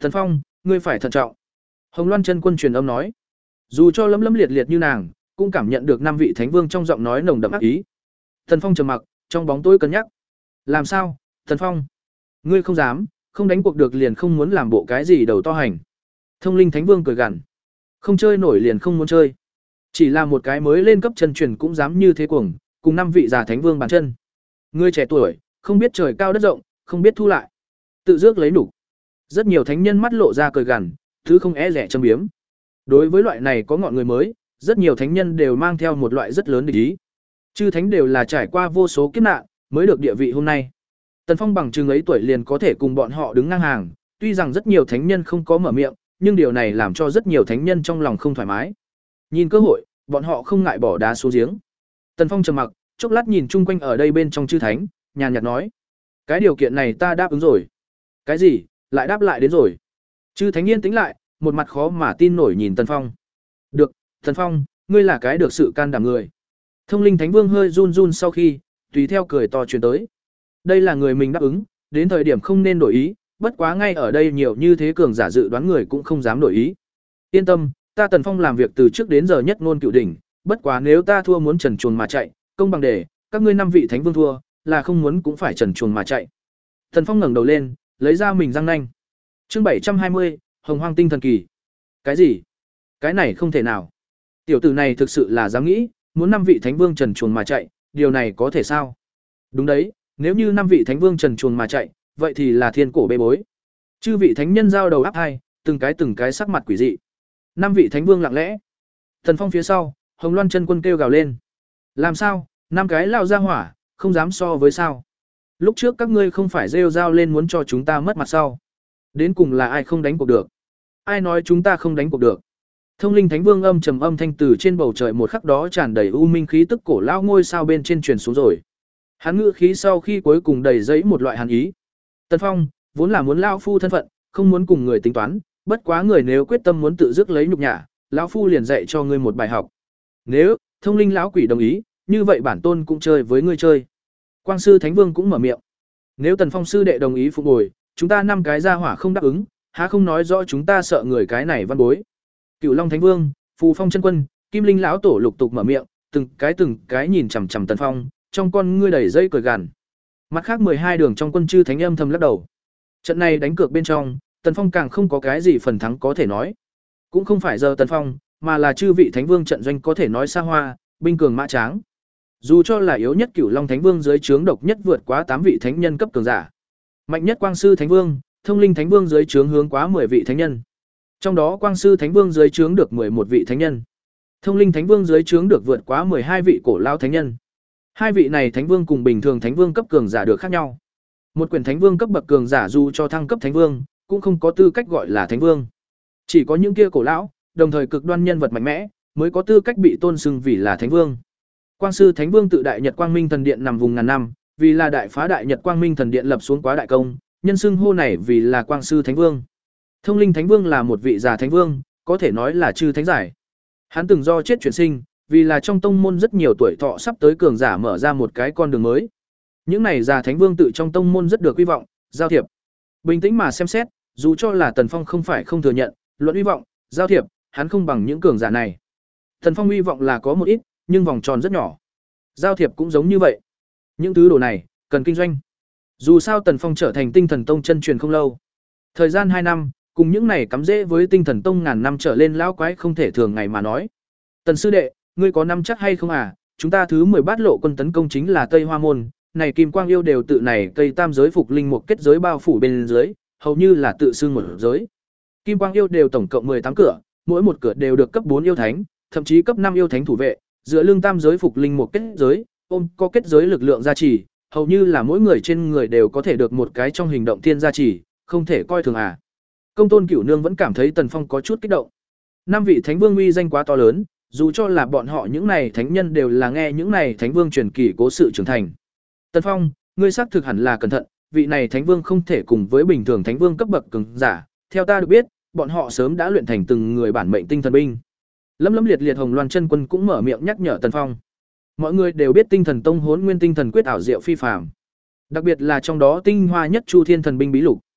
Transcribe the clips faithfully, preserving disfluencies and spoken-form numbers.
Tần Phong, ngươi phải thận trọng. Hồng Loan chân quân truyền âm nói. Dù cho lấm lấm liệt liệt như nàng, cũng cảm nhận được năm vị thánh vương trong giọng nói nồng đậm ác ý. Tần Phong trầm mặc, trong bóng tối cân nhắc. Làm sao, Tần Phong? Ngươi không dám, không đánh cuộc được liền không muốn làm bộ cái gì đầu to hành. Thông Linh Thánh Vương cười gằn. Không chơi nổi liền không muốn chơi. Chỉ là một cái mới lên cấp chân truyền cũng dám như thế cuồng, cùng năm vị già thánh vương bàn chân. Ngươi trẻ tuổi, không biết trời cao đất rộng, không biết thu lại. Tự dước lấy nục. Rất nhiều thánh nhân mắt lộ ra cười gằn, thứ không é rẻ châm biếm. Đối với loại này có ngọn người mới, rất nhiều thánh nhân đều mang theo một loại rất lớn địch ý. Chư thánh đều là trải qua vô số kiếp nạn, mới được địa vị hôm nay. Tần Phong bằng chừng ấy tuổi liền có thể cùng bọn họ đứng ngang hàng, tuy rằng rất nhiều thánh nhân không có mở miệng, nhưng điều này làm cho rất nhiều thánh nhân trong lòng không thoải mái. Nhìn cơ hội, bọn họ không ngại bỏ đá xuống giếng. Tần Phong trầm mặc, chốc lát nhìn chung quanh ở đây bên trong chư thánh, nhàn nhạt nói: "Cái điều kiện này ta đáp ứng rồi." "Cái gì? Lại đáp lại đến rồi?" Chư thánh yên tĩnh lại, một mặt khó mà tin nổi nhìn Tần Phong. "Được, Tần Phong, ngươi là cái được sự can đảm người." Thông Linh Thánh Vương hơi run run sau khi, tùy theo cười to truyền tới. Đây là người mình đáp ứng, đến thời điểm không nên đổi ý, bất quá ngay ở đây nhiều như thế cường giả dự đoán người cũng không dám đổi ý. Yên tâm, ta Tần Phong làm việc từ trước đến giờ nhất ngôn cửu đỉnh, bất quá nếu ta thua muốn trần truồng mà chạy, công bằng để, các ngươi năm vị thánh vương thua, là không muốn cũng phải trần truồng mà chạy. Tần Phong ngẩng đầu lên, lấy ra mình răng nanh. Chương bảy trăm hai mươi, Hồng Hoang Tinh Thần Kỳ. Cái gì? Cái này không thể nào. Tiểu tử này thực sự là dám nghĩ, muốn năm vị thánh vương trần truồng mà chạy, điều này có thể sao? Đúng đấy, nếu như năm vị thánh vương trần truồng mà chạy, vậy thì là thiên cổ bê bối. Chư vị thánh nhân giao đầu áp hai, từng cái từng cái sắc mặt quỷ dị. Năm vị thánh vương lặng lẽ. Tần Phong phía sau, Hồng Loan chân quân kêu gào lên. Làm sao? Năm cái lao ra hỏa, không dám so với sao? Lúc trước các ngươi không phải rêu rao lên muốn cho chúng ta mất mặt sao? Đến cùng là ai không đánh cuộc được? Ai nói chúng ta không đánh cuộc được? Thông Linh Thánh Vương âm trầm âm thanh từ trên bầu trời một khắc đó tràn đầy u minh khí tức cổ lao ngôi sao bên trên truyền xuống rồi. Hắn ngữ khí sau khi cuối cùng đầy giấy một loại hàn ý. Tần Phong, vốn là muốn lao phu thân phận, không muốn cùng người tính toán, bất quá người nếu quyết tâm muốn tự dứt lấy nhục nhã, lão phu liền dạy cho ngươi một bài học. Nếu Thông Linh lão quỷ đồng ý, như vậy bản tôn cũng chơi với ngươi chơi. Quang sư Thánh Vương cũng mở miệng. Nếu Tần Phong sư đệ đồng ý phục hồi, chúng ta năm cái gia hỏa không đáp ứng, há không nói rõ chúng ta sợ người cái này văn bối. Cửu Long Thánh Vương, Phù Phong chân quân, Kim Linh lão tổ lục tục mở miệng, từng cái từng cái nhìn chằm chằm Tần Phong, trong con ngươi đầy dây cười gằn. Mặt khác mười hai đường trong quân chư thánh âm thầm lắc đầu. Trận này đánh cược bên trong, Tần Phong càng không có cái gì phần thắng có thể nói. Cũng không phải giờ Tần Phong, mà là chư vị thánh vương trận doanh có thể nói xa hoa, binh cường mã tráng. Dù cho là yếu nhất Cửu Long Thánh Vương dưới trướng độc nhất vượt quá tám vị thánh nhân cấp cường giả. Mạnh nhất Quang sư Thánh Vương, Thông Linh Thánh Vương dưới trướng hướng quá mười vị thánh nhân. Trong đó Quang sư Thánh Vương dưới trướng được mười một vị thánh nhân. Thông Linh Thánh Vương dưới trướng được vượt quá mười hai vị cổ lao thánh nhân. Hai vị này thánh vương cùng bình thường thánh vương cấp cường giả được khác nhau. Một quyền thánh vương cấp bậc cường giả dù cho thăng cấp thánh vương, cũng không có tư cách gọi là thánh vương. Chỉ có những kia cổ lão, đồng thời cực đoan nhân vật mạnh mẽ, mới có tư cách bị tôn xưng vì là thánh vương. Quang sư Thánh Vương tự Đại Nhật Quang Minh Thần Điện nằm vùng ngàn năm, vì là đại phá Đại Nhật Quang Minh Thần Điện lập xuống quá đại công, nhân xưng hô này vì là Quang sư Thánh Vương. Thông Linh Thánh Vương là một vị già thánh vương, có thể nói là chư thánh giải. Hắn từng do chết chuyển sinh, vì là trong tông môn rất nhiều tuổi thọ sắp tới cường giả mở ra một cái con đường mới. Những này già thánh vương tự trong tông môn rất được hy vọng, giao thiệp. Bình tĩnh mà xem xét, dù cho là Tần Phong không phải không thừa nhận, luận hy vọng, giao thiệp, hắn không bằng những cường giả này. Tần Phong hy vọng là có một ít, nhưng vòng tròn rất nhỏ. Giao thiệp cũng giống như vậy. Những thứ đồ này cần kinh doanh. Dù sao Tần Phong trở thành Tinh Thần Tông chân truyền không lâu. Thời gian hai năm, cùng những này cắm rễ với Tinh Thần Tông ngàn năm trở lên lão quái không thể thường ngày mà nói. Tần sư đệ, ngươi có năm chắc hay không à? Chúng ta thứ mười bát lộ quân tấn công chính là Tây Hoa môn, này Kim Quang yêu đều tự này cây tam giới phục linh một kết giới bao phủ bên dưới, hầu như là tự xưng một giới. Kim Quang yêu đều tổng cộng mười tám cửa, mỗi một cửa đều được cấp bốn yêu thánh, thậm chí cấp năm yêu thánh thủ vệ, dựa lưng tam giới phục linh một kết giới, ôm có kết giới lực lượng gia trì, hầu như là mỗi người trên người đều có thể được một cái trong hình động thiên gia trì, không thể coi thường à. Công tôn Cửu Nương vẫn cảm thấy Tần Phong có chút kích động. Năm vị thánh vương uy danh quá to lớn, dù cho là bọn họ những này thánh nhân đều là nghe những này thánh vương truyền kỳ cố sự trưởng thành. Tần Phong, ngươi xác thực hẳn là cẩn thận, vị này thánh vương không thể cùng với bình thường thánh vương cấp bậc cường giả, theo ta được biết, bọn họ sớm đã luyện thành từng người bản mệnh tinh thần binh. Lâm Lâm liệt liệt Hồng Loan chân quân cũng mở miệng nhắc nhở Tần Phong. Mọi người đều biết Tinh Thần Tông Hỗn Nguyên Tinh Thần Quyết ảo diệu phi phàm, đặc biệt là trong đó tinh hoa nhất Chu Thiên Thần binh bí lục.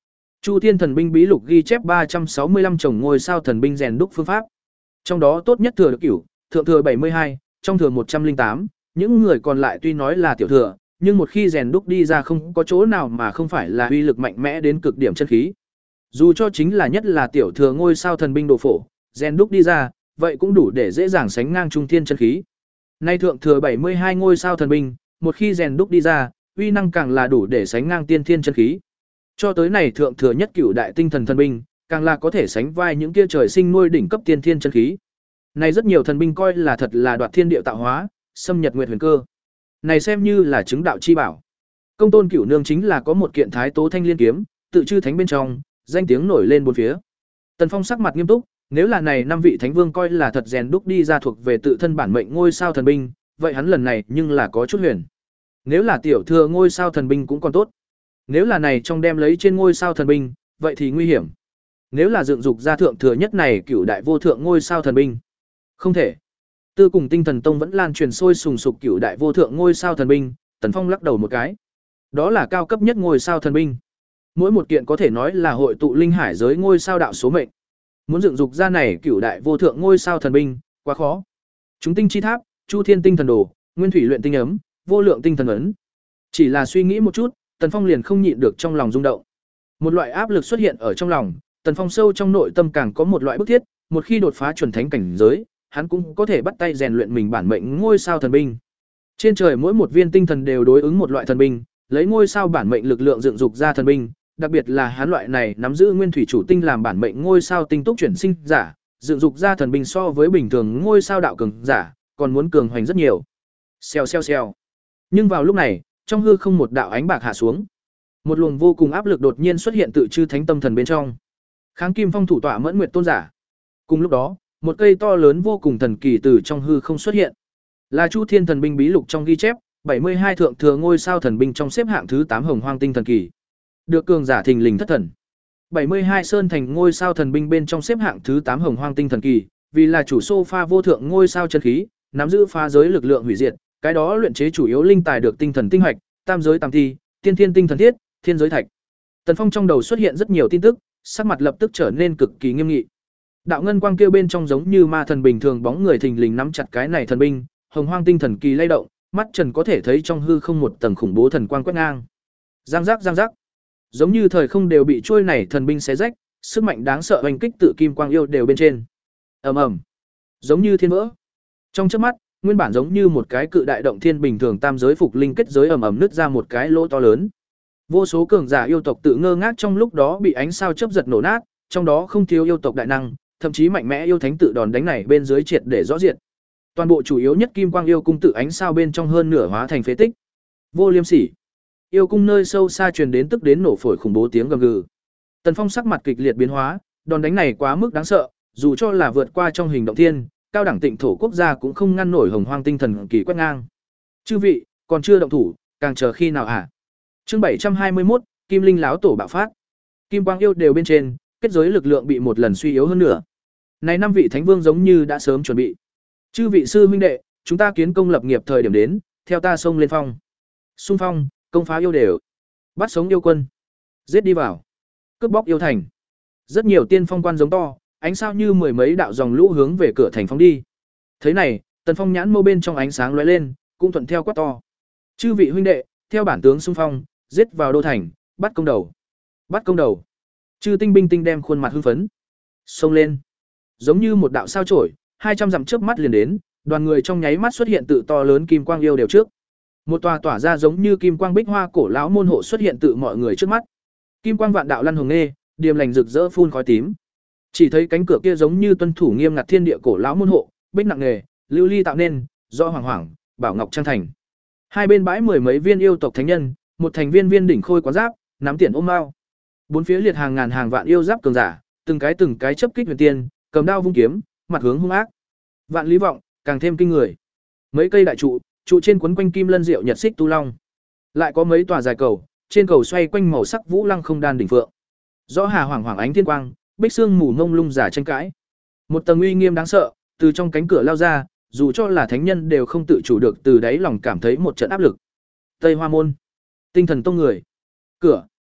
Chu Thiên Thần binh bí lục ghi chép ba trăm sáu mươi lăm chồng ngôi sao thần binh rèn đúc phương pháp. Trong đó tốt nhất thừa được cửu, thượng thừa bảy mươi hai, trong thừa một trăm linh tám, những người còn lại tuy nói là tiểu thừa, nhưng một khi rèn đúc đi ra không có chỗ nào mà không phải là uy lực mạnh mẽ đến cực điểm chân khí. Dù cho chính là nhất là tiểu thừa ngôi sao thần binh đồ phổ, rèn đúc đi ra, vậy cũng đủ để dễ dàng sánh ngang trung thiên chân khí. Nay thượng thừa bảy mươi hai ngôi sao thần binh, một khi rèn đúc đi ra, uy năng càng là đủ để sánh ngang tiên thiên chân khí. Cho tới này thượng thừa nhất cửu đại tinh thần thần binh, càng là có thể sánh vai những kia trời sinh nuôi đỉnh cấp tiên thiên chân khí. Này rất nhiều thần binh coi là thật là đoạt thiên địa tạo hóa, xâm nhật nguyệt huyền cơ. Này xem như là chứng đạo chi bảo. Công tôn Cửu Nương chính là có một kiện Thái Tố Thanh Liên kiếm, tự chư thánh bên trong, danh tiếng nổi lên bốn phía. Tần Phong sắc mặt nghiêm túc, nếu là này năm vị thánh vương coi là thật rèn đúc đi ra thuộc về tự thân bản mệnh ngôi sao thần binh, vậy hắn lần này nhưng là có chút huyền. Nếu là tiểu thừa ngôi sao thần binh cũng còn tốt. Nếu là này trong đem lấy trên ngôi sao thần binh, vậy thì nguy hiểm. Nếu là dựng dục ra thượng thừa nhất này cửu đại vô thượng ngôi sao thần binh, không thể. Tư cùng Tinh Thần Tông vẫn lan truyền sôi sùng sục cửu đại vô thượng ngôi sao thần binh, Tần Phong lắc đầu một cái. Đó là cao cấp nhất ngôi sao thần binh. Mỗi một kiện có thể nói là hội tụ linh hải giới ngôi sao đạo số mệnh. Muốn dựng dục ra này cửu đại vô thượng ngôi sao thần binh, quá khó. Chúng tinh chi tháp, Chu Thiên tinh thần đồ, Nguyên thủy luyện tinh ấm, vô lượng tinh thần ấn. Chỉ là suy nghĩ một chút, Tần Phong liền không nhịn được trong lòng rung động. Một loại áp lực xuất hiện ở trong lòng, Tần Phong sâu trong nội tâm càng có một loại bức thiết, một khi đột phá chuẩn thánh cảnh giới, hắn cũng có thể bắt tay rèn luyện mình bản mệnh ngôi sao thần binh. Trên trời mỗi một viên tinh thần đều đối ứng một loại thần binh, lấy ngôi sao bản mệnh lực lượng dựng dục ra thần binh, đặc biệt là hắn loại này nắm giữ nguyên thủy chủ tinh làm bản mệnh ngôi sao tinh túc chuyển sinh giả, dựng dục ra thần binh so với bình thường ngôi sao đạo cường giả, còn muốn cường hoành rất nhiều. Xèo xèo xèo. Nhưng vào lúc này, trong hư không một đạo ánh bạc hạ xuống. Một luồng vô cùng áp lực đột nhiên xuất hiện tự chư thánh tâm thần bên trong. Kháng Kim Phong thủ tọa Mẫn Nguyệt tôn giả. Cùng lúc đó, một cây to lớn vô cùng thần kỳ từ trong hư không xuất hiện. Là Chu Thiên thần binh bí lục trong ghi chép, bảy mươi hai thượng thừa ngôi sao thần binh trong xếp hạng thứ tám Hồng Hoang tinh thần kỳ. Được cường giả thình lình thất thần. bảy mươi hai sơn thành ngôi sao thần binh bên trong xếp hạng thứ tám Hồng Hoang tinh thần kỳ, vì là chủ sofa vô thượng ngôi sao chân khí, nắm giữ phá giới lực lượng hủy diệt, cái đó luyện chế chủ yếu linh tài được tinh thần tinh hoạch, tam giới tam thi, tiên thiên tinh thần thiết, thiên giới thạch. Tần Phong trong đầu xuất hiện rất nhiều tin tức, sắc mặt lập tức trở nên cực kỳ nghiêm nghị. Đạo ngân quang kia bên trong giống như ma thần bình thường bóng người thình lình nắm chặt cái này thần binh, Hồng Hoang tinh thần kỳ lay động, mắt Trần có thể thấy trong hư không một tầng khủng bố thần quang quét ngang. Giang giác giang giác. Giống như thời không đều bị trôi này thần binh xé rách, sức mạnh đáng sợ oanh kích tự kim quang yêu đều bên trên. Ầm ầm. Giống như thiên vỡ. Trong chớp mắt, nguyên bản giống như một cái cự đại động thiên bình thường tam giới phục linh kết giới ầm ầm nứt ra một cái lỗ to lớn. Vô số cường giả yêu tộc tự ngơ ngác trong lúc đó bị ánh sao chớp giật nổ nát, trong đó không thiếu yêu tộc đại năng, thậm chí mạnh mẽ yêu thánh tự đòn đánh này bên dưới triệt để rõ diện. Toàn bộ chủ yếu nhất kim quang yêu cung tự ánh sao bên trong hơn nửa hóa thành phế tích. Vô Liêm Sỉ. Yêu cung nơi sâu xa truyền đến tức đến nổ phổi khủng bố tiếng gầm gừ. Tần Phong sắc mặt kịch liệt biến hóa, đòn đánh này quá mức đáng sợ, dù cho là vượt qua trong hình động thiên, cao đẳng tịnh thổ quốc gia cũng không ngăn nổi Hồng Hoang tinh thần kỳ quét ngang. Chư vị, còn chưa động thủ, càng chờ khi nào hả? Chương bảy trăm hai mươi mốt, Kim Linh láo tổ bạo phát. Kim quang yêu đều bên trên, kết giới lực lượng bị một lần suy yếu hơn nữa. Này năm vị thánh vương giống như đã sớm chuẩn bị. Chư vị sư huynh đệ, chúng ta kiến công lập nghiệp thời điểm đến, theo ta xông lên phong. Xung phong, công phá yêu đều. Bắt sống yêu quân. Giết đi vào. Cướp bóc yêu thành. Rất nhiều tiên phong quan giống to, ánh sao như mười mấy đạo dòng lũ hướng về cửa thành phóng đi. Thế này, Tần Phong nhãn mâu bên trong ánh sáng lóe lên, cũng thuận theo quát to. Chư vị huynh đệ, theo bản tướng xung phong, giết vào đô thành, bắt công đầu. Bắt công đầu. Chư tinh binh tinh đem khuôn mặt hưng phấn. Xông lên. Giống như một đạo sao chổi, hai trăm dặm chớp mắt liền đến, đoàn người trong nháy mắt xuất hiện tự to lớn kim quang yêu đều trước. Một tòa tỏa ra giống như kim quang bích hoa cổ lão môn hộ xuất hiện tự mọi người trước mắt. Kim quang vạn đạo lăn hồng nghê, điềm lành rực rỡ phun khói tím. Chỉ thấy cánh cửa kia giống như tuân thủ nghiêm ngặt thiên địa cổ lão môn hộ, bích nặng nghề, lưu ly tạo nên, do hoàng hoàng, bảo ngọc trang thành. Hai bên bãi mười mấy viên yêu tộc thánh nhân, một thành viên viên đỉnh khôi quá giáp, nắm tiền ôm mao. Bốn phía liệt hàng ngàn hàng vạn yêu giáp cường giả, từng cái từng cái chấp kích huyền tiên, cầm đao vung kiếm, mặt hướng hung ác. Vạn lý vọng, càng thêm kinh người. Mấy cây đại trụ, trụ trên quấn quanh kim lân diệu nhật xích tu long. Lại có mấy tòa dài cầu, trên cầu xoay quanh màu sắc vũ lăng không đan đỉnh phượng. Rõ hà hoàng hoàng ánh thiên quang, bích xương mù mông lung giả tranh cãi. Một tầng uy nghiêm đáng sợ, từ trong cánh cửa lao ra, dù cho là thánh nhân đều không tự chủ được từ đáy lòng cảm thấy một trận áp lực. Tây Hoa môn, Tinh Thần tông người. Cửa,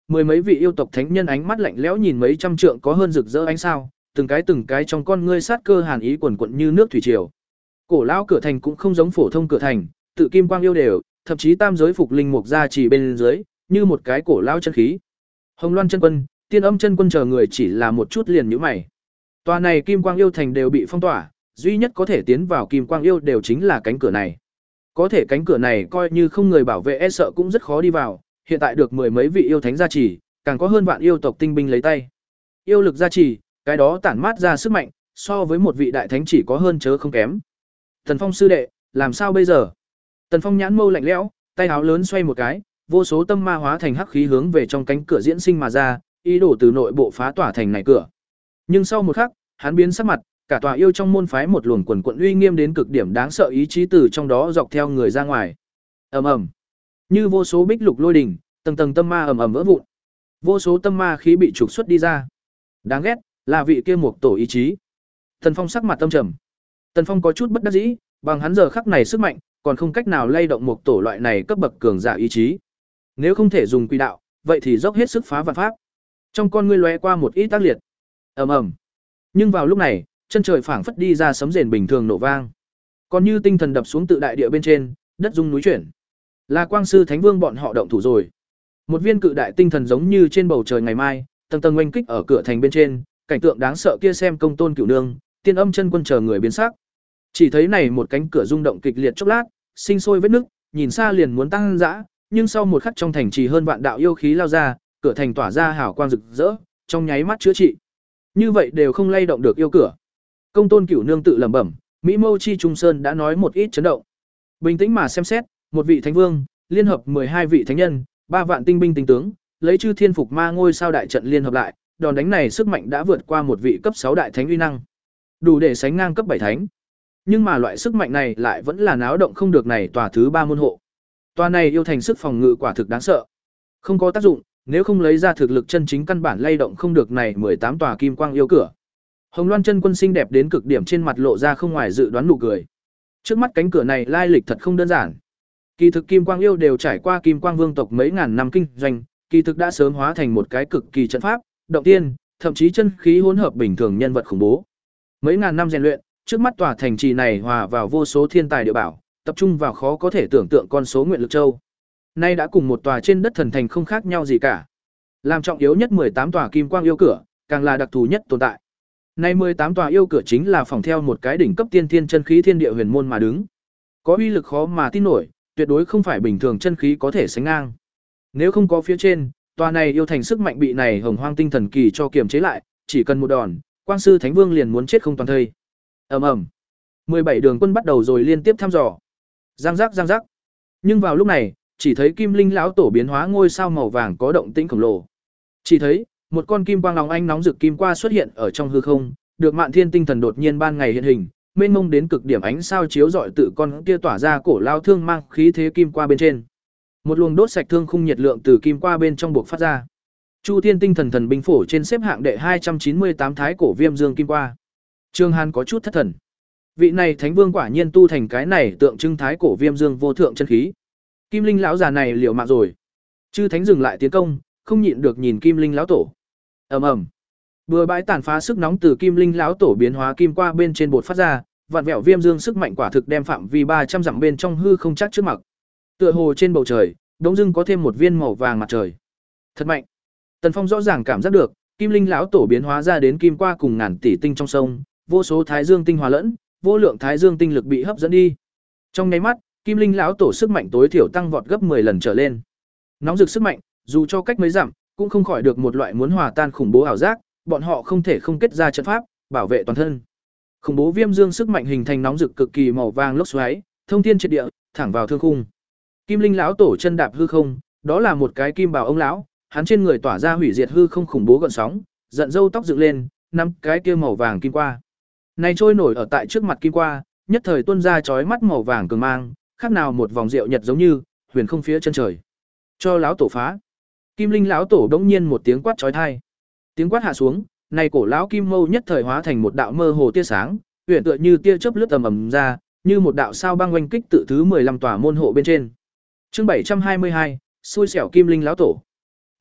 mười mấy vị yêu tộc thánh nhân ánh mắt lạnh lẽo nhìn mấy trăm trượng có hơn rực rỡ ánh sao, từng cái từng cái trong con ngươi sát cơ hàn ý quần quận như nước thủy triều. Cổ lão cửa thành cũng không giống phổ thông cửa thành, tự kim quang yêu đều, thậm chí tam giới phục linh mục gia chỉ bên dưới, như một cái cổ lão chân khí. Hồng Loan chân quân, Tiên Âm chân quân chờ người chỉ là một chút liền nhíu mày. Tòa này kim quang yêu thành đều bị phong tỏa, duy nhất có thể tiến vào kim quang yêu đều chính là cánh cửa này. Có thể cánh cửa này coi như không người bảo vệ e sợ cũng rất khó đi vào, hiện tại được mười mấy vị yêu thánh gia trì, càng có hơn vạn yêu tộc tinh binh lấy tay. Yêu lực gia trì, cái đó tản mát ra sức mạnh, so với một vị đại thánh chỉ có hơn chớ không kém. Tần Phong sư đệ, làm sao bây giờ? Tần Phong nhãn mâu lạnh lẽo, tay áo lớn xoay một cái, vô số tâm ma hóa thành hắc khí hướng về trong cánh cửa diễn sinh mà ra, ý đồ từ nội bộ phá tỏa thành này cửa. Nhưng sau một khắc, hắn biến sắc mặt, cả tòa yêu trong môn phái một luồng quần quận uy nghiêm đến cực điểm đáng sợ ý chí từ trong đó dọc theo người ra ngoài. Ầm ầm, như vô số bích lục lôi đỉnh, tầng tầng tâm ma ầm ầm vỡ vụn. Vô số tâm ma khí bị trục xuất đi ra. Đáng ghét, là vị kia một tổ ý chí. Tần Phong sắc mặt tâm trầm. Tần Phong có chút bất đắc dĩ, bằng hắn giờ khắc này sức mạnh, còn không cách nào lay động một tổ loại này cấp bậc cường giả ý chí. Nếu không thể dùng quỷ đạo, vậy thì dốc hết sức phá vạn pháp. Trong con ngươi lóe qua một ít tác liệt. Ầm ầm. Nhưng vào lúc này, chân trời phảng phất đi ra sấm rền bình thường nổ vang. Còn như tinh thần đập xuống tự đại địa bên trên, đất rung núi chuyển. Là Quang sư Thánh Vương bọn họ động thủ rồi. Một viên cự đại tinh thần giống như trên bầu trời ngày mai, tầng tầng oanh kích ở cửa thành bên trên, cảnh tượng đáng sợ kia xem Công Tôn Cửu Nương, Tiên Âm chân quân chờ người biến sắc. Chỉ thấy này một cánh cửa rung động kịch liệt chốc lát, sinh sôi vết nứt, nhìn xa liền muốn tăng dã, nhưng sau một khắc trong thành trì hơn vạn đạo yêu khí lao ra, cửa thành tỏa ra hào quang rực rỡ, trong nháy mắt chữa trị. Như vậy đều không lay động được yêu cửa. Công Tôn Cửu Nương tự lẩm bẩm, Mỹ Mâu Chi Trung Sơn đã nói một ít chấn động. Bình tĩnh mà xem xét, một vị thánh vương, liên hợp mười hai vị thánh nhân, ba vạn tinh binh tinh tướng, lấy chư thiên phục ma ngôi sao đại trận liên hợp lại, đòn đánh này sức mạnh đã vượt qua một vị cấp sáu đại thánh uy năng, đủ để sánh ngang cấp bảy thánh. Nhưng mà loại sức mạnh này lại vẫn là náo động không được này tòa thứ ba môn hộ. Tòa này yêu thành sức phòng ngự quả thực đáng sợ. Không có tác dụng, nếu không lấy ra thực lực chân chính căn bản lay động không được này mười tám tòa kim quang yêu cửa. Hồng Loan chân quân xinh đẹp đến cực điểm trên mặt lộ ra không ngoài dự đoán nụ cười. Trước mắt cánh cửa này lai lịch thật không đơn giản. Kỳ thực kim quang yêu đều trải qua kim quang vương tộc mấy ngàn năm kinh doanh, kỳ thực đã sớm hóa thành một cái cực kỳ trận pháp, động tiên, thậm chí chân khí hỗn hợp bình thường nhân vật khủng bố. Mấy ngàn năm rèn luyện, trước mắt tòa thành trì này hòa vào vô số thiên tài địa bảo, tập trung vào khó có thể tưởng tượng con số nguyện lực châu. Nay đã cùng một tòa trên đất thần thành không khác nhau gì cả. Làm trọng yếu nhất mười tám tòa kim quang yêu cửa, càng là đặc thù nhất tồn tại. Nay mười tám tòa yêu cửa chính là phòng theo một cái đỉnh cấp tiên thiên chân khí thiên địa huyền môn mà đứng. Có uy lực khó mà tin nổi, tuyệt đối không phải bình thường chân khí có thể sánh ngang. Nếu không có phía trên, tòa này yêu thành sức mạnh bị này hồng hoang tinh thần kỳ cho kiềm chế lại, chỉ cần một đòn, Quang sư Thánh Vương liền muốn chết không toàn thây. Ầm ầm. mười bảy đường quân bắt đầu rồi liên tiếp thăm dò. Giang giác giang giác. Nhưng vào lúc này, chỉ thấy Kim Linh lão tổ biến hóa ngôi sao màu vàng có động tĩnh khổng lồ. Chỉ thấy, một con kim quang long ánh nóng rực kim qua xuất hiện ở trong hư không, được Mạn Thiên tinh thần đột nhiên ban ngày hiện hình, mênh mông đến cực điểm ánh sao chiếu rọi tự con kia tỏa ra cổ lao thương mang khí thế kim qua bên trên. Một luồng đốt sạch thương khung nhiệt lượng từ kim qua bên trong buộc phát ra. Chu Thiên tinh thần thần binh phổ trên xếp hạng đệ hai trăm chín mươi tám thái cổ viêm dương kim qua. Trương Hàn có chút thất thần. Vị này thánh vương quả nhiên tu thành cái này tượng trưng thái cổ viêm dương vô thượng chân khí. Kim Linh lão già này liều mạng rồi. Chư thánh dừng lại tiến công, không nhịn được nhìn Kim Linh lão tổ. Ầm ầm. Bừa bãi tàn phá sức nóng từ Kim Linh lão tổ biến hóa kim qua bên trên bột phát ra, vạn vẹo viêm dương sức mạnh quả thực đem phạm vi ba trăm dặm bên trong hư không chắc trước mặt. Tựa hồ trên bầu trời, đống dưng có thêm một viên màu vàng mặt trời. Thật mạnh. Tần Phong rõ ràng cảm giác được, Kim Linh lão tổ biến hóa ra đến kim qua cùng ngàn tỷ tinh trong sông, vô số thái dương tinh hòa lẫn, vô lượng thái dương tinh lực bị hấp dẫn đi. Trong nháy mắt, Kim Linh lão tổ sức mạnh tối thiểu tăng vọt gấp mười lần trở lên. Nóng rực sức mạnh, dù cho cách mấy dặm, cũng không khỏi được một loại muốn hòa tan khủng bố ảo giác, bọn họ không thể không kết ra trận pháp, bảo vệ toàn thân. Khủng bố viêm dương sức mạnh hình thành nóng rực cực kỳ màu vàng lốc xoáy, thông thiên triệt địa, thẳng vào thương khung. Kim Linh lão tổ chân đạp hư không, đó là một cái kim bào ông lão, hắn trên người tỏa ra hủy diệt hư không khủng bố gợn sóng, giận râu tóc dựng lên, nắm cái kia màu vàng kim qua. Này trôi nổi ở tại trước mặt kim qua, nhất thời tuôn ra chói mắt màu vàng cường mang, khác nào một vòng rượu nhật giống như huyền không phía chân trời. Cho lão tổ phá. Kim Linh lão tổ đống nhiên một tiếng quát chói tai. Tiếng quát hạ xuống, này cổ lão kim mâu nhất thời hóa thành một đạo mơ hồ tia sáng, huyền tựa như tia chớp lướt tầm ầm ra, như một đạo sao băng oanh kích tự thứ mười lăm tòa môn hộ bên trên. Chương bảy trăm hai mươi hai, xui xẻo Kim Linh lão tổ.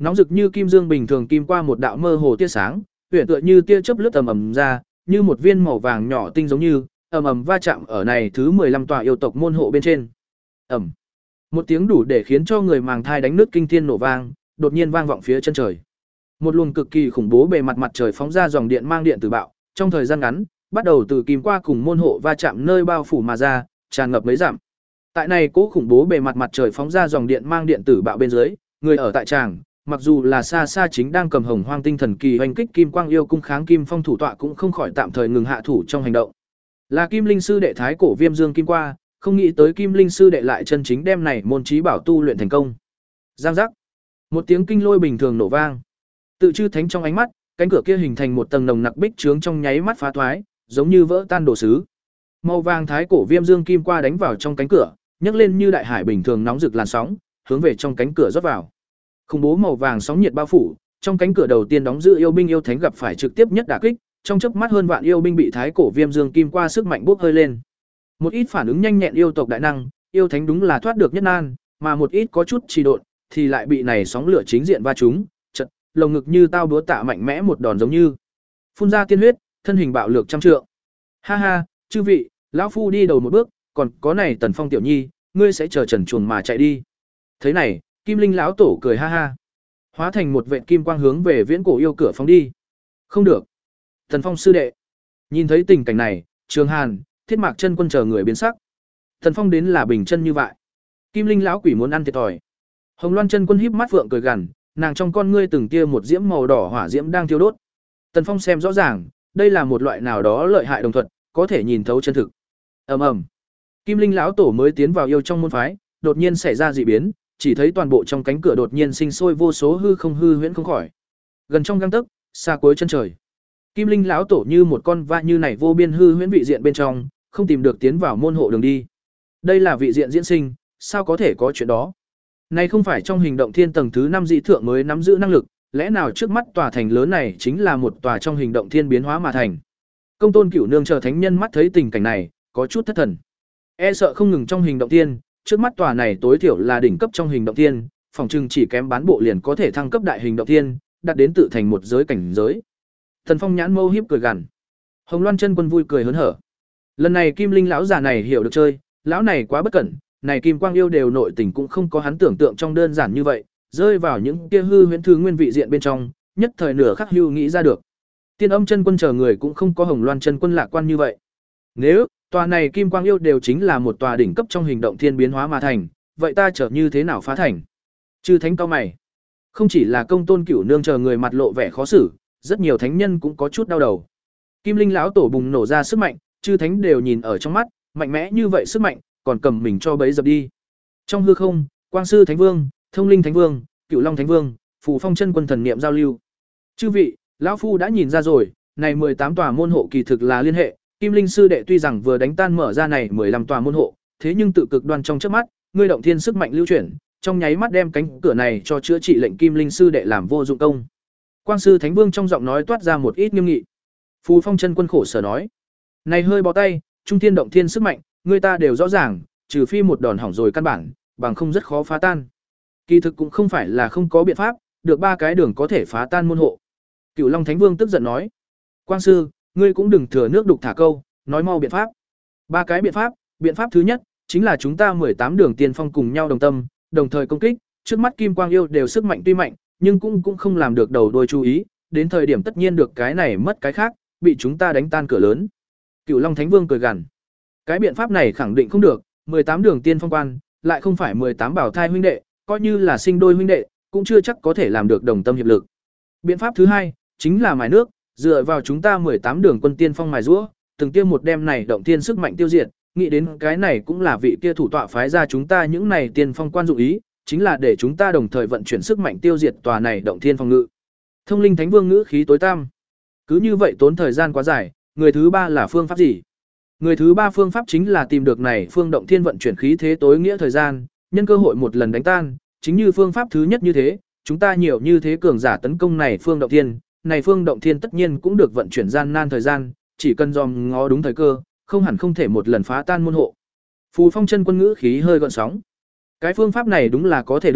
Nóng rực như kim dương bình thường kim qua một đạo mơ hồ tia sáng, huyền tựa như tia chớp lướt ầm ầm ra, như một viên màu vàng nhỏ tinh giống như, ầm ầm va chạm ở này thứ mười lăm tòa yêu tộc môn hộ bên trên. Ầm. Một tiếng đủ để khiến cho người màng thai đánh nứt kinh thiên nổ vang, đột nhiên vang vọng phía chân trời. Một luồng cực kỳ khủng bố bề mặt mặt trời phóng ra dòng điện mang điện tử bạo, trong thời gian ngắn, bắt đầu từ kim qua cùng môn hộ va chạm nơi bao phủ mà ra, tràn ngập mấy dặm. Tại này cố khủng bố bề mặt mặt trời phóng ra dòng điện mang điện tử bạo bên dưới, người ở tại tràng, mặc dù là xa xa chính đang cầm hồng hoang tinh thần kỳ hoành kích kim quang yêu cung kháng kim phong thủ tọa cũng không khỏi tạm thời ngừng hạ thủ trong hành động. Là Kim Linh sư đệ thái cổ viêm dương kim qua, không nghĩ tới Kim Linh sư đệ lại chân chính đem này môn chí bảo tu luyện thành công. Giang giác. Một tiếng kinh lôi bình thường nổ vang. Tự chư thánh trong ánh mắt, cánh cửa kia hình thành một tầng nồng nặc bích trướng trong nháy mắt phá thoái, giống như vỡ tan đổ sứ. Màu vàng thái cổ viêm dương kim qua đánh vào trong cánh cửa, nhấc lên như đại hải bình thường nóng rực làn sóng, hướng về trong cánh cửa rót vào. Khủng bố màu vàng sóng nhiệt bao phủ, trong cánh cửa đầu tiên đóng giữ yêu binh yêu thánh gặp phải trực tiếp nhất đả kích, trong chớp mắt hơn vạn yêu binh bị thái cổ viêm dương kim qua sức mạnh bốc hơi lên. Một ít phản ứng nhanh nhẹn yêu tộc đại năng, yêu thánh đúng là thoát được nhất nan, mà một ít có chút trì độn thì lại bị này sóng lửa chính diện va trúng, chật, lồng ngực như tao búa tạ mạnh mẽ một đòn giống như phun ra tiên huyết, thân hình bạo lược trăm trượng. Ha ha, chư vị, lão phu đi đầu một bước, còn có này Tần Phong tiểu nhi, ngươi sẽ chờ trần chuồng mà chạy đi. Thế này, Kim Linh lão tổ cười ha ha, hóa thành một vệt kim quang hướng về viễn cổ yêu cửa phóng đi. Không được. Tần Phong sư đệ. Nhìn thấy tình cảnh này, Trường Hàn, Thiết Mạc Chân Quân chờ người biến sắc. Tần Phong đến là bình chân như vậy. Kim Linh lão quỷ muốn ăn thiệt thòi. Hồng Loan Chân Quân híp mắt vượng cười gằn, nàng trong con ngươi từng tia một diễm màu đỏ hỏa diễm đang thiêu đốt. Tần Phong xem rõ ràng, đây là một loại nào đó lợi hại đồng thuật, có thể nhìn thấu chân thực. Ầm ầm. Kim Linh lão tổ mới tiến vào yêu trong môn phái, đột nhiên xảy ra dị biến, chỉ thấy toàn bộ trong cánh cửa đột nhiên sinh sôi vô số hư không hư huyễn không khỏi. Gần trong gang tấc, xa cuối chân trời. Kim Linh lão tổ như một con va như này vô biên hư huyễn vị diện bên trong, không tìm được tiến vào môn hộ đường đi. Đây là vị diện diễn sinh, sao có thể có chuyện đó? Này không phải trong hình động thiên tầng thứ năm dị thượng mới nắm giữ năng lực, lẽ nào trước mắt tòa thành lớn này chính là một tòa trong hình động thiên biến hóa mà thành? Công Tôn Cửu Nương chờ thánh nhân mắt thấy tình cảnh này, có chút thất thần. E sợ không ngừng trong hình động thiên, trước mắt tòa này tối thiểu là đỉnh cấp trong hình động thiên, phòng trừng chỉ kém bán bộ liền có thể thăng cấp đại hình động thiên, đạt đến tự thành một giới cảnh giới. Thần Phong nhãn mâu hiếp cười gằn. Hồng Loan Chân Quân vui cười hớn hở. Lần này Kim Linh lão già này hiểu được chơi, lão này quá bất cẩn, này Kim Quang yêu đều nội tình cũng không có hắn tưởng tượng trong đơn giản như vậy, rơi vào những kia hư huyễn thư nguyên vị diện bên trong, nhất thời nửa khắc hưu nghĩ ra được. Tiên Âm Chân Quân chờ người cũng không có Hồng Loan Chân Quân lạc quan như vậy. Nếu tòa này Kim Quang yêu đều chính là một tòa đỉnh cấp trong hình động thiên biến hóa mà thành, vậy ta trở như thế nào phá thành? Chư thánh cao mày. Không chỉ là Công Tôn Cửu Nương chờ người mặt lộ vẻ khó xử, rất nhiều thánh nhân cũng có chút đau đầu. Kim Linh lão tổ bùng nổ ra sức mạnh, chư thánh đều nhìn ở trong mắt, mạnh mẽ như vậy sức mạnh, còn cầm mình cho bấy dập đi. Trong hư không, Quang Sư Thánh Vương, Thông Linh Thánh Vương, Cửu Long Thánh Vương, Phù Phong Chân Quân thần niệm giao lưu. Chư vị, lão phu đã nhìn ra rồi, này mười tám tòa môn hộ kỳ thực là liên hệ, Kim Linh sư đệ tuy rằng vừa đánh tan mở ra này mười lăm tòa môn hộ, thế nhưng tự cực đoan trong chớp mắt, ngươi động thiên sức mạnh lưu chuyển, trong nháy mắt đem cánh cửa này cho chữa trị lệnh Kim Linh sư đệ làm vô dụng công. Quang Sư Thánh Vương trong giọng nói toát ra một ít nghiêm nghị. Phù Phong Chân Quân khổ sở nói: "Này hơi bó tay, trung thiên động thiên sức mạnh, người ta đều rõ ràng, trừ phi một đòn hỏng rồi căn bản, bằng không rất khó phá tan. Kỳ thực cũng không phải là không có biện pháp, được ba cái đường có thể phá tan môn hộ." Cửu Long Thánh Vương tức giận nói: "Quang sư, ngươi cũng đừng thừa nước đục thả câu, nói mau biện pháp." Ba cái biện pháp, biện pháp thứ nhất chính là chúng ta mười tám đường tiên phong cùng nhau đồng tâm, đồng thời công kích, trước mắt Kim Quang yêu đều sức mạnh tuy mạnh, nhưng cũng cũng không làm được đầu đuôi chú ý, đến thời điểm tất nhiên được cái này mất cái khác, bị chúng ta đánh tan cửa lớn. Cửu Long Thánh Vương cười gằn. Cái biện pháp này khẳng định không được, mười tám đường tiên phong quan, lại không phải mười tám bảo thai huynh đệ, coi như là sinh đôi huynh đệ, cũng chưa chắc có thể làm được đồng tâm hiệp lực. Biện pháp thứ hai chính là mài nước, dựa vào chúng ta mười tám đường quân tiên phong mài giũa, từng kia một đêm này động tiên sức mạnh tiêu diệt, nghĩ đến cái này cũng là vị kia thủ tọa phái ra chúng ta những này tiên phong quan dụng ý, chính là để chúng ta đồng thời vận chuyển sức mạnh tiêu diệt tòa này động thiên phòng ngự. Thông Linh Thánh Vương ngữ khí tối tăm. Cứ như vậy tốn thời gian quá dài, người thứ ba là phương pháp gì? Người thứ ba phương pháp chính là tìm được này phương động thiên vận chuyển khí thế tối nghĩa thời gian, nhân cơ hội một lần đánh tan, chính như phương pháp thứ nhất như thế, chúng ta nhiều như thế cường giả tấn công này phương động thiên, này phương động thiên tất nhiên cũng được vận chuyển gian nan thời gian, chỉ cần dòm ngó đúng thời cơ, không hẳn không thể một lần phá tan môn hộ. Phù Phong Chân Quân ngữ khí hơi gợn sóng. Cái phương pháp này đúng là có thể được,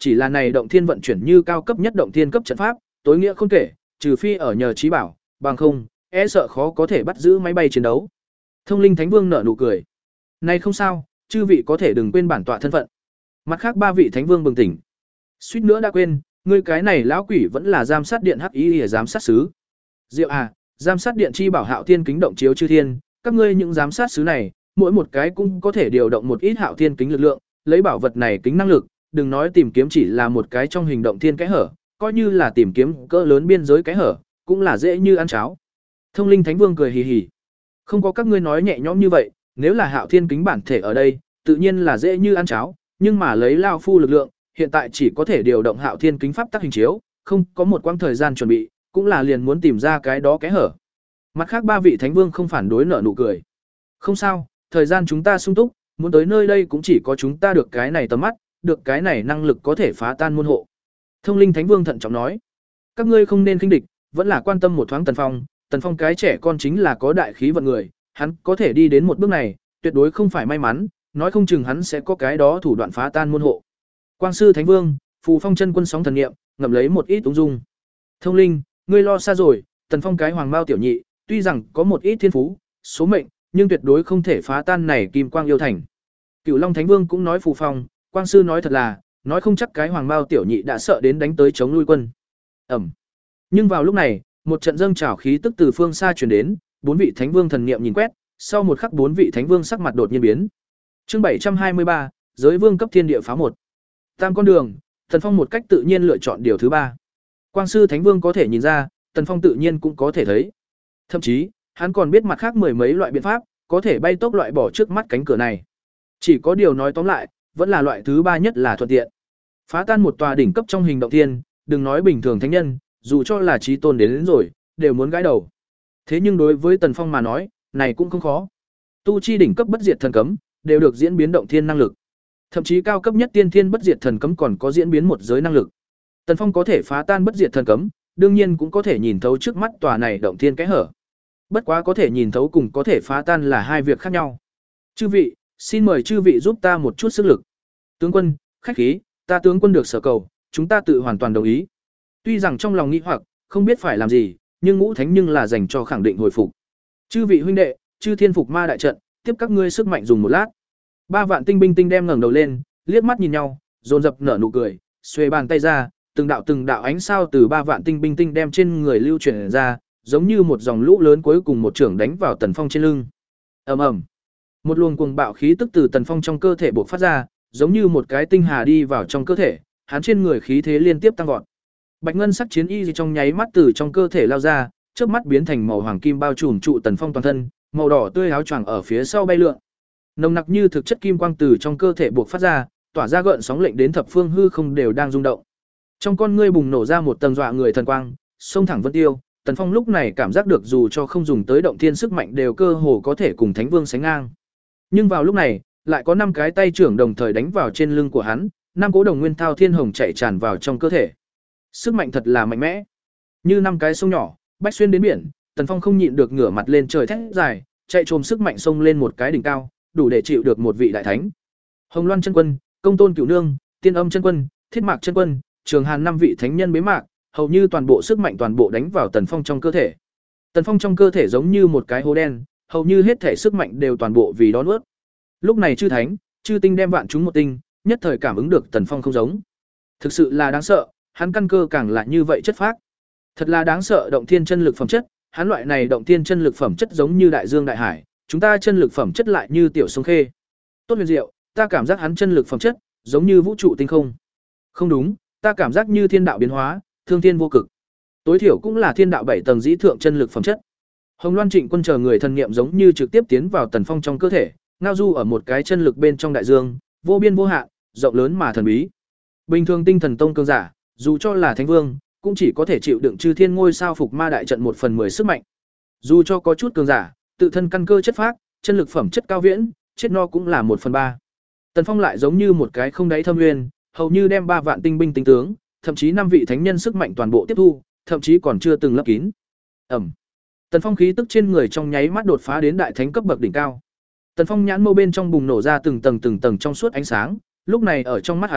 chỉ là này động thiên vận chuyển như cao cấp nhất động thiên cấp trận pháp, tối nghĩa không kể, trừ phi ở nhờ trí bảo, bằng không, e sợ khó có thể bắt giữ máy bay chiến đấu. Thông Linh Thánh Vương nở nụ cười. Này không sao, chư vị có thể đừng quên bản tọa thân phận. Mặt khác ba vị thánh vương bừng tỉnh. Suýt nữa đã quên, ngươi cái này lão quỷ vẫn là giám sát điện hắc ý ỉa giám sát sứ. Diệu à, giám sát điện chi bảo Hạo Thiên kính động chiếu chư thiên, các ngươi những giám sát sứ này, mỗi một cái cũng có thể điều động một ít Hạo Thiên kính lực lượng, lấy bảo vật này kính năng lực, đừng nói tìm kiếm chỉ là một cái trong hình động thiên cái hở, coi như là tìm kiếm cỡ lớn biên giới cái hở, cũng là dễ như ăn cháo. Thông Linh Thánh Vương cười hì hì. Không có các ngươi nói nhẹ nhõm như vậy, nếu là Hạo Thiên kính bản thể ở đây, tự nhiên là dễ như ăn cháo, nhưng mà lấy lao phu lực lượng, hiện tại chỉ có thể điều động Hạo Thiên kính pháp tắc hình chiếu, không có một quãng thời gian chuẩn bị, cũng là liền muốn tìm ra cái đó cái hở. Mặt khác ba vị thánh vương không phản đối nở nụ cười. Không sao, thời gian chúng ta sung túc, muốn tới nơi đây cũng chỉ có chúng ta được cái này tầm mắt, được cái này năng lực có thể phá tan môn hộ. Thông Linh Thánh Vương thận trọng nói, các ngươi không nên khinh địch, vẫn là quan tâm một thoáng Tần Phong, Tần Phong cái trẻ con chính là có đại khí vận người, hắn có thể đi đến một bước này, tuyệt đối không phải may mắn, nói không chừng hắn sẽ có cái đó thủ đoạn phá tan môn hộ. Quang sư Thánh Vương, Phù Phong chân quân sóng thần niệm, ngậm lấy một ít ung dung. Thông Linh, ngươi lo xa rồi, Tần Phong cái hoàng mao tiểu nhị, tuy rằng có một ít thiên phú, số mệnh, nhưng tuyệt đối không thể phá tan này kim quang yêu thành. Cửu Long Thánh Vương cũng nói Phù Phong, Quang sư nói thật là, nói không chắc cái hoàng mao tiểu nhị đã sợ đến đánh tới chống nuôi quân. Ẩm. Nhưng vào lúc này, một trận dâng trào khí tức từ phương xa truyền đến, bốn vị thánh vương thần niệm nhìn quét, sau một khắc bốn vị thánh vương sắc mặt đột nhiên biến. Chương bảy trăm hai mươi ba, giới vương cấp thiên địa phá một. Tam con đường, Tần Phong một cách tự nhiên lựa chọn điều thứ ba. Quang sư thánh vương có thể nhìn ra, Tần Phong tự nhiên cũng có thể thấy. Thậm chí, hắn còn biết mặt khác mười mấy loại biện pháp, có thể bay tốc loại bỏ trước mắt cánh cửa này. Chỉ có điều nói tóm lại, vẫn là loại thứ ba nhất là thuận tiện. Phá tan một tòa đỉnh cấp trong hình động thiên, đừng nói bình thường thánh nhân, dù cho là chí tôn đến, đến rồi, đều muốn gãi đầu. Thế nhưng đối với Tần Phong mà nói, này cũng không khó. Tu chi đỉnh cấp bất diệt thần cấm, đều được diễn biến động thiên năng lực. Thậm chí cao cấp nhất tiên thiên bất diệt thần cấm còn có diễn biến một giới năng lực. Tần Phong có thể phá tan bất diệt thần cấm, đương nhiên cũng có thể nhìn thấu trước mắt tòa này động thiên cái hở. Bất quá có thể nhìn thấu cùng có thể phá tan là hai việc khác nhau. Chư vị, xin mời chư vị giúp ta một chút sức lực. Tướng quân, khách khí, ta tướng quân được sở cầu, chúng ta tự hoàn toàn đồng ý. Tuy rằng trong lòng nghĩ hoặc, không biết phải làm gì, nhưng ngũ thánh nhưng là dành cho khẳng định hồi phục. Chư vị huynh đệ, chư thiên phục ma đại trận, tiếp các ngươi sức mạnh dùng một lát. Ba vạn tinh binh tinh đem ngẩng đầu lên, liếc mắt nhìn nhau, dồn dập nở nụ cười, xuề bàn tay ra, từng đạo từng đạo ánh sao từ ba vạn tinh binh tinh đem trên người lưu chuyển ra, giống như một dòng lũ lớn cuối cùng một trưởng đánh vào Tần Phong trên lưng. Ầm ầm. Một luồng cuồng bạo khí tức từ Tần Phong trong cơ thể bộc phát ra, giống như một cái tinh hà đi vào trong cơ thể, hắn trên người khí thế liên tiếp tăng vọt. Bạch ngân sắc chiến y trong nháy mắt từ trong cơ thể lao ra, chớp mắt biến thành màu hoàng kim bao trùm trụ Tần Phong toàn thân, màu đỏ tươi áo choàng ở phía sau bay lượn. Nồng nặc như thực chất kim quang từ trong cơ thể bộc phát ra, tỏa ra gợn sóng lệnh đến thập phương hư không đều đang rung động. Trong con ngươi bùng nổ ra một tầng dọa người thần quang, xông thẳng vân tiêu, Tần Phong lúc này cảm giác được dù cho không dùng tới động thiên sức mạnh đều cơ hồ có thể cùng Thánh Vương sánh ngang. Nhưng vào lúc này, lại có năm cái tay trưởng đồng thời đánh vào trên lưng của hắn, năm cố đồng nguyên thao thiên hồng chạy tràn vào trong cơ thể. Sức mạnh thật là mạnh mẽ. Như năm cái sông nhỏ, bách xuyên đến biển, Tần Phong không nhịn được ngửa mặt lên trời thét dài, chạy trồm sức mạnh xông lên một cái đỉnh cao, đủ để chịu được một vị đại thánh. Hồng Loan chân quân, Công Tôn Cửu Nương, Tiên Âm chân quân, Thiết Mạc chân quân, Trường Hàn năm vị thánh nhân bế mạc, hầu như toàn bộ sức mạnh toàn bộ đánh vào Tần Phong trong cơ thể. Tần Phong trong cơ thể giống như một cái hố đen, hầu như hết thể sức mạnh đều toàn bộ vì đó nuốt. Lúc này chư thánh, chư tinh đem vạn chúng một tinh, nhất thời cảm ứng được Tần Phong không giống. Thực sự là đáng sợ, hắn căn cơ càng là như vậy chất phác. Thật là đáng sợ động thiên chân lực phẩm chất, hắn loại này động thiên chân lực phẩm chất giống như đại dương đại hải, chúng ta chân lực phẩm chất lại như tiểu sông khê. Tốt huyền diệu, ta cảm giác hắn chân lực phẩm chất giống như vũ trụ tinh không. Không đúng, ta cảm giác như thiên đạo biến hóa, thương thiên vô cực. Tối thiểu cũng là thiên đạo bảy tầng dĩ thượng chân lực phẩm chất. Hồng Loan Trịnh Quân chờ người thần niệm giống như trực tiếp tiến vào Tần Phong trong cơ thể, ngao du ở một cái chân lực bên trong đại dương, vô biên vô hạn, rộng lớn mà thần bí. Bình thường tinh thần tông cường giả, dù cho là thánh vương, cũng chỉ có thể chịu đựng chư thiên ngôi sao phục ma đại trận một phần mười sức mạnh. Dù cho có chút cường giả, tự thân căn cơ chất phác, chân lực phẩm chất cao viễn, chết no cũng là một phần ba. Tần Phong lại giống như một cái không đáy thâm nguyên, hầu như đem ba vạn tinh binh tinh tướng, thậm chí năm vị thánh nhân sức mạnh toàn bộ tiếp thu, thậm chí còn chưa từng lấp kín. Ẩm. Tần Phong khí tức trên người trong nháy mắt đột phá đến đại thánh cấp bậc đỉnh cao. Tần Phong nhãn mâu bên trong bùng nổ ra từng tầng từng tầng trong suốt ánh sáng, lúc này ở trong mắt hắn,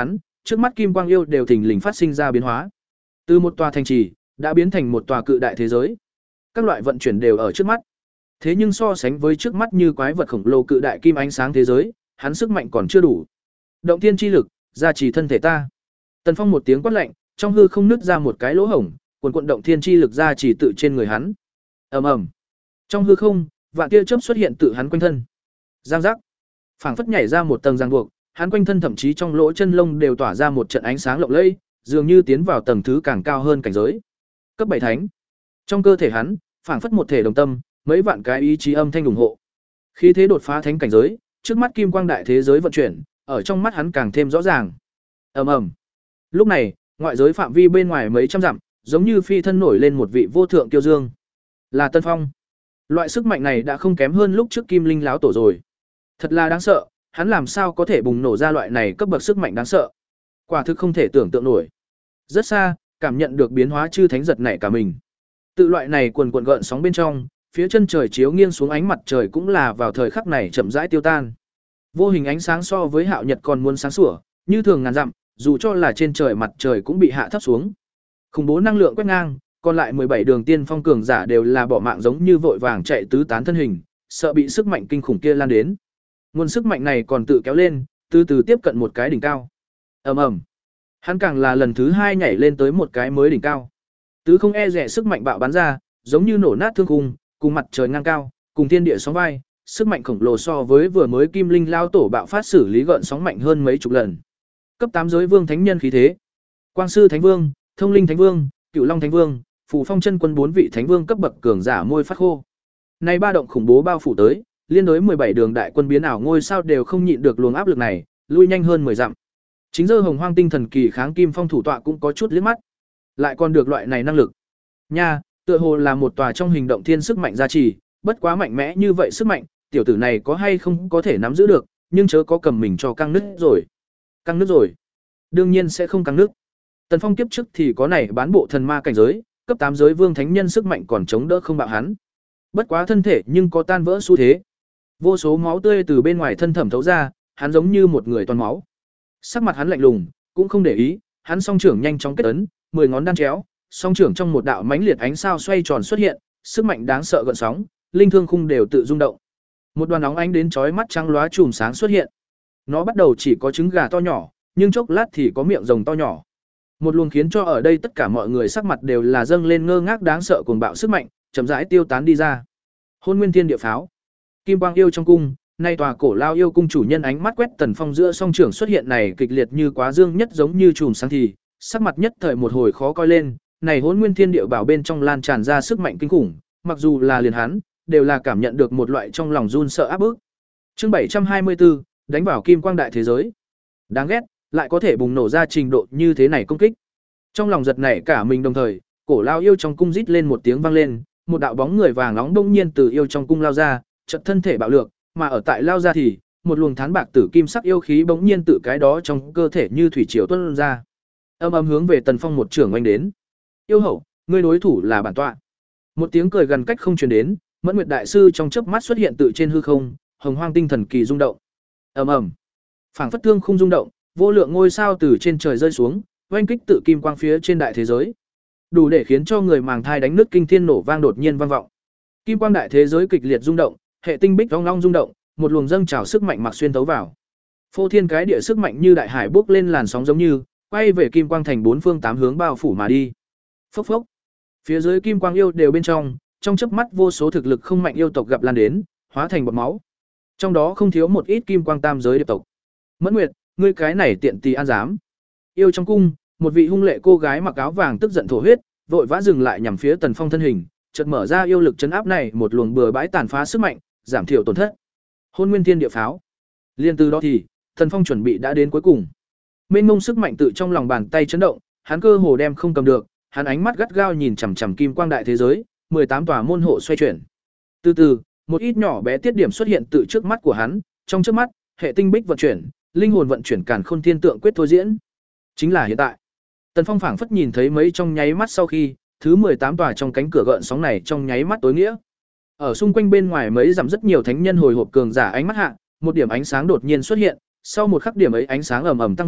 trước mắt kim quang yêu đều thình lình phát sinh ra biến hóa. Từ một tòa thành trì đã biến thành một tòa cự đại thế giới. Các loại vận chuyển đều ở trước mắt. Thế nhưng so sánh với trước mắt như quái vật khổng lồ cự đại kim ánh sáng thế giới, hắn sức mạnh còn chưa đủ. Động thiên chi lực, gia trì thân thể ta. Tần Phong một tiếng quát lạnh, trong hư không nứt ra một cái lỗ hổng, cuồn cuộn động thiên chi lực gia trì tự trên người hắn. Ầm ầm. Trong hư không, vạn tia chớp xuất hiện tự hắn quanh thân. Giang giác. Phảng phất nhảy ra một tầng ràng buộc, hắn quanh thân thậm chí trong lỗ chân lông đều tỏa ra một trận ánh sáng lộng lẫy, dường như tiến vào tầng thứ càng cao hơn cảnh giới. Cấp bảy thánh. Trong cơ thể hắn, phảng phất một thể đồng tâm, mấy vạn cái ý chí âm thanh ủng hộ. Khí thế đột phá thánh cảnh giới, trước mắt kim quang đại thế giới vận chuyển, ở trong mắt hắn càng thêm rõ ràng. Ầm ầm. Lúc này, ngoại giới phạm vi bên ngoài mấy trăm dặm, giống như phi thân nổi lên một vị vô thượng kiêu dương. Là Tân Phong. Loại sức mạnh này đã không kém hơn lúc trước Kim Linh láo tổ rồi. Thật là đáng sợ, hắn làm sao có thể bùng nổ ra loại này cấp bậc sức mạnh đáng sợ. Quả thực không thể tưởng tượng nổi. Rất xa, cảm nhận được biến hóa chư thánh giật nảy cả mình. Tự loại này quần quần gợn sóng bên trong, phía chân trời chiếu nghiêng xuống ánh mặt trời cũng là vào thời khắc này chậm rãi tiêu tan. Vô hình ánh sáng so với hạo nhật còn muốn sáng sủa, như thường ngàn dặm, dù cho là trên trời mặt trời cũng bị hạ thấp xuống. Khủng bố năng lượng quét ngang, còn lại mười bảy đường tiên phong cường giả đều là bỏ mạng giống như vội vàng chạy tứ tán thân hình, sợ bị sức mạnh kinh khủng kia lan đến. Nguồn sức mạnh này còn tự kéo lên, từ từ tiếp cận một cái đỉnh cao. Ầm ầm. Hắn càng là lần thứ hai nhảy lên tới một cái mới đỉnh cao. Tứ không e rẻ sức mạnh bạo bắn ra, giống như nổ nát thương khung, cùng mặt trời ngang cao, cùng thiên địa sóng vai, sức mạnh khổng lồ so với vừa mới Kim Linh lao tổ bạo phát xử lý gợn sóng mạnh hơn mấy chục lần. Cấp tám giới vương thánh nhân khí thế. Quang sư thánh vương, Thông linh thánh vương, Cửu Long thánh vương, Phù Phong chân quân bốn vị thánh vương cấp bậc cường giả môi phát khô. Nay ba động khủng bố bao phủ tới, liên đối mười bảy đường đại quân biến ảo ngôi sao đều không nhịn được luồng áp lực này, lui nhanh hơn mười dặm. Chính giờ Hồng Hoang tinh thần kỳ kháng kim phong thủ tọa cũng có chút liếc mắt. Lại còn được loại này năng lực. Nha, tựa hồ là một tòa trong hình động thiên sức mạnh gia trì, bất quá mạnh mẽ như vậy sức mạnh, tiểu tử này có hay không có thể nắm giữ được, nhưng chớ có cầm mình cho căng nứt rồi. Căng nứt rồi. Đương nhiên sẽ không căng nứt. Tần Phong kiếp trước thì có này bán bộ thần ma cảnh giới, cấp tám giới vương thánh nhân sức mạnh còn chống đỡ không bạo hắn. Bất quá thân thể nhưng có tan vỡ xu thế. Vô số máu tươi từ bên ngoài thân thẩm thấu ra, hắn giống như một người toàn máu. Sắc mặt hắn lạnh lùng, cũng không để ý, hắn song trưởng nhanh chóng kết ấn, mười ngón đan chéo, song trưởng trong một đạo mãnh liệt ánh sao xoay tròn xuất hiện, sức mạnh đáng sợ gợn sóng, linh thương khung đều tự rung động. Một đoàn óng ánh đến chói mắt trắng lóa chùm sáng xuất hiện. Nó bắt đầu chỉ có trứng gà to nhỏ, nhưng chốc lát thì có miệng rồng to nhỏ. Một luồng khiến cho ở đây tất cả mọi người sắc mặt đều là dâng lên ngơ ngác đáng sợ cuồng bạo sức mạnh, chậm rãi tiêu tán đi ra. Hôn Nguyên Thiên Địa Pháo. Kim quang yêu trong cung, nay tòa cổ lao yêu cung chủ nhân ánh mắt quét Tần Phong giữa song trưởng xuất hiện này kịch liệt như quá dương nhất giống như chùm sáng thì, sắc mặt nhất thời một hồi khó coi lên, này Hỗn Nguyên Thiên Địa bảo bên trong lan tràn ra sức mạnh kinh khủng, mặc dù là liền hắn, đều là cảm nhận được một loại trong lòng run sợ áp bức. Chương bảy trăm hai mươi tư, đánh vào kim quang đại thế giới. Đáng ghét, lại có thể bùng nổ ra trình độ như thế này công kích. Trong lòng giật nảy cả mình đồng thời, cổ lao yêu trong cung rít lên một tiếng vang lên, một đạo bóng người vàng nóng đông nhiên từ yêu trong cung lao ra, chợt thân thể bạo lược, mà ở tại lao ra thì, một luồng thán bạc tử kim sắc yêu khí bỗng nhiên tự cái đó trong cơ thể như thủy triều tuôn ra. Âm ầm hướng về Tần Phong một trưởng oanh đến. Yêu hậu, ngươi đối thủ là bản tọa. Một tiếng cười gần cách không truyền đến, Mẫn Nguyệt đại sư trong chớp mắt xuất hiện tự trên hư không, hồng hoang tinh thần kỳ rung động. Ầm ầm. Phảng phất thương không rung động, vô lượng ngôi sao từ trên trời rơi xuống, oanh kích tự kim quang phía trên đại thế giới. Đủ để khiến cho người màng thai đánh nứt kinh thiên nổ vang đột nhiên vang vọng. Kim quang đại thế giới kịch liệt rung động, hệ tinh bích ong ong rung động, một luồng dâng trào sức mạnh mặc xuyên thấu vào. Phô thiên cái địa sức mạnh như đại hải bốc lên làn sóng giống như, quay về kim quang thành bốn phương tám hướng bao phủ mà đi. Phốc phốc. Phía dưới kim quang yêu đều bên trong, trong chớp mắt vô số thực lực không mạnh yêu tộc gặp lan đến, hóa thành bọt máu. Trong đó không thiếu một ít kim quang tam giới điệp tộc. Mẫn Nguyệt, ngươi cái này tiện tì an dám. Yêu trong cung, một vị hung lệ cô gái mặc áo vàng tức giận thổ huyết, vội vã dừng lại nhằm phía Tần Phong thân hình, chợt mở ra yêu lực chấn áp này một luồng bừa bãi tàn phá sức mạnh, giảm thiểu tổn thất. Hôn Nguyên Thiên Địa Pháo. Liên từ đó thì, Tần Phong chuẩn bị đã đến cuối cùng. Mênh mông sức mạnh tự trong lòng bàn tay chấn động, hắn cơ hồ đem không cầm được, hắn ánh mắt gắt gao nhìn chằm chằm kim quang đại thế giới, mười tám tòa môn hộ xoay chuyển. Từ từ, một ít nhỏ bé tiết điểm xuất hiện tự trước mắt của hắn, trong trước mắt, hệ tinh bích vận chuyển, linh hồn vận chuyển càn khôn thiên tượng quyết thôi diễn. Chính là hiện tại. Tần Phong phảng phất nhìn thấy mấy trong nháy mắt sau khi, thứ mười tám tòa trong cánh cửa gợn sóng này trong nháy mắt tối nghĩa. Ở xung quanh bên ngoài mấy dặm rất nhiều thánh nhân hồi hộp cường giả ánh mắt hạ, một điểm ánh sáng đột nhiên xuất hiện, sau một khắc điểm ấy ánh sáng ầm ầm tăng vọt,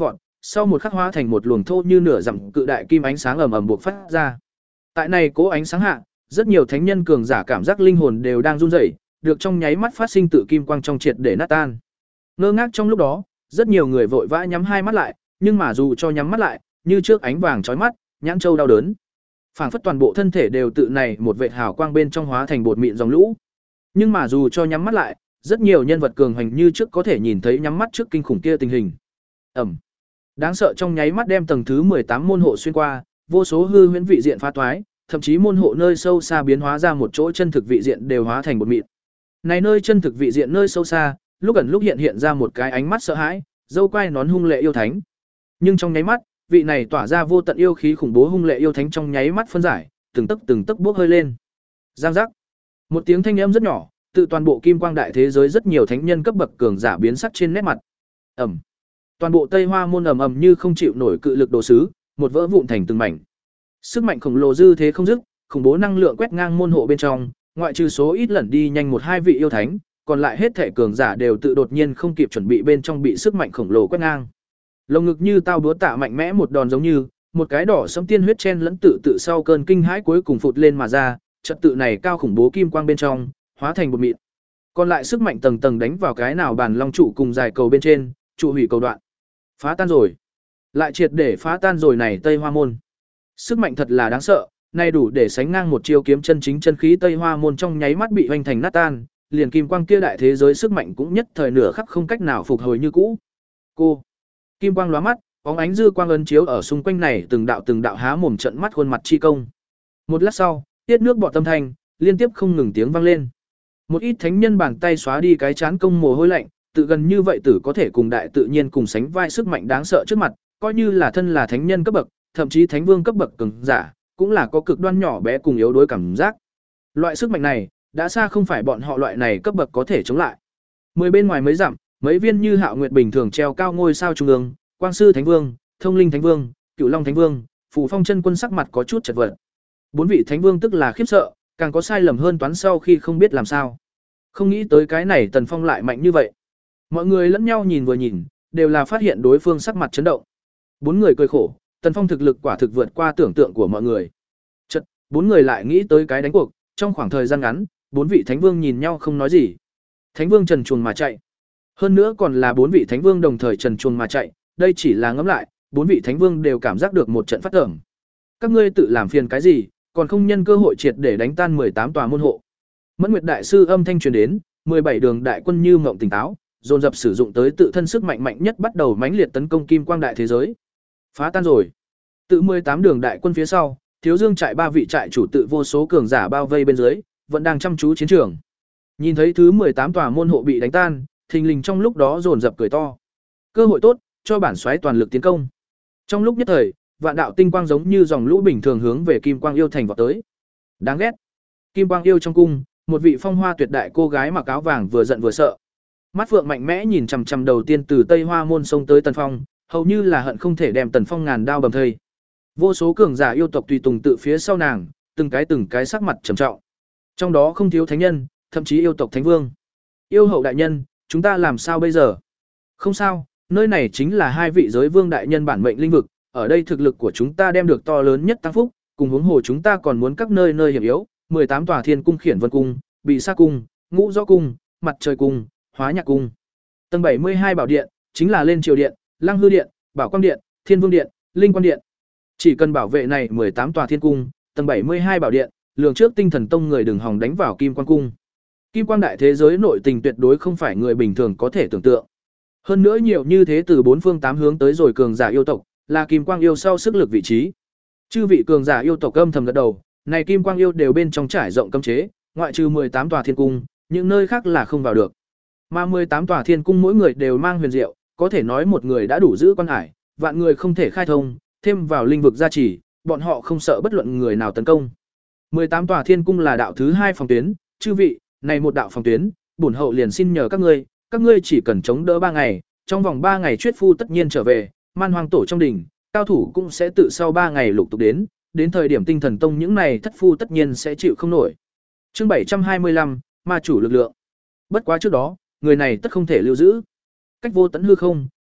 sau một khắc hóa thành một luồng thô như nửa dặm cự đại kim ánh sáng ầm ầm bộc phát ra. Tại này cố ánh sáng hạ, rất nhiều thánh nhân cường giả cảm giác linh hồn đều đang run rẩy, được trong nháy mắt phát sinh tự kim quang trong triệt để nát tan. Ngơ ngác trong lúc đó, rất nhiều người vội vã nhắm hai mắt lại, nhưng mà dù cho nhắm mắt lại, như trước ánh vàng chói mắt, nhãn châu đau đớn. Phảng phất toàn bộ thân thể đều tự này một vệt hào quang bên trong hóa thành bột mịn dòng lũ. Nhưng mà dù cho nhắm mắt lại, rất nhiều nhân vật cường hành như trước có thể nhìn thấy nhắm mắt trước kinh khủng kia tình hình. Ầm. Đáng sợ trong nháy mắt đem tầng thứ mười tám môn hộ xuyên qua, vô số hư huyễn vị diện phá toái, thậm chí môn hộ nơi sâu xa biến hóa ra một chỗ chân thực vị diện đều hóa thành bột mịn. Này nơi chân thực vị diện nơi sâu xa, lúc ẩn lúc hiện hiện ra một cái ánh mắt sợ hãi, dâu quai nón hung lệ yêu thánh. Nhưng trong nháy mắt, vị này tỏa ra vô tận yêu khí khủng bố hung lệ yêu thánh trong nháy mắt phân giải, từng tấc từng tấc bốc hơi lên. Giang giác. Một tiếng thanh âm rất nhỏ, tự toàn bộ kim quang đại thế giới rất nhiều thánh nhân cấp bậc cường giả biến sắc trên nét mặt. Ầm. Toàn bộ Tây Hoa môn ầm ầm như không chịu nổi cự lực đồ sứ, một vỡ vụn thành từng mảnh. Sức mạnh khổng lồ dư thế không dứt, khủng bố năng lượng quét ngang môn hộ bên trong, ngoại trừ số ít lẩn đi nhanh một hai vị yêu thánh, còn lại hết thể cường giả đều tự đột nhiên không kịp chuẩn bị bên trong bị sức mạnh khổng lồ quét ngang. Lồng ngực như tao búa tạ mạnh mẽ một đòn giống như, một cái đỏ sẫm tiên huyết chen lẫn tự tự sau cơn kinh hãi cuối cùng phụt lên mà ra, trật tự này cao khủng bố kim quang bên trong, hóa thành bột mịn. Còn lại sức mạnh tầng tầng đánh vào cái nào bàn long trụ cùng dài cầu bên trên, trụ hủy cầu đoạn. Phá tan rồi. Lại triệt để phá tan rồi này Tây Hoa môn. Sức mạnh thật là đáng sợ, này đủ để sánh ngang một chiêu kiếm chân chính chân khí Tây Hoa môn trong nháy mắt bị hoành thành nát tan, liền kim quang kia đại thế giới sức mạnh cũng nhất thời nửa khắc không cách nào phục hồi như cũ. Cô, kim quang lóa mắt, bóng ánh dư quang ấn chiếu ở xung quanh này từng đạo từng đạo há mồm trận mắt khuôn mặt chi công. Một lát sau, tiết nước bọt tâm thanh, liên tiếp không ngừng tiếng vang lên. Một ít thánh nhân bàn tay xóa đi cái chán công mồ hôi lạnh, tự gần như vậy tử có thể cùng đại tự nhiên cùng sánh vai sức mạnh đáng sợ trước mặt, coi như là thân là thánh nhân cấp bậc, thậm chí thánh vương cấp bậc cường giả, cũng là có cực đoan nhỏ bé cùng yếu đuối cảm giác. Loại sức mạnh này, đã xa không phải bọn họ loại này cấp bậc có thể chống lại. Mười bên ngoài mấy dặm, mấy viên như Hạo Nguyệt bình thường treo cao ngôi sao trung ương, Quang Sư Thánh Vương, Thông Linh Thánh Vương, Cửu Long Thánh Vương, Phù Phong Chân Quân sắc mặt có chút chật vật. Bốn vị thánh vương tức là khiếp sợ, càng có sai lầm hơn toán sau khi không biết làm sao. Không nghĩ tới cái này Tần Phong lại mạnh như vậy. Mọi người lẫn nhau nhìn vừa nhìn, đều là phát hiện đối phương sắc mặt chấn động. Bốn người cười khổ, Tần Phong thực lực quả thực vượt qua tưởng tượng của mọi người. Chợt, bốn người lại nghĩ tới cái đánh cuộc, trong khoảng thời gian ngắn, bốn vị thánh vương nhìn nhau không nói gì. Thánh vương trần truồng mà chạy. Hơn nữa còn là bốn vị thánh vương đồng thời trần truồng mà chạy, đây chỉ là ngẫm lại, bốn vị thánh vương đều cảm giác được một trận phát tởm. Các ngươi tự làm phiền cái gì, còn không nhân cơ hội triệt để đánh tan mười tám tòa môn hộ. Mẫn Nguyệt đại sư âm thanh truyền đến, mười bảy đường đại quân như mộng tỉnh táo, dồn dập sử dụng tới tự thân sức mạnh mạnh nhất bắt đầu mãnh liệt tấn công kim quang đại thế giới. Phá tan rồi. Tự mười tám đường đại quân phía sau, Thiếu Dương trại ba vị trại chủ tự vô số cường giả bao vây bên dưới, vẫn đang chăm chú chiến trường. Nhìn thấy thứ mười tám tòa môn hộ bị đánh tan, thình lình trong lúc đó dồn dập cười to. Cơ hội tốt, cho bản soái toàn lực tiến công. Trong lúc nhất thời, vạn đạo tinh quang giống như dòng lũ bình thường hướng về Kim Quang Yêu thành vọt tới. Đáng ghét. Kim Quang Yêu trong cung, một vị phong hoa tuyệt đại cô gái mặc áo vàng vừa giận vừa sợ. Mắt phượng mạnh mẽ nhìn chằm chằm đầu tiên từ Tây Hoa môn sông tới Tần Phong, hầu như là hận không thể đem Tần Phong ngàn đao bầm thây. Vô số cường giả yêu tộc tùy tùng tự phía sau nàng, từng cái từng cái sắc mặt trầm trọng. Trong đó không thiếu thánh nhân, thậm chí yêu tộc thánh vương. Yêu hậu đại nhân, chúng ta làm sao bây giờ? Không sao, nơi này chính là hai vị giới vương đại nhân bản mệnh linh vực, ở đây thực lực của chúng ta đem được to lớn nhất tăng phúc, cùng huống hồ chúng ta còn muốn các nơi nơi hiểm yếu, mười tám tòa thiên cung khiển vân cung, bị sa cung, ngũ rõ cung, mặt trời cung, hóa nhạc cung. Tầng bảy mươi hai bảo điện, chính là lên triều điện, lăng hư điện, bảo quang điện, thiên vương điện, linh quan điện. Chỉ cần bảo vệ này mười tám tòa thiên cung, tầng bảy mươi hai bảo điện, lường trước tinh thần tông người đừng hòng đánh vào kim quan cung. Kim quang đại thế giới nội tình tuyệt đối không phải người bình thường có thể tưởng tượng. Hơn nữa nhiều như thế từ bốn phương tám hướng tới rồi cường giả yêu tộc, là kim quang yêu sau sức lực vị trí. Chư vị cường giả yêu tộc âm thầm gật đầu, này kim quang yêu đều bên trong trải rộng cấm chế, ngoại trừ mười tám tòa thiên cung, những nơi khác là không vào được. Mà mười tám tòa thiên cung mỗi người đều mang huyền diệu, có thể nói một người đã đủ giữ quan hải, vạn người không thể khai thông, thêm vào linh vực gia trì, bọn họ không sợ bất luận người nào tấn công. mười tám tòa thiên cung là đạo thứ hai phòng tuyến, chư vị, này một đạo phòng tuyến, bổn hậu liền xin nhờ các ngươi, các ngươi chỉ cần chống đỡ ba ngày, trong vòng ba ngày Chuyết Phu tất nhiên trở về, Man Hoang tổ trong đỉnh, cao thủ cũng sẽ tự sau ba ngày lục tục đến, đến thời điểm tinh thần tông những này thất phu tất nhiên sẽ chịu không nổi. Chương bảy trăm hai mươi lăm, ma chủ lực lượng. Bất quá trước đó, người này tất không thể lưu giữ. Cách vô tận hư không,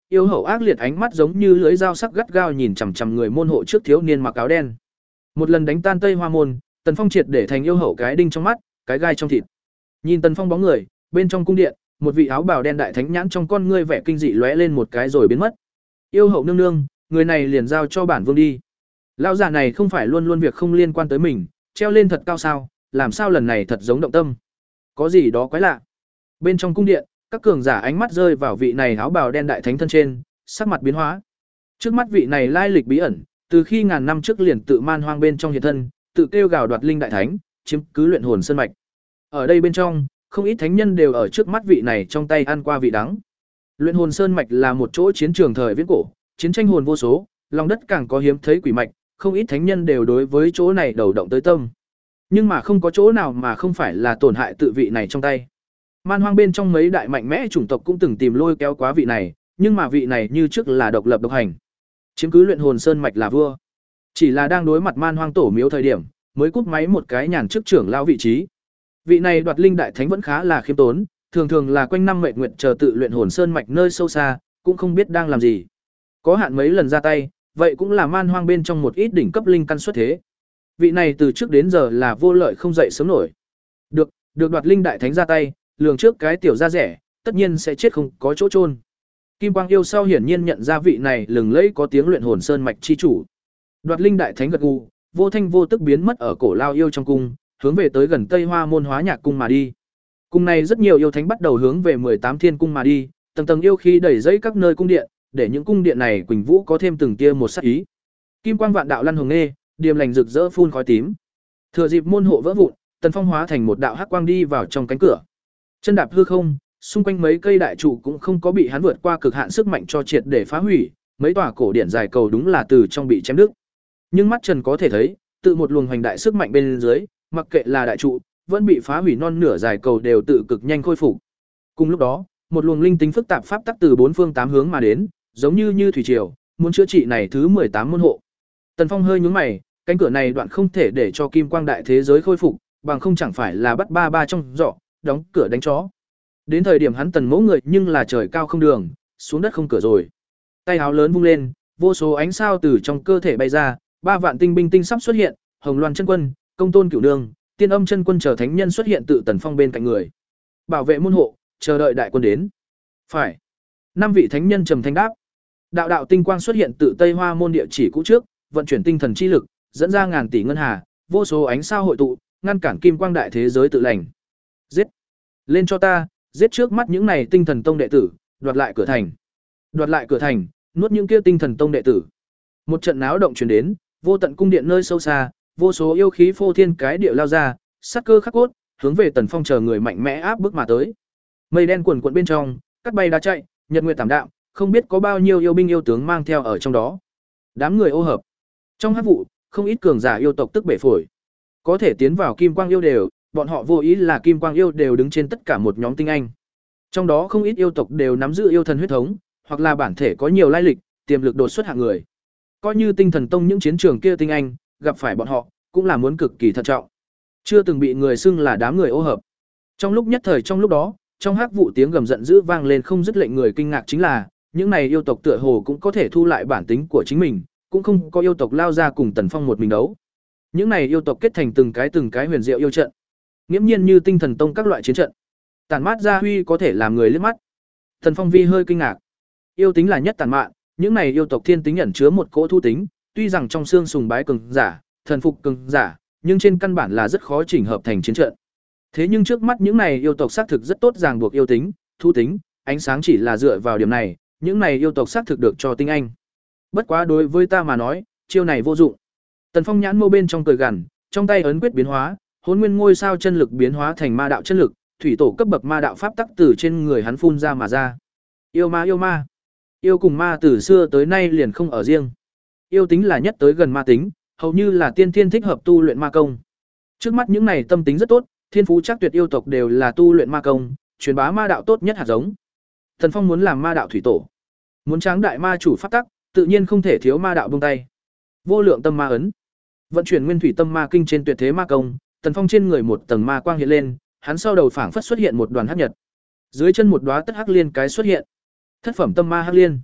yêu hậu ác liệt ánh mắt giống như lưỡi dao sắc gắt gao nhìn chằm chằm người môn hộ trước thiếu niên mặc áo đen. Một lần đánh tan Tây Hoa môn, Tần Phong triệt để thành yêu hậu cái đinh trong mắt, cái gai trong thịt. Nhìn Tần Phong bóng người, bên trong cung điện, một vị áo bào đen đại thánh nhãn trong con ngươi vẻ kinh dị lóe lên một cái rồi biến mất. Yêu hậu nương nương, người này liền giao cho bản vương đi. Lão già này không phải luôn luôn việc không liên quan tới mình, treo lên thật cao sao, làm sao lần này thật giống động tâm. Có gì đó quái lạ. Bên trong cung điện, các cường giả ánh mắt rơi vào vị này áo bào đen đại thánh thân trên, sắc mặt biến hóa. Trước mắt vị này lai lịch bí ẩn, từ khi ngàn năm trước liền tự man hoang bên trong hiện thân, tự kêu gào đoạt linh đại thánh, chiếm cứ luyện hồn sơn mạch. Ở đây bên trong, không ít thánh nhân đều ở trước mắt vị này trong tay ăn qua vị đắng. Luyện hồn sơn mạch là một chỗ chiến trường thời viễn cổ, chiến tranh hồn vô số, lòng đất càng có hiếm thấy quỷ mạch, không ít thánh nhân đều đối với chỗ này đầu động tới tâm. Nhưng mà không có chỗ nào mà không phải là tổn hại tự vị này trong tay. Man hoang bên trong mấy đại mạnh mẽ chủng tộc cũng từng tìm lôi kéo quá vị này, nhưng mà vị này như trước là độc lập độc hành. Chiếm cứ luyện hồn sơn mạch là vua. Chỉ là đang đối mặt man hoang tổ miếu thời điểm, mới cúp máy một cái nhàn chức trưởng lao vị trí. Vị này đoạt linh đại thánh vẫn khá là khiêm tốn, thường thường là quanh năm mệnh nguyện chờ tự luyện hồn sơn mạch nơi sâu xa, cũng không biết đang làm gì. Có hạn mấy lần ra tay, vậy cũng là man hoang bên trong một ít đỉnh cấp linh căn xuất thế. Vị này từ trước đến giờ là vô lợi không dậy sớm nổi. Được, được đoạt linh đại thánh ra tay, lường trước cái tiểu ra rẻ, tất nhiên sẽ chết không có chỗ chôn. Kim Quang yêu sau hiển nhiên nhận ra vị này lừng lẫy có tiếng luyện hồn sơn mạch chi chủ. Đoạt linh đại thánh gật gù, vô thanh vô tức biến mất ở cổ lao yêu trong cung, hướng về tới gần Tây Hoa môn Hóa Nhạc cung mà đi. Cung này rất nhiều yêu thánh bắt đầu hướng về mười tám thiên cung mà đi, tầng tầng yêu khí đẩy dẫy các nơi cung điện, để những cung điện này quỳnh vũ có thêm từng tia một sắc ý. Kim quang vạn đạo lăn hồng nghê, điềm lành rực rỡ phun khói tím. Thừa dịp môn hộ vỡ vụn, Tần Phong hóa thành một đạo hắc quang đi vào trong cánh cửa. Chân đạp hư không, xung quanh mấy cây đại trụ cũng không có bị hắn vượt qua cực hạn sức mạnh cho triệt để phá hủy, mấy tòa cổ điện dài cầu đúng là từ trong bị chém đứt. Nhưng mắt Trần có thể thấy, tự một luồng hoành đại sức mạnh bên dưới, mặc kệ là đại trụ, vẫn bị phá hủy non nửa dài cầu đều tự cực nhanh khôi phục. Cùng lúc đó, một luồng linh tính phức tạp pháp tắc từ bốn phương tám hướng mà đến, giống như như thủy triều, muốn chữa trị này thứ mười tám môn hộ. Tần Phong hơi nhướng mày, cánh cửa này đoạn không thể để cho kim quang đại thế giới khôi phục, bằng không chẳng phải là bắt ba ba trong giỏ, đóng cửa đánh chó. Đến thời điểm hắn Tần mẫu người nhưng là trời cao không đường, xuống đất không cửa rồi. Tay áo lớn vung lên, vô số ánh sao từ trong cơ thể bay ra, ba vạn tinh binh tinh sắp xuất hiện, Hồng Loan chân quân, Công Tôn Cửu Nương, Tiên Âm chân quân chờ thánh nhân xuất hiện tự Tần Phong bên cạnh người. Bảo vệ môn hộ, chờ đợi đại quân đến. Phải. Năm vị thánh nhân trầm thanh đáp. Đạo đạo tinh quang xuất hiện tự Tây Hoa môn địa chỉ cũ trước, vận chuyển tinh thần chi lực, dẫn ra ngàn tỷ ngân hà, vô số ánh sao hội tụ, ngăn cản kim quang đại thế giới tự lành. Giết! Lên cho ta, giết trước mắt những này tinh thần tông đệ tử, đoạt lại cửa thành. Đoạt lại cửa thành, nuốt những kia tinh thần tông đệ tử. Một trận náo động truyền đến, vô tận cung điện nơi sâu xa, vô số yêu khí phô thiên cái địa lao ra, sát cơ khắc cốt, hướng về Tần Phong chờ người mạnh mẽ áp bức mà tới. Mây đen quần quần bên trong, cắt bay đá chạy, nhật nguyệt tảm đạm, không biết có bao nhiêu yêu binh yêu tướng mang theo ở trong đó. Đám người ô hợp. Trong hắc vụ, không ít cường giả yêu tộc tức bể phổi. Có thể tiến vào Kim Quang yêu đều, bọn họ vô ý là Kim Quang yêu đều đứng trên tất cả một nhóm tinh anh. Trong đó không ít yêu tộc đều nắm giữ yêu thần huyết thống, hoặc là bản thể có nhiều lai lịch, tiềm lực đột xuất hạng người. Coi như Tinh Thần Tông những chiến trường kia tinh anh, gặp phải bọn họ, cũng là muốn cực kỳ thận trọng. Chưa từng bị người xưng là đám người ô hợp. Trong lúc nhất thời trong lúc đó, trong hắc vụ tiếng gầm giận dữ vang lên không dứt, lệnh người kinh ngạc chính là, những này yêu tộc tựa hồ cũng có thể thu lại bản tính của chính mình, cũng không có yêu tộc lao ra cùng Tần Phong một mình đấu. Những này yêu tộc kết thành từng cái từng cái huyền diệu yêu trận, nghiễm nhiên như Tinh Thần Tông các loại chiến trận, tản mát ra huy có thể làm người liếc mắt. Tần Phong vi hơi kinh ngạc. Yêu tính là nhất tàn mạn, những này yêu tộc thiên tính ẩn chứa một cỗ thu tính, tuy rằng trong xương sùng bái cường giả, thần phục cường giả, nhưng trên căn bản là rất khó chỉnh hợp thành chiến trận. Thế nhưng trước mắt những này yêu tộc xác thực rất tốt ràng buộc yêu tính, thu tính, ánh sáng chỉ là dựa vào điểm này, những này yêu tộc xác thực được cho tinh anh. Bất quá đối với ta mà nói, chiêu này vô dụng. Tần Phong nhãn mâu bên trong cười gằn, trong tay ấn quyết biến hóa, Hỗn Nguyên ngôi sao chân lực biến hóa thành ma đạo chân lực, thủy tổ cấp bậc ma đạo pháp tắc từ trên người hắn phun ra mà ra. Yêu ma yêu ma. Yêu cùng ma từ xưa tới nay liền không ở riêng. Yêu tính là nhất tới gần ma tính, hầu như là tiên thiên thích hợp tu luyện ma công. Trước mắt những này tâm tính rất tốt, thiên phú chắc tuyệt yêu tộc đều là tu luyện ma công, truyền bá ma đạo tốt nhất hạt giống. Thần Phong muốn làm ma đạo thủy tổ, muốn tráng đại ma chủ pháp tắc, tự nhiên không thể thiếu ma đạo buông tay. Vô lượng tâm ma ấn, vận chuyển nguyên thủy tâm ma kinh trên tuyệt thế ma công, Tần Phong trên người một tầng ma quang hiện lên, hắn sau đầu phảng phất xuất hiện một đoàn hắc nhật. Dưới chân một đóa tất hắc liên cái xuất hiện. Thất phẩm tâm ma hắc liên.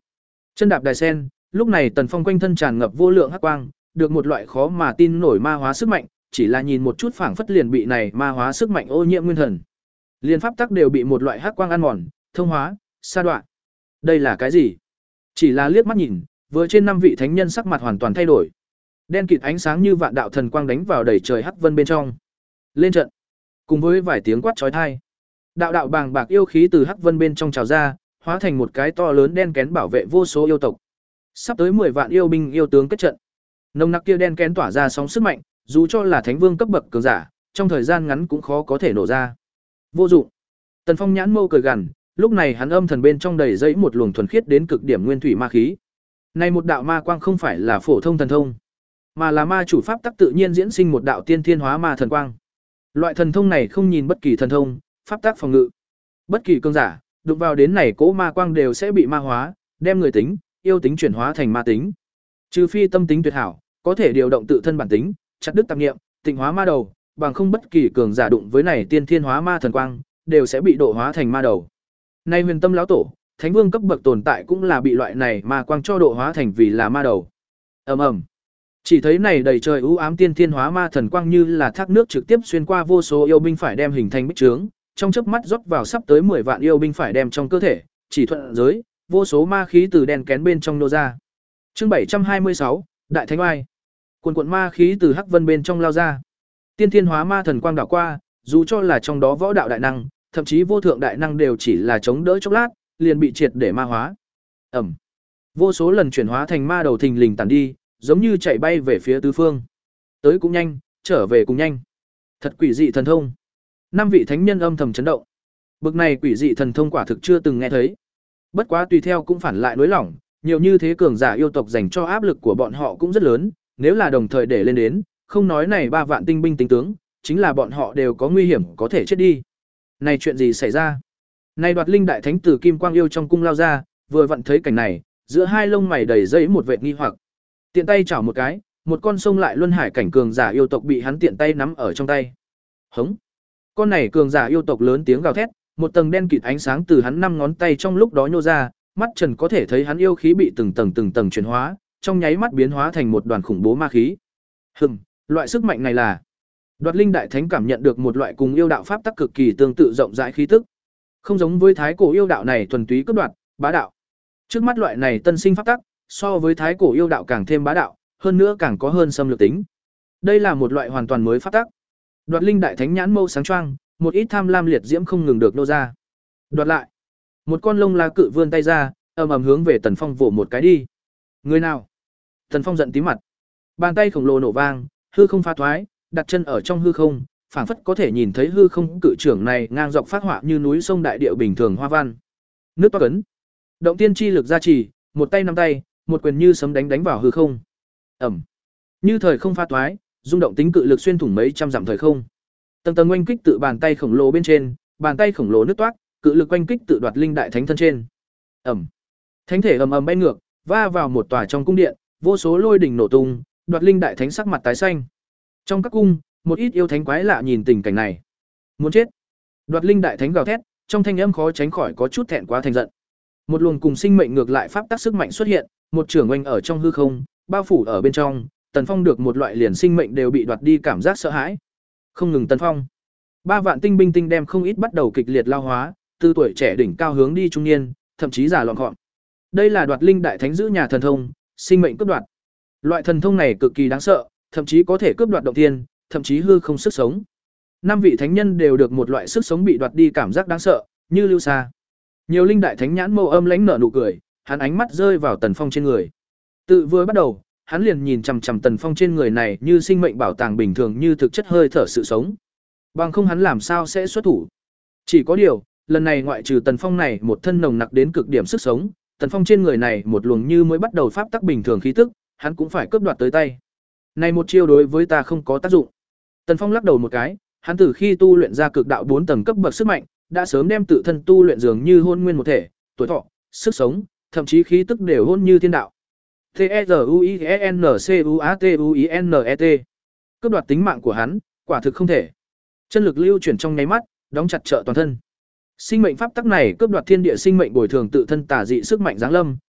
Chân đạp đài sen, lúc này Tần Phong quanh thân tràn ngập vô lượng hắc quang, được một loại khó mà tin nổi ma hóa sức mạnh, chỉ là nhìn một chút phảng phất liền bị này ma hóa sức mạnh ô nhiễm nguyên thần. Liên pháp tắc đều bị một loại hắc quang ăn mòn, thông hóa, sa đoạn. Đây là cái gì? Chỉ là liếc mắt nhìn, vừa trên năm vị thánh nhân sắc mặt hoàn toàn thay đổi. Đen kịt ánh sáng như vạn đạo thần quang đánh vào đầy trời hắc vân bên trong. Lên trận. Cùng với vài tiếng quát chói tai. Đạo đạo bàng bạc yêu khí từ hắc vân bên trong trào ra, hóa thành một cái to lớn đen kén bảo vệ vô số yêu tộc. Sắp tới mười vạn yêu binh yêu tướng kết trận. Nồng nặc kia đen kén tỏa ra sóng sức mạnh, dù cho là thánh vương cấp bậc cường giả, trong thời gian ngắn cũng khó có thể nổ ra. Vô dụng. Tần Phong nhãn mâu cười gằn, lúc này hắn âm thần bên trong đầy dẫy một luồng thuần khiết đến cực điểm nguyên thủy ma khí. Này một đạo ma quang không phải là phổ thông thần thông, mà là ma chủ pháp tắc tự nhiên diễn sinh một đạo tiên thiên hóa ma thần quang. Loại thần thông này không nhìn bất kỳ thần thông, pháp tắc phòng ngự. Bất kỳ cường giả, đụng vào đến này cỗ ma quang đều sẽ bị ma hóa, đem người tính, yêu tính chuyển hóa thành ma tính. Trừ phi tâm tính tuyệt hảo, có thể điều động tự thân bản tính, chặt đứt tạp niệm, tịnh hóa ma đầu, bằng không bất kỳ cường giả đụng với này tiên thiên hóa ma thần quang, đều sẽ bị độ hóa thành ma đầu. Nay Huyền Tâm lão tổ, thánh vương cấp bậc tồn tại cũng là bị loại này ma quang cho độ hóa thành vì là ma đầu. Ầm ầm. Chỉ thấy này đầy trời u ám tiên thiên hóa ma thần quang như là thác nước trực tiếp xuyên qua vô số yêu binh phải đem hình thành bích trướng, trong chớp mắt rót vào sắp tới mười vạn yêu binh phải đem trong cơ thể, chỉ thuận giới, vô số ma khí từ đèn kén bên trong nô ra. Chương bảy trăm hai mươi sáu, Đại Thánh Oai. Cuồn cuộn ma khí từ hắc vân bên trong lao ra. Tiên thiên hóa ma thần quang đảo qua, dù cho là trong đó võ đạo đại năng, thậm chí vô thượng đại năng đều chỉ là chống đỡ chốc lát, liền bị triệt để ma hóa. Ẩm. Vô số lần chuyển hóa thành ma đầu thình lình tản đi, giống như chạy bay về phía tứ phương. Tới cũng nhanh, trở về cũng nhanh. Thật quỷ dị thần thông. Năm vị thánh nhân âm thầm chấn động. Bực này quỷ dị thần thông quả thực chưa từng nghe thấy. Bất quá tùy theo cũng phản lại nối lỏng, nhiều như thế cường giả yêu tộc dành cho áp lực của bọn họ cũng rất lớn, nếu là đồng thời để lên đến, không nói này ba vạn tinh binh tinh tướng, chính là bọn họ đều có nguy hiểm có thể chết đi. Này chuyện gì xảy ra? Này Đoạt Linh đại thánh từ Kim Quang yêu trong cung lao ra, vừa vặn thấy cảnh này, giữa hai lông mày đầy dẫy một vệt nghi hoặc. Tiện tay chảo một cái, một con sông lại luân hải cảnh cường giả yêu tộc bị hắn tiện tay nắm ở trong tay. Hống. Con này cường giả yêu tộc lớn tiếng gào thét, một tầng đen kịt ánh sáng từ hắn năm ngón tay trong lúc đó nhô ra, mắt Trần có thể thấy hắn yêu khí bị từng tầng từng tầng chuyển hóa, trong nháy mắt biến hóa thành một đoàn khủng bố ma khí. Hừm, loại sức mạnh này là Đoạt Linh đại thánh cảm nhận được một loại cùng yêu đạo pháp tắc cực kỳ tương tự rộng rãi khí tức. Không giống với thái cổ yêu đạo này thuần túy cướp đoạt, bá đạo. Trước mắt loại này tân sinh pháp tắc, so với thái cổ yêu đạo càng thêm bá đạo, hơn nữa càng có hơn xâm lược tính. Đây là một loại hoàn toàn mới pháp tắc. Đoạt Linh đại thánh nhãn mâu sáng choang, một ít tham lam liệt diễm không ngừng được nô ra. Đoạt lại. Một con lông la cự vươn tay ra, ầm ầm hướng về Tần Phong vỗ một cái đi. Người nào? Tần Phong giận tím mặt. Bàn tay khổng lồ nổ vang, hư không phá thoái, đặt chân ở trong hư không, phảng phất có thể nhìn thấy hư không cự trưởng này ngang dọc phát họa như núi sông đại địa bình thường hoa văn. Nước toát ấn. Động tiên chi lực gia trì, một tay nắm tay, một quyền như sấm đánh đánh vào hư không. Ầm. Như thời không pha toái, rung động tính cự lực xuyên thủng mấy trăm dặm thời không. Tầng tầng oanh kích tự bàn tay khổng lồ bên trên, bàn tay khổng lồ nứt toát, cự lực oanh kích tự Đoạt Linh đại thánh thân trên. Ầm. Thánh thể ầm ầm bay ngược, va vào một tòa trong cung điện, vô số lôi đỉnh nổ tung, Đoạt Linh đại thánh sắc mặt tái xanh. Trong các cung, một ít yêu thánh quái lạ nhìn tình cảnh này. Muốn chết. Đoạt Linh đại thánh gào thét, trong thanh âm khó tránh khỏi có chút thẹn quá thành giận. Một luồng cùng sinh mệnh ngược lại pháp tắc sức mạnh xuất hiện, một trưởng oanh ở trong hư không, bao phủ ở bên trong, Tần Phong được một loại liền sinh mệnh đều bị đoạt đi cảm giác sợ hãi. Không ngừng Tần Phong, ba vạn tinh binh tinh đem không ít bắt đầu kịch liệt lao hóa, từ tuổi trẻ đỉnh cao hướng đi trung niên, thậm chí già lọn gọn. Đây là Đoạt Linh đại thánh giữ nhà thần thông, sinh mệnh cướp đoạt. Loại thần thông này cực kỳ đáng sợ, thậm chí có thể cướp đoạt động thiên, thậm chí hư không sức sống. Năm vị thánh nhân đều được một loại sức sống bị đoạt đi cảm giác đáng sợ, như lưu xa. Nhiều linh đại thánh nhãn mâu âm lãnh nở nụ cười, hắn ánh mắt rơi vào Tần Phong trên người. Tự vừa bắt đầu, hắn liền nhìn chằm chằm Tần Phong trên người này như sinh mệnh bảo tàng bình thường như thực chất hơi thở sự sống. Bằng không hắn làm sao sẽ xuất thủ. Chỉ có điều, lần này ngoại trừ Tần Phong này một thân nồng nặc đến cực điểm sức sống, Tần Phong trên người này một luồng như mới bắt đầu pháp tắc bình thường khí tức, hắn cũng phải cướp đoạt tới tay. Này một chiêu đối với ta không có tác dụng. Tần Phong lắc đầu một cái, hắn từ khi tu luyện ra cực đạo bốn tầng cấp bậc sức mạnh, đã sớm đem tự thân tu luyện dường như hôn nguyên một thể, tuổi thọ, sức sống, thậm chí khí tức đều hôn như thiên đạo. T E Z U I E N C U A T U I N E T. Cướp đoạt tính mạng của hắn, quả thực không thể. Chân lực lưu chuyển trong nháy mắt, đóng chặt trợ toàn thân. Sinh mệnh pháp tắc này cướp đoạt thiên địa sinh mệnh bồi thường tự thân tà dị sức mạnh giáng lâm,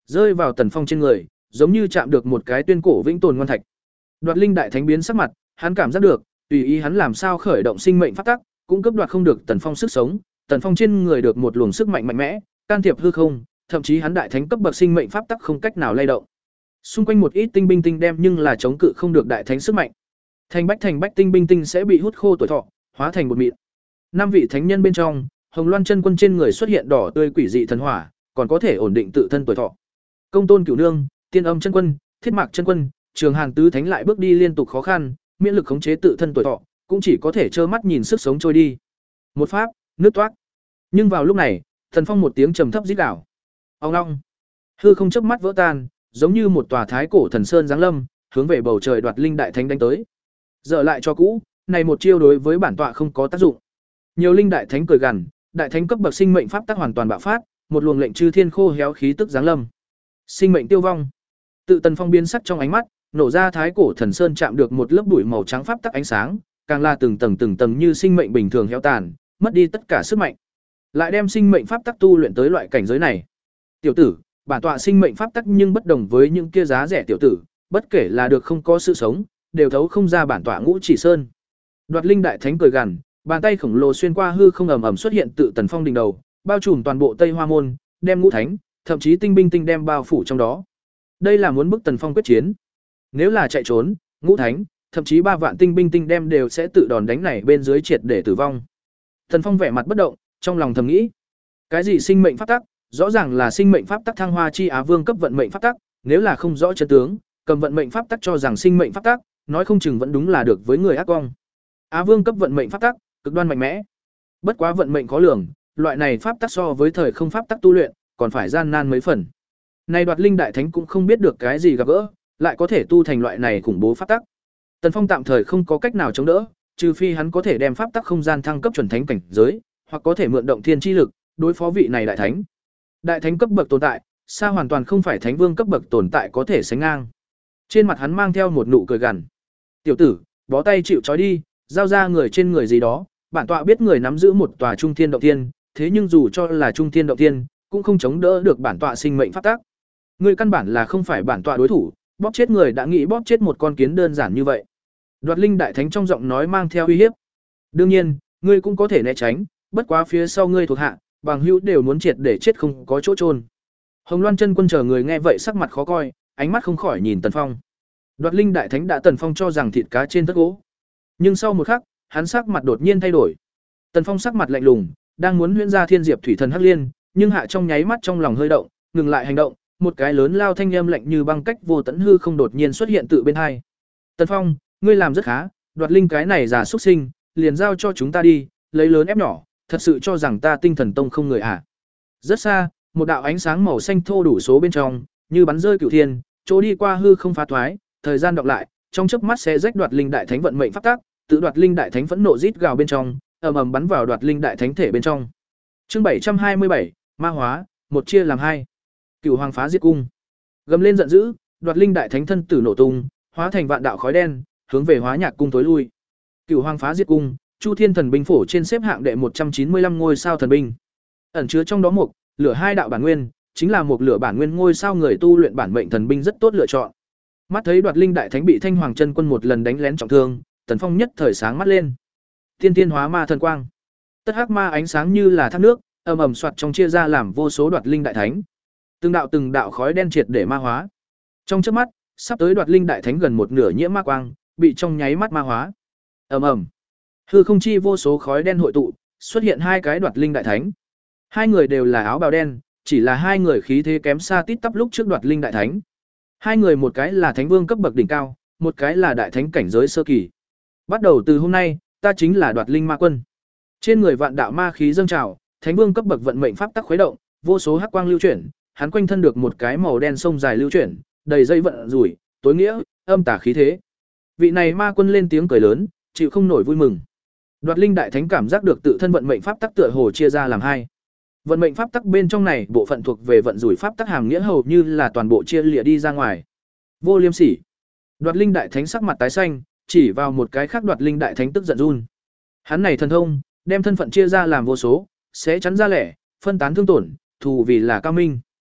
rơi vào Tần Phong trên người, giống như chạm được một cái tuyên cổ vĩnh tồn ngoan thạch. Đoạt linh đại thánh biến sắc mặt, hắn cảm giác được, tùy ý hắn làm sao khởi động sinh mệnh pháp tắc, cũng cướp đoạt không được Tần Phong sức sống. Tần Phong trên người được một luồng sức mạnh mạnh mẽ, can thiệp hư không, thậm chí hắn đại thánh cấp bậc sinh mệnh pháp tắc không cách nào lay động. Xung quanh một ít tinh binh tinh đem nhưng là chống cự không được đại thánh sức mạnh. Thành bách thành bách tinh binh tinh sẽ bị hút khô tuổi thọ, hóa thành bột mịn. Năm vị thánh nhân bên trong, Hồng Loan chân quân trên người xuất hiện đỏ tươi quỷ dị thần hỏa, còn có thể ổn định tự thân tuổi thọ. Công Tôn Cửu Nương, Tiên Âm chân quân, Thiết Mạc chân quân, Trường Hàn tứ thánh lại bước đi liên tục khó khăn, miễn lực khống chế tự thân tuổi thọ, cũng chỉ có thể trơ mắt nhìn sức sống trôi đi. Một pháp, nước toát. Nhưng vào lúc này, Thần Phong một tiếng trầm thấp rít gào. Ong ong. Hư không chớp mắt vỡ tan, giống như một tòa thái cổ thần sơn giáng lâm, hướng về bầu trời đoạt linh đại thánh đánh tới. Dở lại cho cũ, này một chiêu đối với bản tọa không có tác dụng. Nhiều linh đại thánh cười gằn, đại thánh cấp bậc sinh mệnh pháp tắc hoàn toàn bạo phát, một luồng lệnh chư thiên khô héo khí tức giáng lâm. Sinh mệnh tiêu vong. Tự Tần Phong biến sắc trong ánh mắt, nổ ra thái cổ thần sơn chạm được một lớp bụi màu trắng pháp tắc ánh sáng, càng là từng tầng từng tầng như sinh mệnh bình thường héo tàn, mất đi tất cả sức mạnh. Lại đem sinh mệnh pháp tắc tu luyện tới loại cảnh giới này. Tiểu tử, bản tọa sinh mệnh pháp tắc nhưng bất đồng với những kia giá rẻ tiểu tử, bất kể là được không có sự sống, đều thấu không ra bản tọa Ngũ Chỉ Sơn. Đoạt linh đại thánh cười gằn, bàn tay khổng lồ xuyên qua hư không ầm ầm xuất hiện tự Tần Phong đỉnh đầu, bao trùm toàn bộ Tây Hoa môn, đem ngũ thánh, thậm chí tinh binh tinh đem bao phủ trong đó. Đây là muốn bức Tần Phong quyết chiến. Nếu là chạy trốn, ngũ thánh, thậm chí ba vạn tinh binh tinh đem đều sẽ tự đòn đánh này bên dưới triệt để tử vong. Tần Phong vẻ mặt bất động, trong lòng thầm nghĩ, cái gì sinh mệnh pháp tắc, rõ ràng là sinh mệnh pháp tắc thăng hoa chi Á Vương cấp vận mệnh pháp tắc, nếu là không rõ chân tướng, cầm vận mệnh pháp tắc cho rằng sinh mệnh pháp tắc, nói không chừng vẫn đúng là được với người ác vong. Á Vương cấp vận mệnh pháp tắc, cực đoan mạnh mẽ. Bất quá vận mệnh khó lường, loại này pháp tắc so với thời không pháp tắc tu luyện, còn phải gian nan mấy phần. Này Đoạt linh đại thánh cũng không biết được cái gì gặp gỡ, lại có thể tu thành loại này khủng bố pháp tắc. Tần Phong tạm thời không có cách nào chống đỡ, trừ phi hắn có thể đem pháp tắc không gian thăng cấp chuẩn thánh cảnh giới, hoặc có thể mượn động thiên chi lực, đối phó vị này đại thánh. Đại thánh cấp bậc tồn tại, xa hoàn toàn không phải thánh vương cấp bậc tồn tại có thể sánh ngang. Trên mặt hắn mang theo một nụ cười gằn. "Tiểu tử, bó tay chịu trói đi, giao ra người trên người gì đó, bản tọa biết người nắm giữ một tòa trung thiên động thiên, thế nhưng dù cho là trung thiên động thiên, cũng không chống đỡ được bản tọa sinh mệnh pháp tắc. Ngươi căn bản là không phải bản tọa đối thủ, bóp chết người đã nghĩ bóp chết một con kiến đơn giản như vậy." Đoạt linh đại thánh trong giọng nói mang theo uy hiếp. "Đương nhiên, ngươi cũng có thể né tránh, bất quá phía sau ngươi thuộc hạ, bằng hữu đều muốn triệt để chết không có chỗ chôn." Hồng Loan chân quân chờ người nghe vậy sắc mặt khó coi, ánh mắt không khỏi nhìn Tần Phong. Đoạt linh đại thánh đã Tần Phong cho rằng thịt cá trên tất gỗ, nhưng sau một khắc, hắn sắc mặt đột nhiên thay đổi. Tần Phong sắc mặt lạnh lùng, đang muốn huyễn ra Thiên Diệp Thủy Thần Hắc Liên, nhưng hạ trong nháy mắt trong lòng hơi động, ngừng lại hành động, một cái lớn lao thanh âm lạnh như băng cách vô tận hư không đột nhiên xuất hiện tự bên hai. "Tần Phong, ngươi làm rất khá, Đoạt linh cái này giả xuất sinh, liền giao cho chúng ta đi, lấy lớn ép nhỏ, thật sự cho rằng ta Tinh Thần Tông không người à?" Rất xa, một đạo ánh sáng màu xanh thô đủ số bên trong, như bắn rơi cửu thiên, chỗ đi qua hư không phá thoái, thời gian đọc lại, trong chớp mắt sẽ rách Đoạt linh đại thánh vận mệnh pháp tắc, tự Đoạt linh đại thánh phẫn nộ rít gào bên trong, ầm ầm bắn vào Đoạt linh đại thánh thể bên trong. Chương bảy trăm hai mươi bảy, ma hóa, một chia làm hai. Cửu Hoàng phá diệt cung. Gầm lên giận dữ, Đoạt linh đại thánh thân tử nổ tung, hóa thành vạn đạo khói đen, hướng về Hóa Nhạc cung tối lui. Cửu Hoàng phá diệt cung, Chu Thiên thần binh phổ trên xếp hạng đệ một trăm chín mươi lăm ngôi sao thần binh. Ẩn chứa trong đó một lửa hai đạo bản nguyên, chính là một lửa bản nguyên ngôi sao người tu luyện bản mệnh thần binh rất tốt lựa chọn. Mắt thấy Đoạt linh đại thánh bị Thanh Hoàng chân quân một lần đánh lén trọng thương, Tần Phong nhất thời sáng mắt lên. Tiên tiên hóa ma thần quang. Tất hắc ma ánh sáng như là thác nước, ầm ầm xoạt trong chia ra làm vô số Đoạt linh đại thánh. Từng đạo từng đạo khói đen triệt để ma hóa. Trong chớp mắt, sắp tới Đoạt linh đại thánh gần một nửa nhiễm ma quang, bị trong nháy mắt ma hóa. Ầm ầm. Hư không chi vô số khói đen hội tụ, xuất hiện hai cái Đoạt linh đại thánh. Hai người đều là áo bào đen, chỉ là hai người khí thế kém xa tít tắp lúc trước Đoạt linh đại thánh. Hai người một cái là thánh vương cấp bậc đỉnh cao, một cái là đại thánh cảnh giới sơ kỳ. Bắt đầu từ hôm nay, ta chính là Đoạt linh ma quân. Trên người vạn đạo ma khí dâng trào, thánh vương cấp bậc vận mệnh pháp tắc khuấy động, vô số hắc quang lưu chuyển, hắn quanh thân được một cái màu đen sông dài lưu chuyển, đầy dây vận rủi, tối nghĩa, âm tà khí thế. Vị này ma quân lên tiếng cười lớn, chịu không nổi vui mừng. Đoạt linh đại thánh cảm giác được tự thân vận mệnh pháp tắc tựa hồ chia ra làm hai. Vận mệnh pháp tắc bên trong này bộ phận thuộc về vận rủi pháp tắc hàm nghĩa hầu như là toàn bộ chia lìa đi ra ngoài. Vô liêm sỉ. Đoạt linh đại thánh sắc mặt tái xanh, chỉ vào một cái khác Đoạt linh đại thánh tức giận run. Hắn này thần thông, đem thân phận chia ra làm vô số, sẽ chắn ra lẻ, phân tán thương tổn, thù vì là cao minh.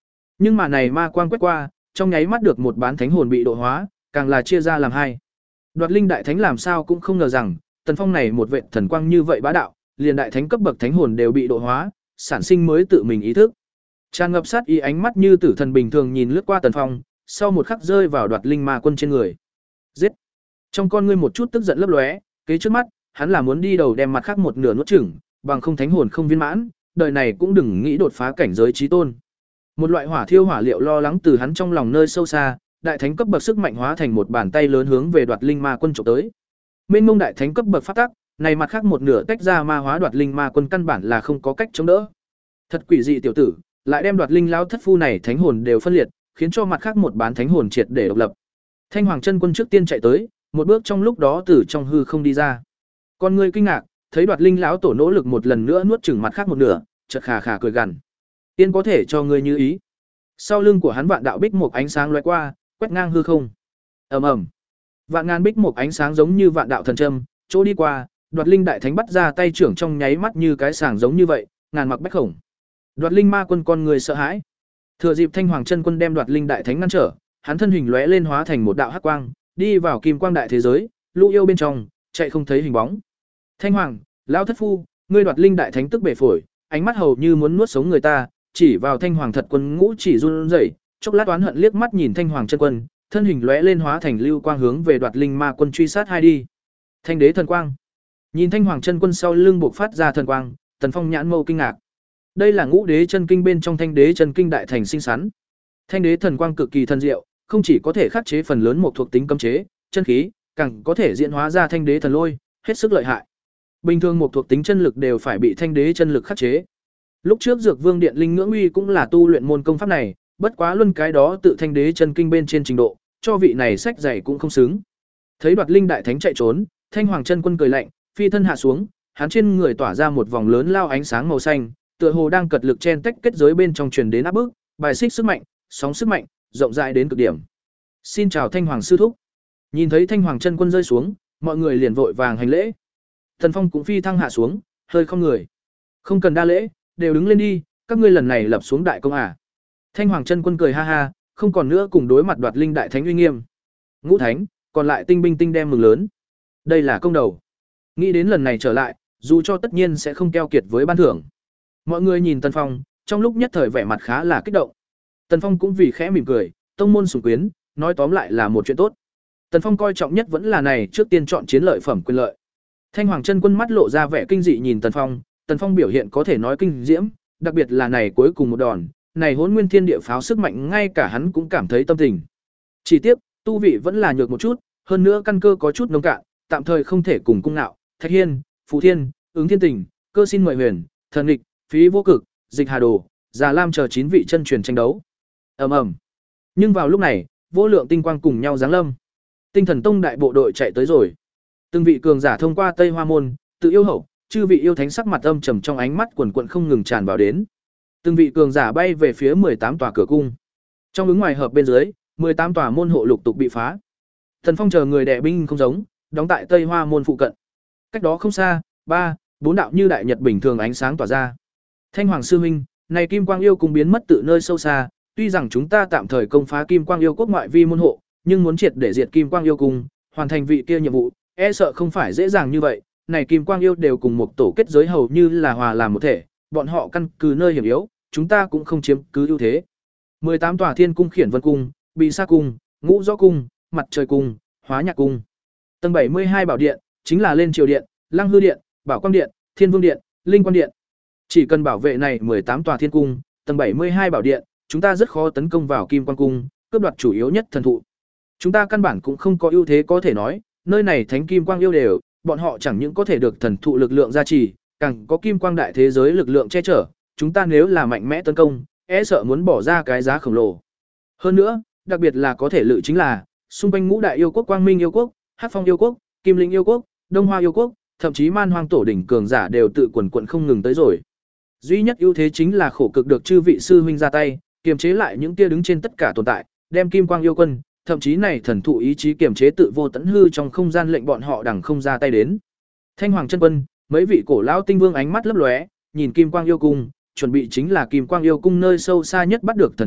Nhưng mà này ma quang quét qua, trong nháy mắt được một bán thánh hồn bị độ hóa, càng là chia ra làm hai. Đoạt linh đại thánh làm sao cũng không ngờ rằng, Tần Phong này một vệ thần quang như vậy bá đạo, liền đại thánh cấp bậc thánh hồn đều bị độ hóa, sản sinh mới tự mình ý thức. Tràn ngập sát ý ánh mắt như tử thần bình thường nhìn lướt qua Tần Phong, sau một khắc rơi vào đoạt linh ma quân trên người. Giết! Trong con ngươi một chút tức giận lấp lóe, kế trước mắt, hắn là muốn đi đầu đem mặt khác một nửa nuốt chửng, bằng không thánh hồn không viên mãn, đời này cũng đừng nghĩ đột phá cảnh giới chí tôn. Một loại hỏa thiêu hỏa liệu lo lắng từ hắn trong lòng nơi sâu xa, đại thánh cấp bậc sức mạnh hóa thành một bàn tay lớn hướng về đoạt linh ma quân chụp tới. Mênh mông đại thánh cấp bậc phát tắc, này mặt khác một nửa tách ra ma hóa đoạt linh ma quân căn bản là không có cách chống đỡ. Thật quỷ dị tiểu tử, lại đem đoạt linh lão thất phu này thánh hồn đều phân liệt, khiến cho mặt khác một bán thánh hồn triệt để độc lập. Thanh Hoàng chân quân trước tiên chạy tới, một bước trong lúc đó từ trong hư không đi ra. Con người kinh ngạc, thấy đoạt linh lão tổ nỗ lực một lần nữa nuốt chửng mặt khác một nửa, chợt khà khà cười gằn. Tiên có thể cho ngươi như ý. Sau lưng của hắn vạn đạo bích một ánh sáng lóe qua, quét ngang hư không. Ầm ầm. Vạn ngàn bích một ánh sáng giống như vạn đạo thần châm, chỗ đi qua, đoạt linh đại thánh bắt ra tay trưởng trong nháy mắt như cái sàng giống như vậy, ngàn mặc bách khổng. Đoạt linh ma quân con người sợ hãi. Thừa dịp Thanh Hoàng chân quân đem đoạt linh đại thánh ngăn trở, hắn thân hình lóe lên hóa thành một đạo hắc quang, đi vào kim quang đại thế giới, lũ yêu bên trong, chạy không thấy hình bóng. Thanh Hoàng, lão thất phu, ngươi đoạt linh đại thánh tức bể phổi, ánh mắt hầu như muốn nuốt sống người ta, chỉ vào Thanh Hoàng thật quân ngũ chỉ run rẩy, chốc lát oán hận liếc mắt nhìn Thanh Hoàng chân quân, thân hình lóe lên hóa thành lưu quang hướng về đoạt linh ma quân truy sát hai đi. Thanh đế thần quang. Nhìn Thanh Hoàng chân quân sau lưng bộc phát ra thần quang, Tần Phong nhãn mâu kinh ngạc. Đây là ngũ đế chân kinh bên trong thanh đế chân kinh đại thành sinh sắn. Thanh đế thần quang cực kỳ thần diệu, không chỉ có thể khắc chế phần lớn một thuộc tính cấm chế, chân khí, càng có thể diễn hóa ra thanh đế thần lôi, hết sức lợi hại. Bình thường một thuộc tính chân lực đều phải bị thanh đế chân lực khắc chế. Lúc trước Dược Vương Điện Linh Ngưỡng Uy cũng là tu luyện môn công pháp này, bất quá luân cái đó tự thanh đế chân kinh bên trên trình độ, cho vị này sách dày cũng không xứng. Thấy đoạt linh đại thánh chạy trốn, Thanh Hoàng chân quân cười lạnh, phi thân hạ xuống, hắn trên người tỏa ra một vòng lớn lao ánh sáng màu xanh, tựa hồ đang cật lực chen tách kết giới bên trong truyền đến áp bức, bài xích sức mạnh, sóng sức mạnh, rộng rãi đến cực điểm. Xin chào Thanh Hoàng sư thúc. Nhìn thấy Thanh Hoàng chân quân rơi xuống, mọi người liền vội vàng hành lễ. Thần Phong cũng phi thăng hạ xuống, hơi không người. Không cần đa lễ, đều đứng lên đi, các ngươi lần này lập xuống đại công à. Thanh Hoàng chân quân cười ha ha, không còn nữa cùng đối mặt đoạt linh đại thánh uy nghiêm. Ngũ thánh, còn lại tinh binh tinh đem mừng lớn. Đây là công đầu. Nghĩ đến lần này trở lại, dù cho tất nhiên sẽ không keo kiệt với ban thưởng. Mọi người nhìn Tần Phong, trong lúc nhất thời vẻ mặt khá là kích động. Tần Phong cũng vì khẽ mỉm cười, tông môn sủng quyến, nói tóm lại là một chuyện tốt. Tần Phong coi trọng nhất vẫn là này trước tiên chọn chiến lợi phẩm quyền lợi. Thanh Hoàng chân quân mắt lộ ra vẻ kinh dị nhìn Tần Phong, Tần Phong biểu hiện có thể nói kinh diễm, đặc biệt là này cuối cùng một đòn, này Hỗn Nguyên Thiên Địa pháo sức mạnh ngay cả hắn cũng cảm thấy tâm tình. Chỉ tiếc, tu vị vẫn là nhược một chút, hơn nữa căn cơ có chút nông cạn, tạm thời không thể cùng cung nạo, Thạch Hiên, Phù Thiên, Ứng Thiên Tình, Cơ Xin Mời Huyền, Thần Nghịch, Phí Vô Cực, Dịch Hà Đồ, Già Lam chờ chín vị chân truyền tranh đấu. Ầm ầm. Nhưng vào lúc này, vô lượng tinh quang cùng nhau giáng lâm. Tinh Thần Tông đại bộ đội chạy tới rồi. Từng vị cường giả thông qua Tây Hoa môn, tự yêu hậu, chư vị yêu thánh sắc mặt âm trầm trong ánh mắt quần quần không ngừng tràn vào đến. Từng vị cường giả bay về phía mười tám tòa cửa cung. Trong ứng ngoài hợp bên dưới, mười tám tòa môn hộ lục tục bị phá. Thần Phong chờ người đệ binh không giống, đóng tại Tây Hoa môn phụ cận. Cách đó không xa, ba, bốn đạo như đại nhật bình thường ánh sáng tỏa ra. Thanh Hoàng sư huynh, này Kim Quang yêu cung biến mất tự nơi sâu xa, tuy rằng chúng ta tạm thời công phá Kim Quang yêu quốc ngoại vi môn hộ, nhưng muốn triệt để diệt Kim Quang yêu cung, hoàn thành vị kia nhiệm vụ, e sợ không phải dễ dàng như vậy. Này Kim Quang yêu đều cùng một tổ kết giới hầu như là hòa làm một thể, bọn họ căn cứ nơi hiểm yếu, chúng ta cũng không chiếm cứ ưu thế. mười tám tòa thiên cung khiển vân cung, bị sa cung, ngũ rõ cung, mặt trời cung, hóa nhạc cung. Tầng bảy mươi hai bảo điện, chính là lên triều điện, lăng hư điện, bảo quang điện, thiên vương điện, linh quan điện. Chỉ cần bảo vệ này mười tám tòa thiên cung, tầng bảy mươi hai bảo điện, chúng ta rất khó tấn công vào kim quan cung, cướp đoạt chủ yếu nhất thần thụ. Chúng ta căn bản cũng không có ưu thế có thể nói, nơi này thánh kim quang yêu đều, bọn họ chẳng những có thể được thần thụ lực lượng gia trì, càng có kim quang đại thế giới lực lượng che chở, chúng ta nếu là mạnh mẽ tấn công, e sợ muốn bỏ ra cái giá khổng lồ. Hơn nữa, đặc biệt là có thể lự chính là, xung quanh ngũ đại yêu quốc Quang Minh yêu quốc, Hắc Phong yêu quốc, Kim Linh yêu quốc, Đông Hoa yêu quốc, thậm chí Man Hoang tổ đỉnh cường giả đều tự quần quần không ngừng tới rồi. Duy nhất ưu thế chính là khổ cực được chư vị sư huynh ra tay, kiềm chế lại những tia đứng trên tất cả tồn tại, đem Kim Quang yêu quân, thậm chí này thần thụ ý chí kiềm chế tự vô tận hư trong không gian lệnh bọn họ đằng không ra tay đến. Thanh Hoàng chân quân, mấy vị cổ lão tinh vương ánh mắt lấp lóe, nhìn Kim Quang yêu cung, chuẩn bị chính là Kim Quang yêu cung nơi sâu xa nhất bắt được thần thụ,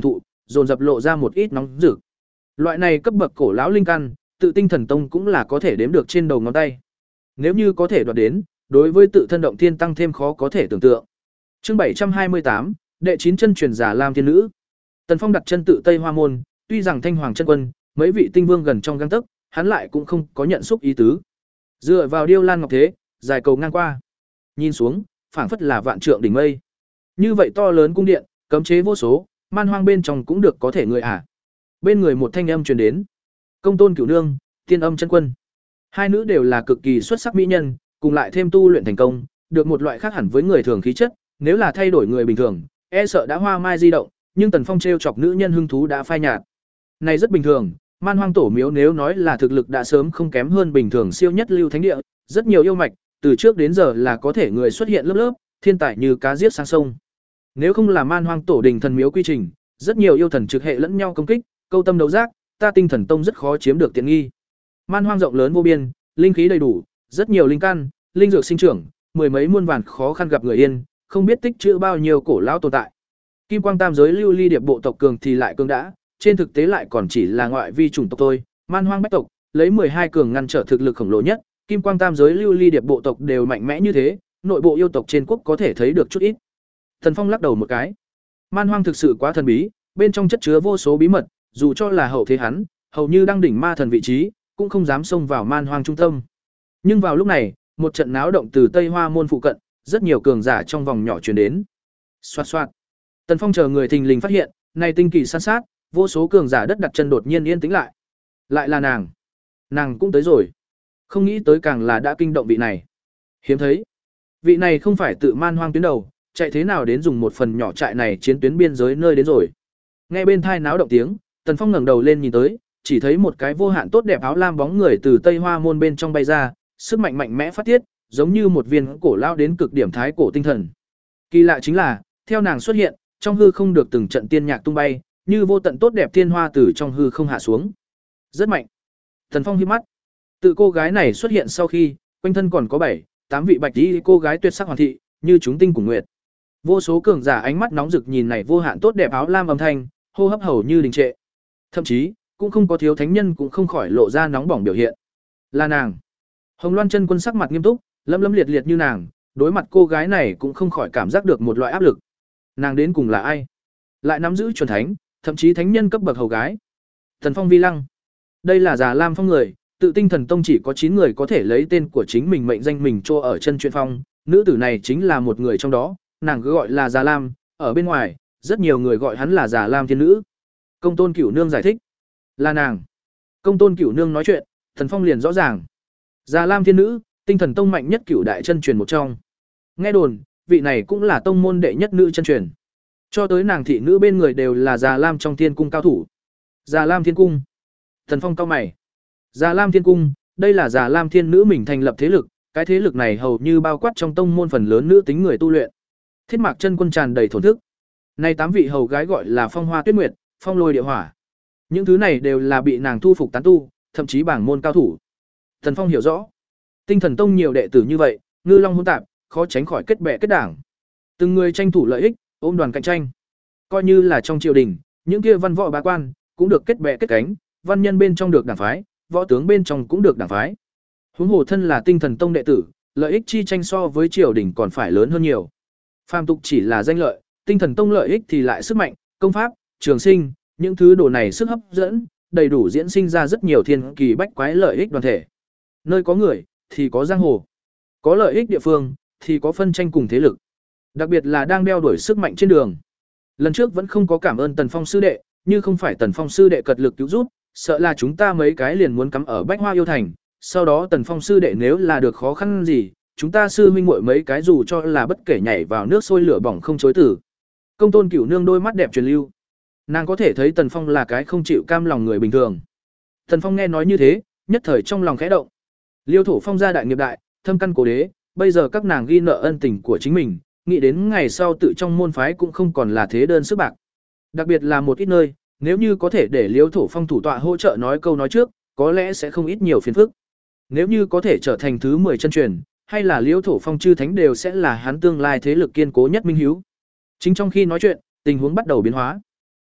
dồn dập lộ ra một ít nóng rực. Loại này cấp bậc cổ lão linh căn, tự tinh thần tông cũng là có thể đếm được trên đầu ngón tay. Nếu như có thể đoạt đến, đối với tự thân động thiên tăng thêm khó có thể tưởng tượng. Chương bảy trăm hai mươi tám, đệ chín chân truyền giả Lam Thiên Nữ. Tần Phong đặt chân tự Tây Hoa môn, tuy rằng Thanh Hoàng chân quân, mấy vị tinh vương gần trong gang tấc, hắn lại cũng không có nhận xúc ý tứ. Dựa vào điêu lan ngọc thế, dài cầu ngang qua. Nhìn xuống, phảng phất là vạn trượng đỉnh mây. Như vậy to lớn cung điện, cấm chế vô số, man hoang bên trong cũng được có thể người à. Bên người một thanh âm truyền đến. Công tôn Cửu Nương, Tiên Âm chân quân. Hai nữ đều là cực kỳ xuất sắc mỹ nhân, cùng lại thêm tu luyện thành công, được một loại khác hẳn với người thường khí chất, nếu là thay đổi người bình thường, e sợ đã hoa mai di động, nhưng Tần Phong trêu chọc nữ nhân hưng thú đã phai nhạt. Này rất bình thường, man hoang tổ miếu nếu nói là thực lực đã sớm không kém hơn bình thường siêu nhất lưu thánh địa, rất nhiều yêu mạch, từ trước đến giờ là có thể người xuất hiện lớp lớp, thiên tài như cá giết sang sông. Nếu không là man hoang tổ đình thần miếu quy trình, rất nhiều yêu thần trực hệ lẫn nhau công kích, câu tâm đấu giác, ta tinh thần tông rất khó chiếm được tiện nghi. Man hoang rộng lớn vô biên, linh khí đầy đủ, rất nhiều linh căn, linh dược sinh trưởng, mười mấy muôn vàn khó khăn gặp người yên, không biết tích trữ bao nhiêu cổ lão tồn tại. Kim quang tam giới lưu ly điệp bộ tộc cường thì lại cường đã, trên thực tế lại còn chỉ là ngoại vi chủng tộc thôi, man hoang bách tộc, lấy mười hai cường ngăn trở thực lực khổng lồ nhất, kim quang tam giới lưu ly điệp bộ tộc đều mạnh mẽ như thế, nội bộ yêu tộc trên quốc có thể thấy được chút ít. Thần Phong lắc đầu một cái. Man hoang thực sự quá thần bí, bên trong chất chứa vô số bí mật, dù cho là hậu thế hắn, hầu như đang đỉnh ma thần vị trí, cũng không dám xông vào man hoang trung tâm. Nhưng vào lúc này, một trận náo động từ Tây Hoa môn phụ cận, rất nhiều cường giả trong vòng nhỏ truyền đến. Xoạt xoạt. Tần Phong chờ người thình lình phát hiện, này tinh kỳ san sát, vô số cường giả đất đặt chân đột nhiên yên tĩnh lại. Lại là nàng. Nàng cũng tới rồi. Không nghĩ tới càng là đã kinh động vị này. Hiếm thấy. Vị này không phải tự man hoang tuyến đầu, chạy thế nào đến dùng một phần nhỏ trại này chiến tuyến biên giới nơi đến rồi. Nghe bên thai náo động tiếng, Tần Phong ngẩng đầu lên nhìn tới, chỉ thấy một cái vô hạn tốt đẹp áo lam bóng người từ Tây Hoa môn bên trong bay ra, sức mạnh mạnh mẽ phát tiết, giống như một viên cổ lao đến cực điểm thái cổ tinh thần. Kỳ lạ chính là, theo nàng xuất hiện, trong hư không được từng trận tiên nhạc tung bay, như vô tận tốt đẹp tiên hoa từ trong hư không hạ xuống. Rất mạnh. Tần Phong híp mắt. Tự cô gái này xuất hiện sau khi, quanh thân còn có bảy, tám vị bạch y cô gái tuyệt sắc hoàn thị, như chúng tinh cùng nguyệt. Vô số cường giả ánh mắt nóng rực nhìn này vô hạn tốt đẹp áo lam âm thanh, hô hấp hầu như đình trệ. Thậm chí, cũng không có thiếu thánh nhân cũng không khỏi lộ ra nóng bỏng biểu hiện. Là nàng. Hồng Loan chân quân sắc mặt nghiêm túc, lấm lấm liệt liệt như nàng, đối mặt cô gái này cũng không khỏi cảm giác được một loại áp lực. Nàng đến cùng là ai? Lại nắm giữ chuẩn thánh, thậm chí thánh nhân cấp bậc hầu gái. Thần Phong vi lăng. Đây là Già Lam Phong người, tự tinh thần tông chỉ có chín người có thể lấy tên của chính mình mệnh danh mình cho ở chân truyền phong, nữ tử này chính là một người trong đó, nàng cứ gọi là Già Lam, ở bên ngoài, rất nhiều người gọi hắn là Già Lam thiên nữ. Công tôn Cửu Nương giải thích, là nàng. Công tôn Cửu Nương nói chuyện, Thần Phong liền rõ ràng. Già Lam thiên nữ, tinh thần tông mạnh nhất cửu đại chân truyền một trong. Nghe đồn, vị này cũng là tông môn đệ nhất nữ chân truyền. Cho tới nàng thị nữ bên người đều là Già Lam trong thiên cung cao thủ. Già Lam thiên cung. Thần Phong cau mày. Già Lam thiên cung, đây là Già Lam thiên nữ mình thành lập thế lực, cái thế lực này hầu như bao quát trong tông môn phần lớn nữ tính người tu luyện. Thiết Mạc chân quân tràn đầy thổn thức. Này tám vị hầu gái gọi là Phong Hoa Tuyết Nguyệt, Phong Lôi Địa Hỏa. Những thứ này đều là bị nàng thu phục tán tu, thậm chí bảng môn cao thủ. Thần Phong hiểu rõ, tinh thần tông nhiều đệ tử như vậy, ngư long hỗn tạp, khó tránh khỏi kết bè kết đảng. Từng người tranh thủ lợi ích, ôm đoàn cạnh tranh. Coi như là trong triều đình, những kia văn võ bá quan cũng được kết bè kết cánh, văn nhân bên trong được đảng phái, võ tướng bên trong cũng được đảng phái. Huống hồ thân là tinh thần tông đệ tử, lợi ích chi tranh so với triều đình còn phải lớn hơn nhiều. Phàm tục chỉ là danh lợi, tinh thần tông lợi ích thì lại sức mạnh, công pháp, trường sinh, những thứ đồ này sức hấp dẫn, đầy đủ diễn sinh ra rất nhiều thiên kỳ bách quái lợi ích đoàn thể. Nơi có người thì có giang hồ, có lợi ích địa phương thì có phân tranh cùng thế lực. Đặc biệt là đang đeo đuổi sức mạnh trên đường. Lần trước vẫn không có cảm ơn Tần Phong sư đệ, như không phải Tần Phong sư đệ cật lực cứu giúp, sợ là chúng ta mấy cái liền muốn cắm ở Bách Hoa yêu thành. Sau đó Tần Phong sư đệ nếu là được khó khăn gì, chúng ta sư huynh muội mấy cái dù cho là bất kể nhảy vào nước sôi lửa bỏng không chối từ. Công tôn Cửu Nương đôi mắt đẹp truyền lưu. Nàng có thể thấy Tần Phong là cái không chịu cam lòng người bình thường. Tần Phong nghe nói như thế, nhất thời trong lòng khẽ động. Liêu Thổ Phong gia đại nghiệp đại, thâm căn cố đế, bây giờ các nàng ghi nợ ân tình của chính mình, nghĩ đến ngày sau tự trong môn phái cũng không còn là thế đơn sức bạc. Đặc biệt là một ít nơi, nếu như có thể để Liêu Thổ Phong thủ tọa hỗ trợ nói câu nói trước, có lẽ sẽ không ít nhiều phiền phức. Nếu như có thể trở thành thứ mười chân truyền, hay là Liêu Thổ Phong chư thánh đều sẽ là hắn tương lai thế lực kiên cố nhất minh hiếu. Chính trong khi nói chuyện, tình huống bắt đầu biến hóa.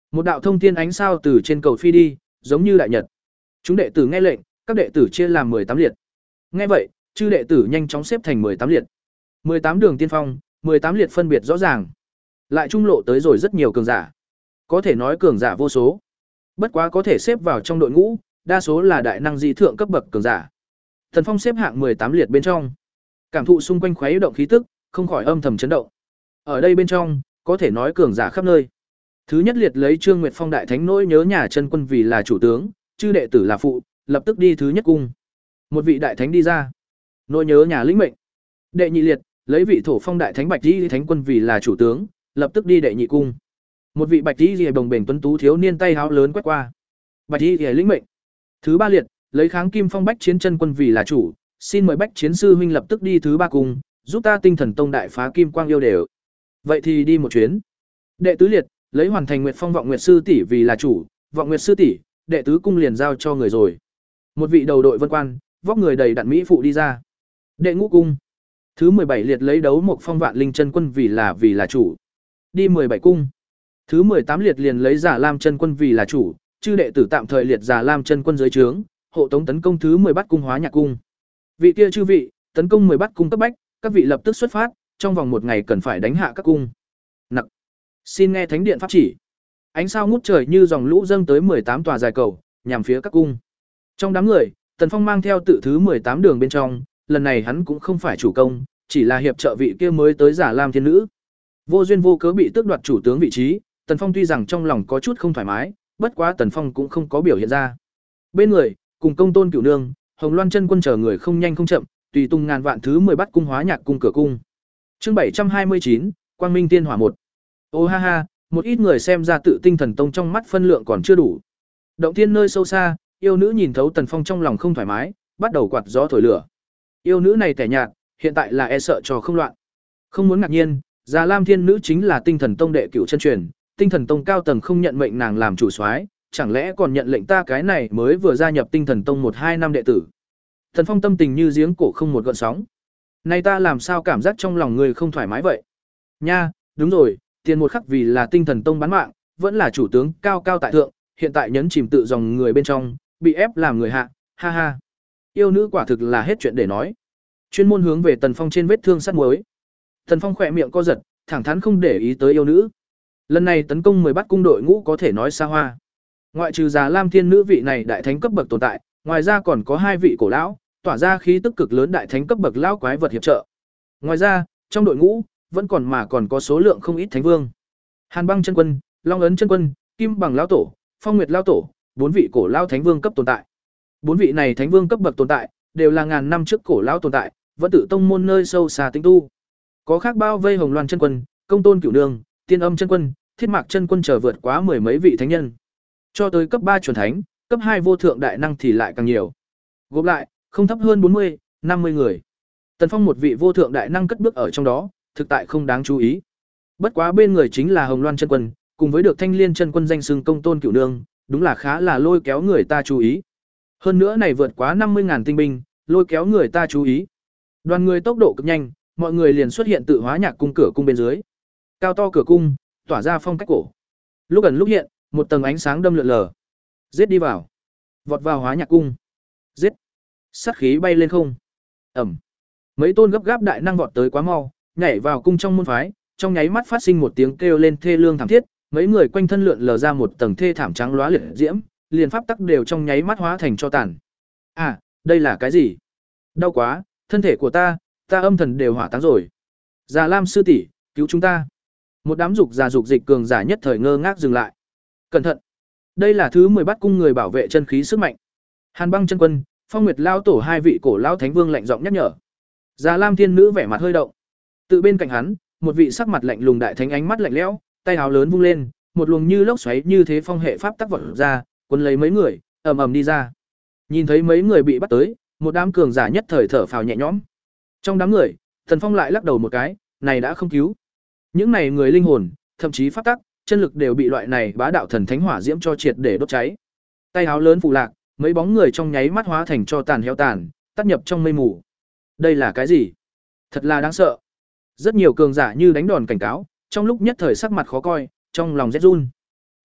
Một đạo thông thiên ánh sao từ trên cầu phi đi, giống như đại nhật. Chúng đệ tử nghe lệnh, các đệ tử chia làm mười tám liệt. Nghe vậy, chư đệ tử nhanh chóng xếp thành mười tám liệt. mười tám đường tiên phong, mười tám liệt phân biệt rõ ràng. Lại trung lộ tới rồi rất nhiều cường giả. Có thể nói cường giả vô số. Bất quá có thể xếp vào trong đội ngũ, đa số là đại năng dị thượng cấp bậc cường giả. Thần Phong xếp hạng mười tám liệt bên trong. Cảm thụ xung quanh khuấy động khí tức, không khỏi âm thầm chấn động. Ở đây bên trong, có thể nói cường giả khắp nơi. Thứ nhất liệt lấy Trương Nguyệt Phong đại thánh nỗi nhớ nhà chân quân vì là chủ tướng, chư đệ tử là phụ, lập tức đi thứ nhất cung. Một vị đại thánh đi ra, nỗi nhớ nhà lĩnh mệnh. Đệ nhị liệt lấy vị thổ phong đại thánh Bạch Di thánh quân vì là chủ tướng, lập tức đi đệ nhị cung. Một vị Bạch Di đồng bền tuấn tú thiếu niên tay háo lớn quét qua. Bạch Di lĩnh mệnh. Thứ ba liệt lấy Kháng Kim Phong Bách Chiến chân quân vì là chủ, xin mời Bách Chiến sư huynh lập tức đi thứ ba cung, giúp ta Tinh Thần Tông đại phá kim quang yêu đều. Vậy thì đi một chuyến. Đệ tứ liệt lấy Hoàn Thành Nguyệt Phong Vọng Nguyệt sư tỷ vì là chủ, Vọng Nguyệt sư tỷ, đệ tứ cung liền giao cho người rồi. Một vị đầu đội vân quan, vóc người đầy đặn mỹ phụ đi ra. Đệ ngũ cung. Thứ mười bảy liệt lấy Đấu Mộc Phong Vạn Linh chân quân vì là vì là chủ. Đi mười bảy cung. Thứ mười tám liệt liền lấy Giả Lam chân quân vì là chủ, chư đệ tử tạm thời liệt Giả Lam chân quân dưới trướng, hộ tống tấn công thứ mười bát cung Hóa Nhạc cung. Vị kia chư vị, tấn công mười bát cung cấp bách, các vị lập tức xuất phát, trong vòng một ngày cần phải đánh hạ các cung. Nặc. Xin nghe thánh điện pháp chỉ. Ánh sao ngút trời như dòng lũ dâng tới mười tám tòa dài cầu, nhằm phía các cung. Trong đám người, Tần Phong mang theo tự thứ mười tám đường bên trong, lần này hắn cũng không phải chủ công, chỉ là hiệp trợ vị kia mới tới Giả Lam thiên nữ. Vô duyên vô cớ bị tước đoạt chủ tướng vị trí, Tần Phong tuy rằng trong lòng có chút không thoải mái, bất quá Tần Phong cũng không có biểu hiện ra. Bên người, cùng Công Tôn Cửu Nương, Hồng Loan chân quân chờ người không nhanh không chậm, tùy tung ngàn vạn thứ mười bát cung Hóa Nhạc cung cửa cung. Chương bảy trăm hai mươi chín, Quang Minh Tiên Hỏa một. Ô ha ha, một ít người xem ra tự Tinh Thần Tông trong mắt phân lượng còn chưa đủ. Động thiên nơi sâu xa, yêu nữ nhìn thấu Tần Phong trong lòng không thoải mái, bắt đầu quạt gió thổi lửa. Yêu nữ này tẻ nhạt, hiện tại là e sợ cho không loạn. Không muốn ngạc nhiên, Già Lam thiên nữ chính là Tinh Thần Tông đệ cửu chân truyền, Tinh Thần Tông cao tầng không nhận mệnh nàng làm chủ soái, chẳng lẽ còn nhận lệnh ta cái này mới vừa gia nhập Tinh Thần Tông một hai năm đệ tử. Tần Phong tâm tình như giếng cổ không một gợn sóng. Nay ta làm sao cảm giác trong lòng người không thoải mái vậy? Nha, đúng rồi, tiền một khắc vì là Tinh Thần Tông bán mạng, vẫn là chủ tướng cao cao tại thượng, hiện tại nhấn chìm tự dòng người bên trong, bị ép làm người hạ, ha ha. Yêu nữ quả thực là hết chuyện để nói. Chuyên môn hướng về Tần Phong trên vết thương sắt muối. Tần Phong khỏe miệng co giật, thẳng thắn không để ý tới yêu nữ. Lần này tấn công mười bát cung đội ngũ có thể nói xa hoa. Ngoại trừ Già Lam thiên nữ vị này đại thánh cấp bậc tồn tại, ngoài ra còn có hai vị cổ lão, tỏa ra khí tức cực lớn đại thánh cấp bậc lão quái vật hiệp trợ. Ngoài ra, trong đội ngũ vẫn còn mà còn có số lượng không ít thánh vương. Hàn Băng chân quân, Long Ấn chân quân, Kim Bằng lão tổ, Phong Nguyệt lão tổ, bốn vị cổ lão thánh vương cấp tồn tại. Bốn vị này thánh vương cấp bậc tồn tại, đều là ngàn năm trước cổ lão tồn tại, vẫn tự tông môn nơi sâu xa tinh tu. Có khác bao vây Hồng Loan chân quân, Công Tôn Cửu Nương, Tiên Âm chân quân, Thiết Mạc chân quân trở vượt quá mười mấy vị thánh nhân. Cho tới cấp ba chuẩn thánh, cấp hai vô thượng đại năng thì lại càng nhiều. Gộp lại, không thấp hơn bốn mươi, năm mươi người. Tần Phong một vị vô thượng đại năng cất bước ở trong đó, thực tại không đáng chú ý. Bất quá bên người chính là Hồng Loan chân quân, cùng với được Thanh Liên chân quân danh xưng Công Tôn Cửu Nương, đúng là khá là lôi kéo người ta chú ý. Hơn nữa này vượt quá năm mươi ngàn tinh binh, lôi kéo người ta chú ý. Đoàn người tốc độ cực nhanh, mọi người liền xuất hiện tự Hóa Nhạc cung cửa cung bên dưới. Cao to cửa cung, tỏa ra phong cách cổ. Lúc ẩn lúc hiện, một tầng ánh sáng đâm lượn lờ. Giết đi vào. Vọt vào Hóa Nhạc cung. Giết. Sát khí bay lên không. Ẩm. Mấy tôn gấp gáp đại năng vọt tới quá mau, nhảy vào cung trong môn phái, trong nháy mắt phát sinh một tiếng kêu lên thê lương thảm thiết, mấy người quanh thân lượn lờ ra một tầng thê thảm trắng lóa liệt diễm, liền pháp tắc đều trong nháy mắt hóa thành cho tàn. À, đây là cái gì? Đau quá, thân thể của ta, ta âm thần đều hỏa táng rồi. Già Lam sư tỷ, cứu chúng ta. Một đám dục già dục dịch cường giả nhất thời ngơ ngác dừng lại. Cẩn thận. Đây là thứ mười bát cung người bảo vệ chân khí sức mạnh. Hàn Băng chân quân, Phong Nguyệt lao tổ hai vị cổ lão thánh vương lạnh giọng nhắc nhở. Già Lam thiên nữ vẻ mặt hơi động. Tự bên cạnh hắn, một vị sắc mặt lạnh lùng đại thánh ánh mắt lạnh lẽo, tay áo lớn vung lên, một luồng như lốc xoáy như thế phong hệ pháp tắc vọt ra, cuốn lấy mấy người, ầm ầm đi ra. Nhìn thấy mấy người bị bắt tới, một đám cường giả nhất thời thở phào nhẹ nhõm. Trong đám người, Tần Phong lại lắc đầu một cái, này đã không cứu. Những này người linh hồn, thậm chí pháp tắc, chân lực đều bị loại này bá đạo thần thánh hỏa diễm cho triệt để đốt cháy. Tay áo lớn phụ lạc, mấy bóng người trong nháy mắt hóa thành cho tàn heo tàn, tắt nhập trong mây mù. Đây là cái gì? Thật là đáng sợ. Rất nhiều cường giả như đánh đòn cảnh cáo, trong lúc nhất thời sắc mặt khó coi, trong lòng rét run.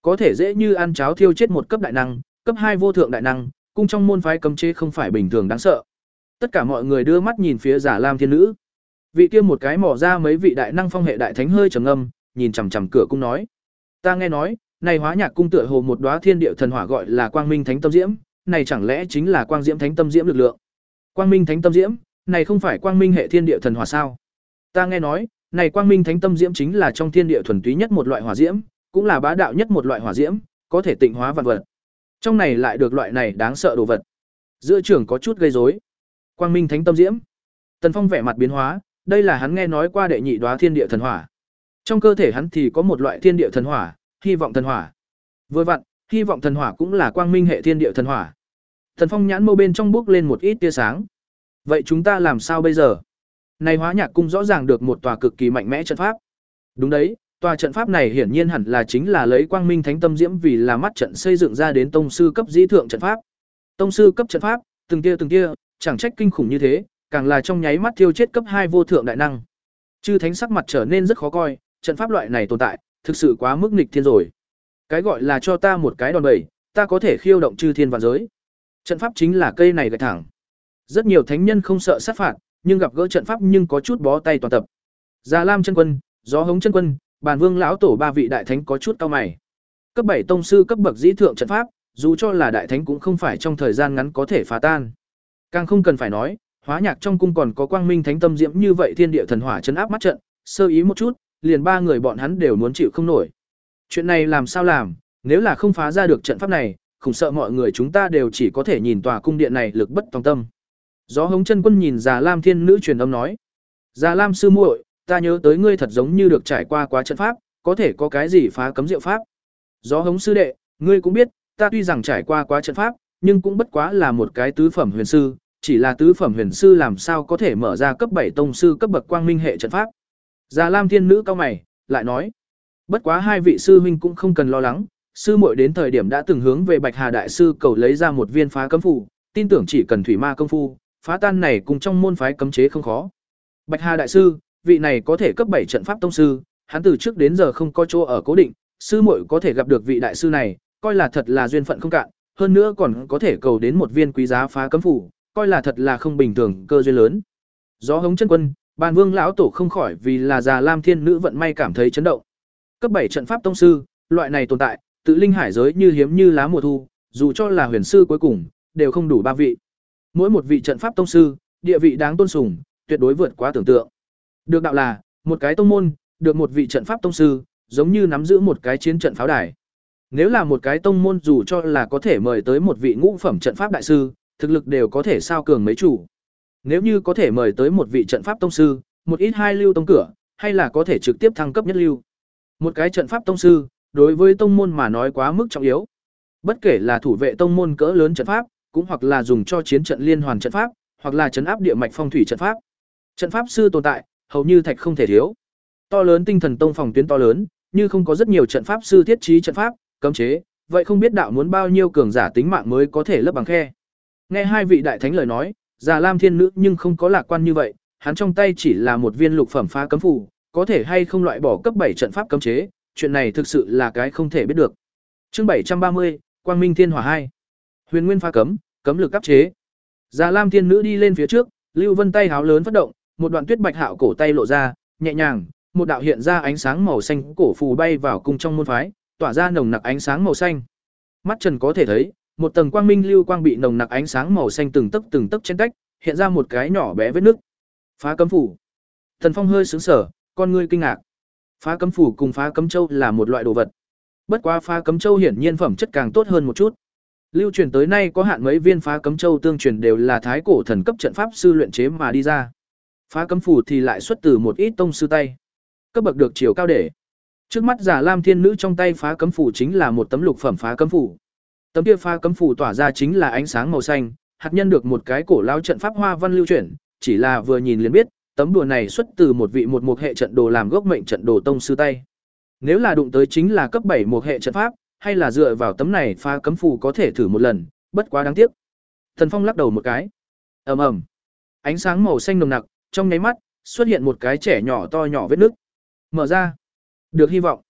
có thể dễ như ăn cháo thiêu chết một cấp đại năng, cấp hai vô thượng đại năng, cung trong môn phái cấm chế không phải bình thường đáng sợ. Tất cả mọi người đưa mắt nhìn phía Già Lam Thiên Nữ. Vị kia một cái mỏ ra mấy vị đại năng phong hệ đại thánh hơi trầm ngâm, nhìn chằm chằm cửa cung nói: "Ta nghe nói, này Hóa Nhạc cung tựa hồ một đóa thiên địa thần hỏa gọi là Quang Minh Thánh Tâm Diễm, này chẳng lẽ chính là Quang Diễm Thánh Tâm Diễm lực lượng?" Quang Minh Thánh Tâm Diễm, này không phải Quang Minh hệ thiên địa thần hỏa sao? Ta nghe nói, này Quang Minh Thánh Tâm Diễm chính là trong thiên địa thuần túy nhất một loại hỏa diễm, cũng là bá đạo nhất một loại hỏa diễm, có thể tịnh hóa vạn vật. Trong này lại được loại này đáng sợ đồ vật. Giữa trưởng có chút gây rối. Quang Minh Thánh Tâm Diễm. Tần Phong vẻ mặt biến hóa, đây là hắn nghe nói qua đệ nhị đóa thiên địa thần hỏa. Trong cơ thể hắn thì có một loại thiên địa thần hỏa, hy vọng thần hỏa. Vừa vặn, hy vọng thần hỏa cũng là Quang Minh hệ thiên địa thần hỏa. Tần Phong nhãn mâu bên trong bước lên một ít tia sáng. Vậy chúng ta làm sao bây giờ? Này Hóa Nhạc cung rõ ràng được một tòa cực kỳ mạnh mẽ trận pháp. Đúng đấy, tòa trận pháp này hiển nhiên hẳn là chính là lấy Quang Minh Thánh Tâm Diễm vì là mắt trận xây dựng ra đến tông sư cấp dĩ thượng trận pháp. Tông sư cấp trận pháp, từng tia từng tia, chẳng trách kinh khủng như thế, càng là trong nháy mắt thiêu chết cấp hai vô thượng đại năng. Chư thánh sắc mặt trở nên rất khó coi, trận pháp loại này tồn tại, thực sự quá mức nghịch thiên rồi. Cái gọi là cho ta một cái đòn bẩy, ta có thể khiêu động chư thiên vạn giới. Trận pháp chính là cây này gạch thẳng. Rất nhiều thánh nhân không sợ sát phạt, nhưng gặp gỡ trận pháp nhưng có chút bó tay toàn tập. Già Lam chân quân, Gió Hống chân quân, Bàn Vương lão tổ ba vị đại thánh có chút cau mày. Cấp bảy tông sư cấp bậc dĩ thượng trận pháp, dù cho là đại thánh cũng không phải trong thời gian ngắn có thể phá tan. Càng không cần phải nói, Hóa Nhạc trong cung còn có Quang Minh Thánh Tâm Diễm như vậy thiên địa thần hỏa trấn áp mắt trận, sơ ý một chút, liền ba người bọn hắn đều muốn chịu không nổi. Chuyện này làm sao làm, nếu là không phá ra được trận pháp này, khủng sợ mọi người chúng ta đều chỉ có thể nhìn tòa cung điện này lực bất tòng tâm. Gió Hống chân quân nhìn Già Lam Thiên Nữ truyền âm nói: "Già Lam sư muội, ta nhớ tới ngươi thật giống như được trải qua quá trận pháp, có thể có cái gì phá cấm diệu pháp?" Gió Hống sư đệ, ngươi cũng biết, ta tuy rằng trải qua quá trận pháp, nhưng cũng bất quá là một cái tứ phẩm huyền sư, chỉ là tứ phẩm huyền sư làm sao có thể mở ra cấp bảy tông sư cấp bậc Quang Minh hệ trận pháp. Già Lam Thiên Nữ cau mày, lại nói: "Bất quá hai vị sư huynh cũng không cần lo lắng, sư muội đến thời điểm đã từng hướng về Bạch Hà đại sư cầu lấy ra một viên phá cấm phù, tin tưởng chỉ cần thủy ma công phu, phá tan này cùng trong môn phái cấm chế không khó." Bạch Hà đại sư, vị này có thể cấp bảy trận pháp tông sư, hắn từ trước đến giờ không có chỗ ở cố định, sư muội có thể gặp được vị đại sư này, coi là thật là duyên phận không cạn, hơn nữa còn có thể cầu đến một viên quý giá phá cấm phù, coi là thật là không bình thường, cơ duyên lớn. Gió Hống chân quân, Bàn Vương lão tổ không khỏi vì là Già Lam Thiên Nữ vận may cảm thấy chấn động. Cấp bảy trận pháp tông sư, loại này tồn tại, tự linh hải giới như hiếm như lá mùa thu, dù cho là huyền sư cuối cùng, đều không đủ ba vị. Mỗi một vị trận pháp tông sư, địa vị đáng tôn sùng, tuyệt đối vượt quá tưởng tượng. Được đạo là, một cái tông môn, được một vị trận pháp tông sư, giống như nắm giữ một cái chiến trận pháo đài. Nếu là một cái tông môn dù cho là có thể mời tới một vị ngũ phẩm trận pháp đại sư, thực lực đều có thể sao cường mấy chủ. Nếu như có thể mời tới một vị trận pháp tông sư, một ít hai lưu tông cửa, hay là có thể trực tiếp thăng cấp nhất lưu. Một cái trận pháp tông sư, đối với tông môn mà nói quá mức trọng yếu. Bất kể là thủ vệ tông môn cỡ lớn trận pháp, cũng hoặc là dùng cho chiến trận liên hoàn trận pháp, hoặc là trấn áp địa mạch phong thủy trận pháp. Trận pháp sư tồn tại, hầu như thạch không thể thiếu. To lớn tinh thần tông phòng tuyến to lớn, như không có rất nhiều trận pháp sư thiết trí trận pháp, cấm chế, vậy không biết đạo muốn bao nhiêu cường giả tính mạng mới có thể lấp bằng khe. Nghe hai vị đại thánh lời nói, Già Lam Thiên Nữ nhưng không có lạc quan như vậy, hắn trong tay chỉ là một viên lục phẩm phá cấm phù, có thể hay không loại bỏ cấp bảy trận pháp cấm chế, chuyện này thực sự là cái không thể biết được. Chương bảy trăm ba mươi, Quang Minh Thiên Hỏa hai. Huyền Nguyên phá cấm, cấm lực áp chế. Già Lam Thiên Nữ đi lên phía trước, Lưu Vân tay háo lớn phát động, một đoạn tuyết bạch hạo cổ tay lộ ra, nhẹ nhàng, một đạo hiện ra ánh sáng màu xanh cổ phù bay vào cung trong môn phái, tỏa ra nồng nặc ánh sáng màu xanh. Mắt Trần có thể thấy, một tầng quang minh lưu quang bị nồng nặc ánh sáng màu xanh từng tấc từng tấc chen tách, hiện ra một cái nhỏ bé vết nứt. Phá cấm phủ. Thần Phong hơi sững sờ, con ngươi kinh ngạc. Phá cấm phủ cùng phá cấm châu là một loại đồ vật. Bất quá phá cấm châu hiển nhiên phẩm chất càng tốt hơn một chút. Lưu truyền tới nay có hạn mấy viên phá cấm châu tương truyền đều là thái cổ thần cấp trận pháp sư luyện chế mà đi ra. Phá cấm phủ thì lại xuất từ một ít tông sư tay. Cấp bậc được chiều cao để. Trước mắt Già Lam Thiên Nữ trong tay phá cấm phủ chính là một tấm lục phẩm phá cấm phủ. Tấm kia phá cấm phủ tỏa ra chính là ánh sáng màu xanh, hạt nhân được một cái cổ lao trận pháp hoa văn lưu chuyển, chỉ là vừa nhìn liền biết, tấm đùa này xuất từ một vị một mục hệ trận đồ làm gốc mệnh trận đồ tông sư tay. Nếu là đụng tới chính là cấp bảy mục hệ trận pháp, hay là dựa vào tấm này phá cấm phủ có thể thử một lần, bất quá đáng tiếc. Thần Phong lắc đầu một cái. Ầm ầm. Ánh sáng màu xanh nồng nặc, trong nháy mắt xuất hiện một cái trẻ nhỏ to nhỏ vết nứt. Mở ra. Được hy vọng.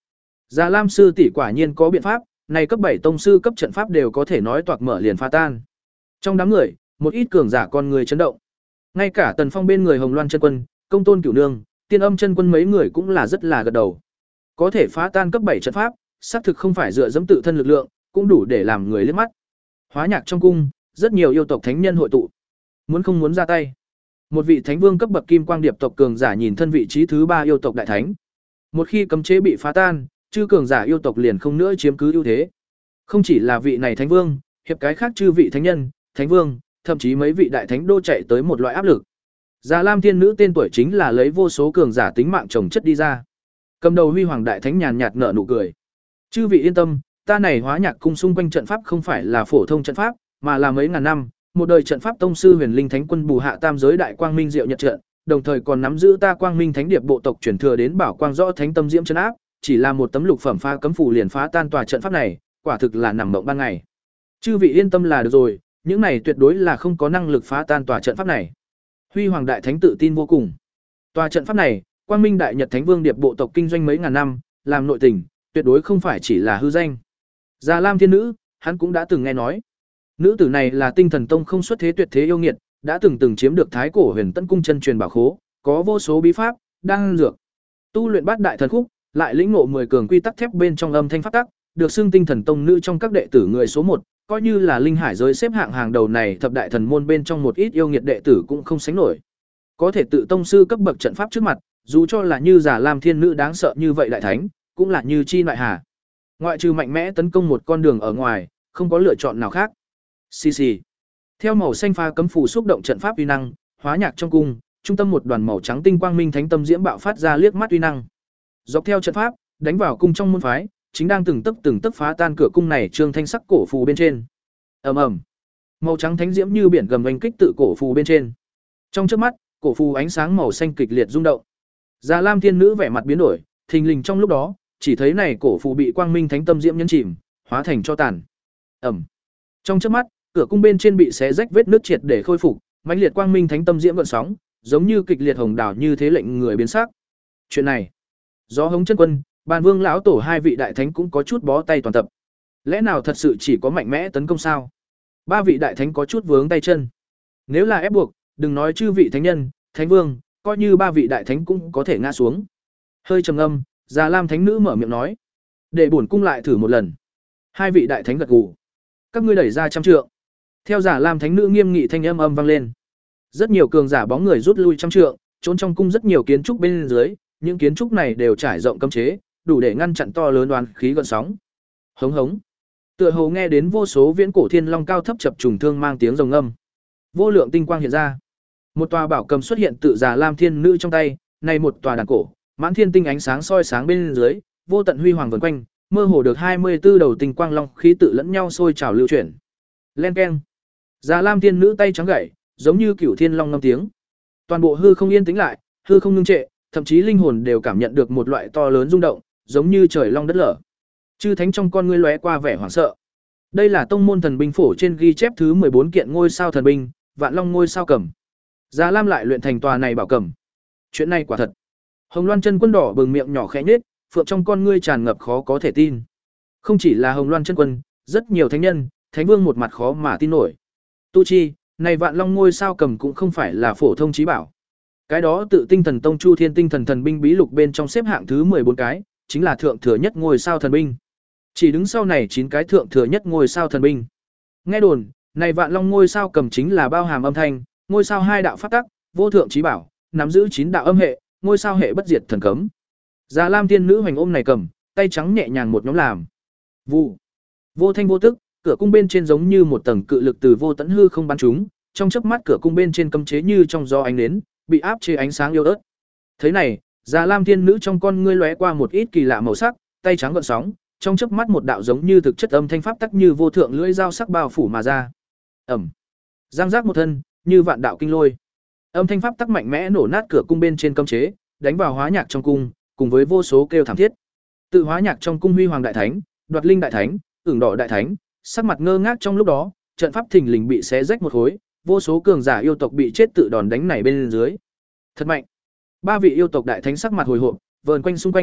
Già Lam sư tỷ quả nhiên có biện pháp, này cấp bảy tông sư cấp trận pháp đều có thể nói toạc mở liền phá tan. Trong đám người, một ít cường giả con người chấn động. Ngay cả Tần Phong bên người Hồng Loan chân quân, Công Tôn Cửu Nương, Tiên Âm chân quân mấy người cũng là rất là gật đầu. Có thể phá tan cấp bảy trận pháp, xác thực không phải dựa dẫm tự thân lực lượng, cũng đủ để làm người liếc mắt. Hóa nhạc trong cung, rất nhiều yêu tộc thánh nhân hội tụ. Muốn không muốn ra tay. Một vị thánh vương cấp bậc kim quang điệp tộc cường giả nhìn thân vị trí thứ ba yêu tộc đại thánh. Một khi cấm chế bị phá tan, chư cường giả yêu tộc liền không nữa chiếm cứ ưu thế. Không chỉ là vị này thánh vương, hiệp cái khác chư vị thánh nhân, thánh vương, thậm chí mấy vị đại thánh đô chạy tới một loại áp lực. Già Lam Thiên Nữ tên tuổi chính là lấy vô số cường giả tính mạng chồng chất đi ra. Cầm đầu Huy Hoàng đại thánh nhàn nhạt nở nụ cười. Chư vị yên tâm, ta này hóa nhạc cung xung quanh trận pháp không phải là phổ thông trận pháp, mà là mấy ngàn năm, một đời trận pháp tông sư Huyền Linh Thánh Quân bù hạ tam giới đại quang minh diệu nhật trận, đồng thời còn nắm giữ ta Quang Minh Thánh Điệp bộ tộc truyền thừa đến bảo quang rõ thánh tâm diễm trấn áp, chỉ là một tấm lục phẩm phá cấm phù liền phá tan tòa trận pháp này, quả thực là nằm mộng ban ngày. Chư vị yên tâm là được rồi, những này tuyệt đối là không có năng lực phá tan tòa trận pháp này. Huy Hoàng đại thánh tự tin vô cùng. Tòa trận pháp này, Quang Minh đại nhật thánh vương điệp bộ tộc kinh doanh mấy ngàn năm, làm nội tình, tuyệt đối không phải chỉ là hư danh. Già Lam Thiên Nữ, hắn cũng đã từng nghe nói. Nữ tử này là Tinh Thần Tông không xuất thế tuyệt thế yêu nghiệt, đã từng từng chiếm được Thái Cổ Huyền Tân cung chân truyền bảo khố, có vô số bí pháp, đang dược. Tu luyện bát đại thần khúc, lại lĩnh ngộ mười cường quy tắc thép bên trong âm thanh pháp tắc, được xưng Tinh Thần Tông nữ trong các đệ tử người số một, coi như là linh hải giới xếp hạng hàng đầu này thập đại thần môn bên trong một ít yêu nghiệt đệ tử cũng không sánh nổi. Có thể tự tông sư cấp bậc trận pháp trước mặt, dù cho là như Già Lam Thiên Nữ đáng sợ như vậy đại thánh, cũng là như chi nại hà. Ngoại trừ mạnh mẽ tấn công một con đường ở ngoài, không có lựa chọn nào khác. Xì xì. Theo màu xanh pha cấm phù xúc động trận pháp uy năng, hóa nhạc trong cung, trung tâm một đoàn màu trắng tinh quang minh thánh tâm diễm bạo phát ra liếc mắt uy năng. Dọc theo trận pháp, đánh vào cung trong môn phái, chính đang từng tấc từng tấc phá tan cửa cung này trương thanh sắc cổ phù bên trên. Ầm ầm. Màu trắng thánh diễm như biển gầm oanh kích tự cổ phù bên trên. Trong chớp mắt, cổ phù ánh sáng màu xanh kịch liệt rung động. Già Lam Thiên Nữ vẻ mặt biến đổi, thình lình trong lúc đó, chỉ thấy này cổ phù bị quang minh thánh tâm diễm nhấn chìm, hóa thành cho tàn. Ầm. Trong chớp mắt, cửa cung bên trên bị xé rách vết nước triệt để khôi phục, mãnh liệt quang minh thánh tâm diễm gợn sóng, giống như kịch liệt hồng đảo như thế lệnh người biến sắc. Chuyện này, Gió Hống chân quân, Bàn Vương lão tổ hai vị đại thánh cũng có chút bó tay toàn tập. Lẽ nào thật sự chỉ có mạnh mẽ tấn công sao? Ba vị đại thánh có chút vướng tay chân. Nếu là ép buộc, đừng nói chư vị thánh nhân, thánh vương, coi như ba vị đại thánh cũng có thể ngã xuống. Hơi trầm ngâm, Già Lam thánh nữ mở miệng nói: "Để bổn cung lại thử một lần." Hai vị đại thánh gật gù. "Các ngươi đẩy ra trăm trượng." Theo Già Lam thánh nữ nghiêm nghị thanh âm âm vang lên. Rất nhiều cường giả bóng người rút lui trăm trượng, trốn trong cung rất nhiều kiến trúc bên dưới, những kiến trúc này đều trải rộng cấm chế, đủ để ngăn chặn to lớn đoàn khí gợn sóng. Hống hống. Tựa hồ nghe đến vô số viễn cổ thiên long cao thấp chập trùng thương mang tiếng rồng ngâm. Vô lượng tinh quang hiện ra. Một tòa bảo cầm xuất hiện tự Già Lam thiên nữ trong tay, này một tòa đàn cổ, mãn thiên tinh ánh sáng soi sáng bên dưới, vô tận huy hoàng vần quanh, mơ hồ được hai mươi tư đầu tinh quang long khí tự lẫn nhau sôi trào lưu chuyển. Len keng. Già Lam thiên nữ tay trắng gậy, giống như cửu thiên long ngâm tiếng. Toàn bộ hư không yên tĩnh lại, hư không ngưng trệ, thậm chí linh hồn đều cảm nhận được một loại to lớn rung động, giống như trời long đất lở. Chư thánh trong con ngươi lóe qua vẻ hoảng sợ. Đây là tông môn thần binh phổ trên ghi chép thứ mười bốn kiện ngôi sao thần binh, Vạn Long ngôi sao cầm. Già Lam lại luyện thành tòa này bảo cầm. Chuyện này quả thật. Hồng Loan chân quân đỏ bừng miệng nhỏ khẽ nhếch, phượng trong con ngươi tràn ngập khó có thể tin. Không chỉ là Hồng Loan chân quân, rất nhiều thánh nhân, thánh vương một mặt khó mà tin nổi. Tu chi, này Vạn Long ngôi sao cầm cũng không phải là phổ thông chí bảo. Cái đó tự Tinh Thần Tông Chu Thiên Tinh Thần Thần binh bí lục bên trong xếp hạng thứ mười bốn cái, chính là thượng thừa nhất ngôi sao thần binh. Chỉ đứng sau này chín cái thượng thừa nhất ngôi sao thần binh. Nghe đồn, này Vạn Long ngôi sao cầm chính là bao hàm âm thanh, ngôi sao hai đạo pháp tắc, vô thượng chí bảo, nắm giữ chín đạo âm hệ, ngôi sao hệ bất diệt thần cấm. Già Lam tiên nữ hoành ôm này cầm, tay trắng nhẹ nhàng một nhóm làm. Vụ. Vô thanh vô tức, cửa cung bên trên giống như một tầng cự lực từ vô tận hư không bắn trúng, trong chớp mắt cửa cung bên trên cấm chế như trong gió ánh nến, bị áp chế ánh sáng yếu ớt. Thế này, Già Lam tiên nữ trong con ngươi lóe qua một ít kỳ lạ màu sắc, tay trắng gợn sóng, trong chớp mắt một đạo giống như thực chất âm thanh pháp tắc như vô thượng lưỡi dao sắc bao phủ mà ra. Ầm. Giang giác một thân, như vạn đạo kinh lôi. Âm thanh pháp tắc mạnh mẽ nổ nát cửa cung bên trên cấm chế, đánh vào hóa nhạc trong cung, cùng với vô số kêu thảm thiết. Tự hóa nhạc trong cung huy hoàng đại thánh, đoạt linh đại thánh, ửng đỏ đại thánh, sắc mặt ngơ ngác trong lúc đó, trận pháp thình lình bị xé rách một khối, vô số cường giả yêu tộc bị chết tự đòn đánh này bên dưới. Thật mạnh. Ba vị yêu tộc đại thánh sắc mặt hồi hộp, vờn quanh xung quanh,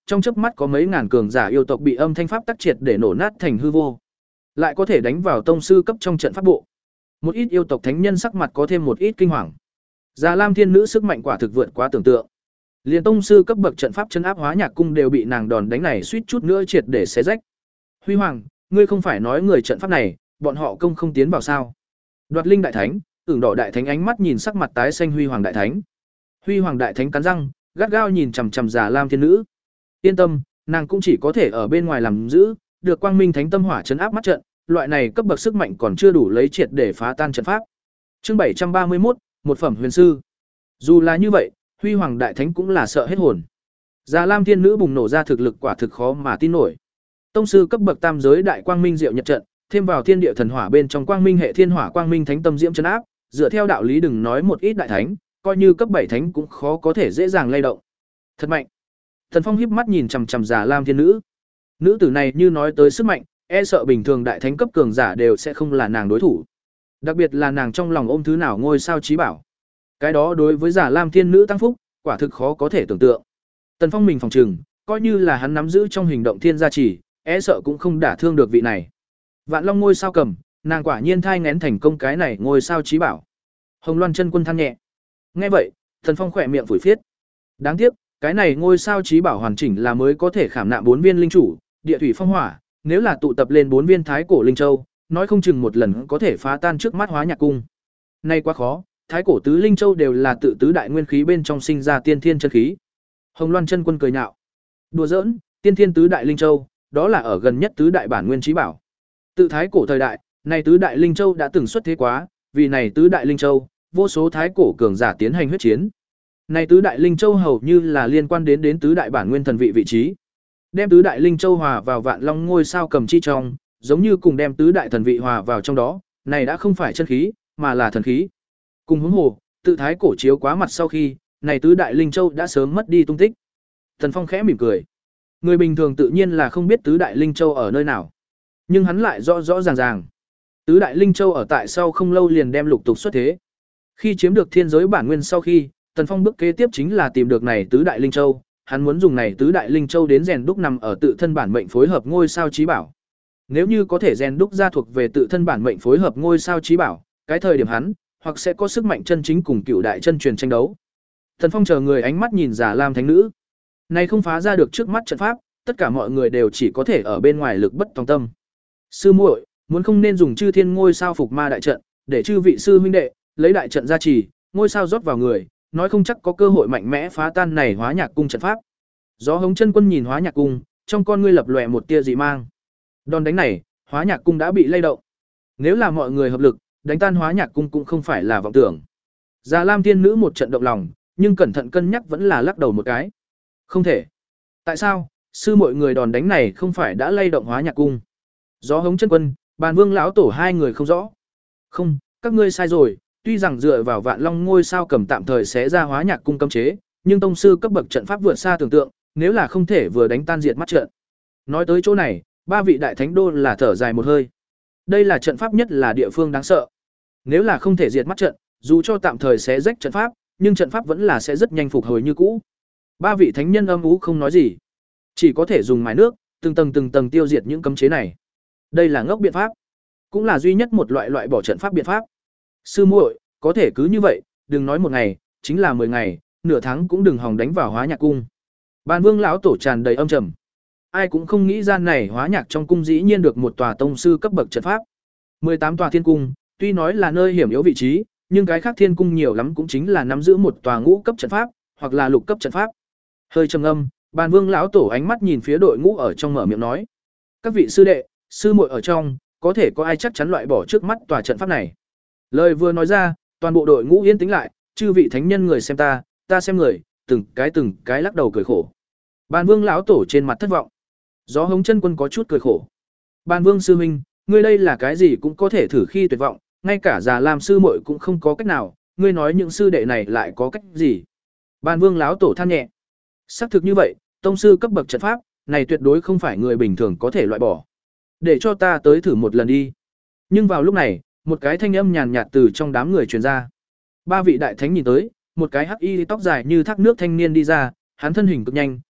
trong chớp mắt có mấy ngàn cường giả yêu tộc bị âm thanh pháp tắc triệt để nổ nát thành hư vô. Lại có thể đánh vào tông sư cấp trong trận pháp bộ. Một ít yêu tộc thánh nhân sắc mặt có thêm một ít kinh hoàng. Già Lam Thiên Nữ sức mạnh quả thực vượt quá tưởng tượng. Liên tông sư cấp bậc trận pháp chân áp Hóa Nhạc cung đều bị nàng đòn đánh này suýt chút nữa triệt để xé rách. Huy Hoàng, ngươi không phải nói người trận pháp này, bọn họ công không tiến vào sao? Đoạt Linh đại thánh, Ửng Đỏ đại thánh ánh mắt nhìn sắc mặt tái xanh Huy Hoàng đại thánh. Huy Hoàng đại thánh cắn răng, gắt gao nhìn chằm chằm Già Lam Thiên Nữ. Yên tâm, nàng cũng chỉ có thể ở bên ngoài làm giữ, được Quang Minh Thánh Tâm Hỏa trấn áp mắt trận, loại này cấp bậc sức mạnh còn chưa đủ lấy triệt để phá tan trận pháp. Chương bảy trăm ba mươi mốt, một phẩm huyền sư. Dù là như vậy, Huy Hoàng đại thánh cũng là sợ hết hồn. Già Lam Thiên Nữ bùng nổ ra thực lực quả thực khó mà tin nổi. Tông sư cấp bậc tam giới đại quang minh diệu nhật trận, thêm vào thiên địa thần hỏa bên trong quang minh hệ thiên hỏa quang minh thánh tâm diễm trấn áp, dựa theo đạo lý đừng nói một ít đại thánh, coi như cấp bảy thánh cũng khó có thể dễ dàng lay động. Thật mạnh. Thần Phong híp mắt nhìn chằm chằm Già Lam Thiên Nữ. Nữ tử này như nói tới sức mạnh, e sợ bình thường đại thánh cấp cường giả đều sẽ không là nàng đối thủ. Đặc biệt là nàng trong lòng ôm thứ nào ngôi sao chí bảo. Cái đó đối với Già Lam Thiên Nữ tăng phúc, quả thực khó có thể tưởng tượng. Tần Phong mình phòng trừng, coi như là hắn nắm giữ trong hình động thiên gia chỉ, e sợ cũng không đả thương được vị này. Vạn Long ngôi sao cầm, nàng quả nhiên thai nghén thành công cái này ngôi sao chí bảo. Hồng Loan chân quân than nhẹ. Nghe vậy, Tần Phong khỏe miệng phủi phiết. Đáng tiếc, cái này ngôi sao chí bảo hoàn chỉnh là mới có thể khảm nạm bốn viên linh chủ, địa thủy phong hỏa, nếu là tụ tập lên bốn viên thái cổ linh châu, nói không chừng một lần có thể phá tan trước mắt Hóa Nhạc cung. Nay quá khó, thái cổ tứ linh châu đều là tự tứ đại nguyên khí bên trong sinh ra tiên thiên chân khí. Hồng Loan chân quân cười nhạo. Đùa giỡn, tiên thiên tứ đại linh châu, đó là ở gần nhất tứ đại bản nguyên chí bảo. Tự thái cổ thời đại, này tứ đại linh châu đã từng xuất thế quá, vì này tứ đại linh châu, vô số thái cổ cường giả tiến hành huyết chiến. Này tứ đại linh châu hầu như là liên quan đến đến tứ đại bản nguyên thần vị vị trí. Đem tứ đại linh châu hòa vào Vạn Long ngôi sao cầm chi trong, giống như cùng đem tứ đại thần vị hòa vào trong đó, này đã không phải chân khí, mà là thần khí. Cùng huống hồ, tự thái cổ chiếu quá mặt sau khi, này tứ đại linh châu đã sớm mất đi tung tích. Thần Phong khẽ mỉm cười. Người bình thường tự nhiên là không biết tứ đại linh châu ở nơi nào, nhưng hắn lại rõ rõ ràng ràng. Tứ đại linh châu ở tại sau không lâu liền đem lục tục xuất thế. Khi chiếm được thiên giới bản nguyên sau khi, Tần Phong bước kế tiếp chính là tìm được này tứ đại linh châu, hắn muốn dùng này tứ đại linh châu đến rèn đúc nằm ở tự thân bản mệnh phối hợp ngôi sao chí bảo. Nếu như có thể rèn đúc ra thuộc về tự thân bản mệnh phối hợp ngôi sao chí bảo, cái thời điểm hắn hoặc sẽ có sức mạnh chân chính cùng cựu đại chân truyền tranh đấu. Tần Phong chờ người ánh mắt nhìn Già Lam thánh nữ. Này không phá ra được trước mắt trận pháp, tất cả mọi người đều chỉ có thể ở bên ngoài lực bất tòng tâm. Sư muội, muốn không nên dùng chư thiên ngôi sao phục ma đại trận, để chư vị sư huynh đệ lấy đại trận gia trì, ngôi sao rót vào người, nói không chắc có cơ hội mạnh mẽ phá tan này Hóa Nhạc cung trận pháp. Gió Hống chân quân nhìn Hóa Nhạc cung, trong con ngươi lập lòe một tia dị mang. Đòn đánh này, Hóa Nhạc cung đã bị lay động. Nếu là mọi người hợp lực, đánh tan Hóa Nhạc cung cũng không phải là vọng tưởng. Già Lam Thiên Nữ một trận động lòng, nhưng cẩn thận cân nhắc vẫn là lắc đầu một cái. Không thể. Tại sao? Sư mọi người đòn đánh này không phải đã lay động Hóa Nhạc cung? Gió Hống chân quân, Bàn Vương lão tổ hai người không rõ. Không, các ngươi sai rồi, tuy rằng dựa vào Vạn Long ngôi sao cầm tạm thời sẽ ra Hóa Nhạc cung cấm chế, nhưng tông sư cấp bậc trận pháp vượt xa tưởng tượng, nếu là không thể vừa đánh tan diệt mắt trận. Nói tới chỗ này, ba vị đại thánh đô là thở dài một hơi. Đây là trận pháp nhất là địa phương đáng sợ. Nếu là không thể diệt mắt trận, dù cho tạm thời sẽ rách trận pháp, nhưng trận pháp vẫn là sẽ rất nhanh phục hồi như cũ. Ba vị thánh nhân âm u không nói gì, chỉ có thể dùng mài nước, từng tầng từng tầng tiêu diệt những cấm chế này. Đây là ngốc biện pháp, cũng là duy nhất một loại loại bỏ trận pháp biện pháp. Sư muội, có thể cứ như vậy, đừng nói một ngày, chính là mười ngày, nửa tháng cũng đừng hòng đánh vào Hóa Nhạc cung. Bàn Vương lão tổ tràn đầy âm trầm. Ai cũng không nghĩ ra này Hóa Nhạc trong cung dĩ nhiên được một tòa tông sư cấp bậc trận pháp. mười tám tòa thiên cung, tuy nói là nơi hiểm yếu vị trí, nhưng cái khác thiên cung nhiều lắm cũng chính là nắm giữ một tòa ngũ cấp trận pháp, hoặc là lục cấp trận pháp. Hơi trầm âm, Bàn Vương lão tổ ánh mắt nhìn phía đội ngũ ở trong mở miệng nói: "Các vị sư đệ, sư muội ở trong, có thể có ai chắc chắn loại bỏ trước mắt tòa trận pháp này?" Lời vừa nói ra, toàn bộ đội ngũ yên tĩnh lại, chư vị thánh nhân người xem ta, ta xem người, từng cái từng cái lắc đầu cười khổ. Bàn Vương lão tổ trên mặt thất vọng. Gió Hống chân quân có chút cười khổ. Bàn Vương sư huynh, ngươi đây là cái gì cũng có thể thử khi tuyệt vọng, ngay cả Già Lam sư muội cũng không có cách nào, ngươi nói những sư đệ này lại có cách gì? Bàn Vương lão tổ than nhẹ. Xác thực như vậy, tông sư cấp bậc trận pháp, này tuyệt đối không phải người bình thường có thể loại bỏ. Để cho ta tới thử một lần đi. Nhưng vào lúc này, một cái thanh âm nhàn nhạt từ trong đám người truyền ra. Ba vị đại thánh nhìn tới, một cái hắc y tóc dài như thác nước thanh niên đi ra, hắn thân hình cực nhanh,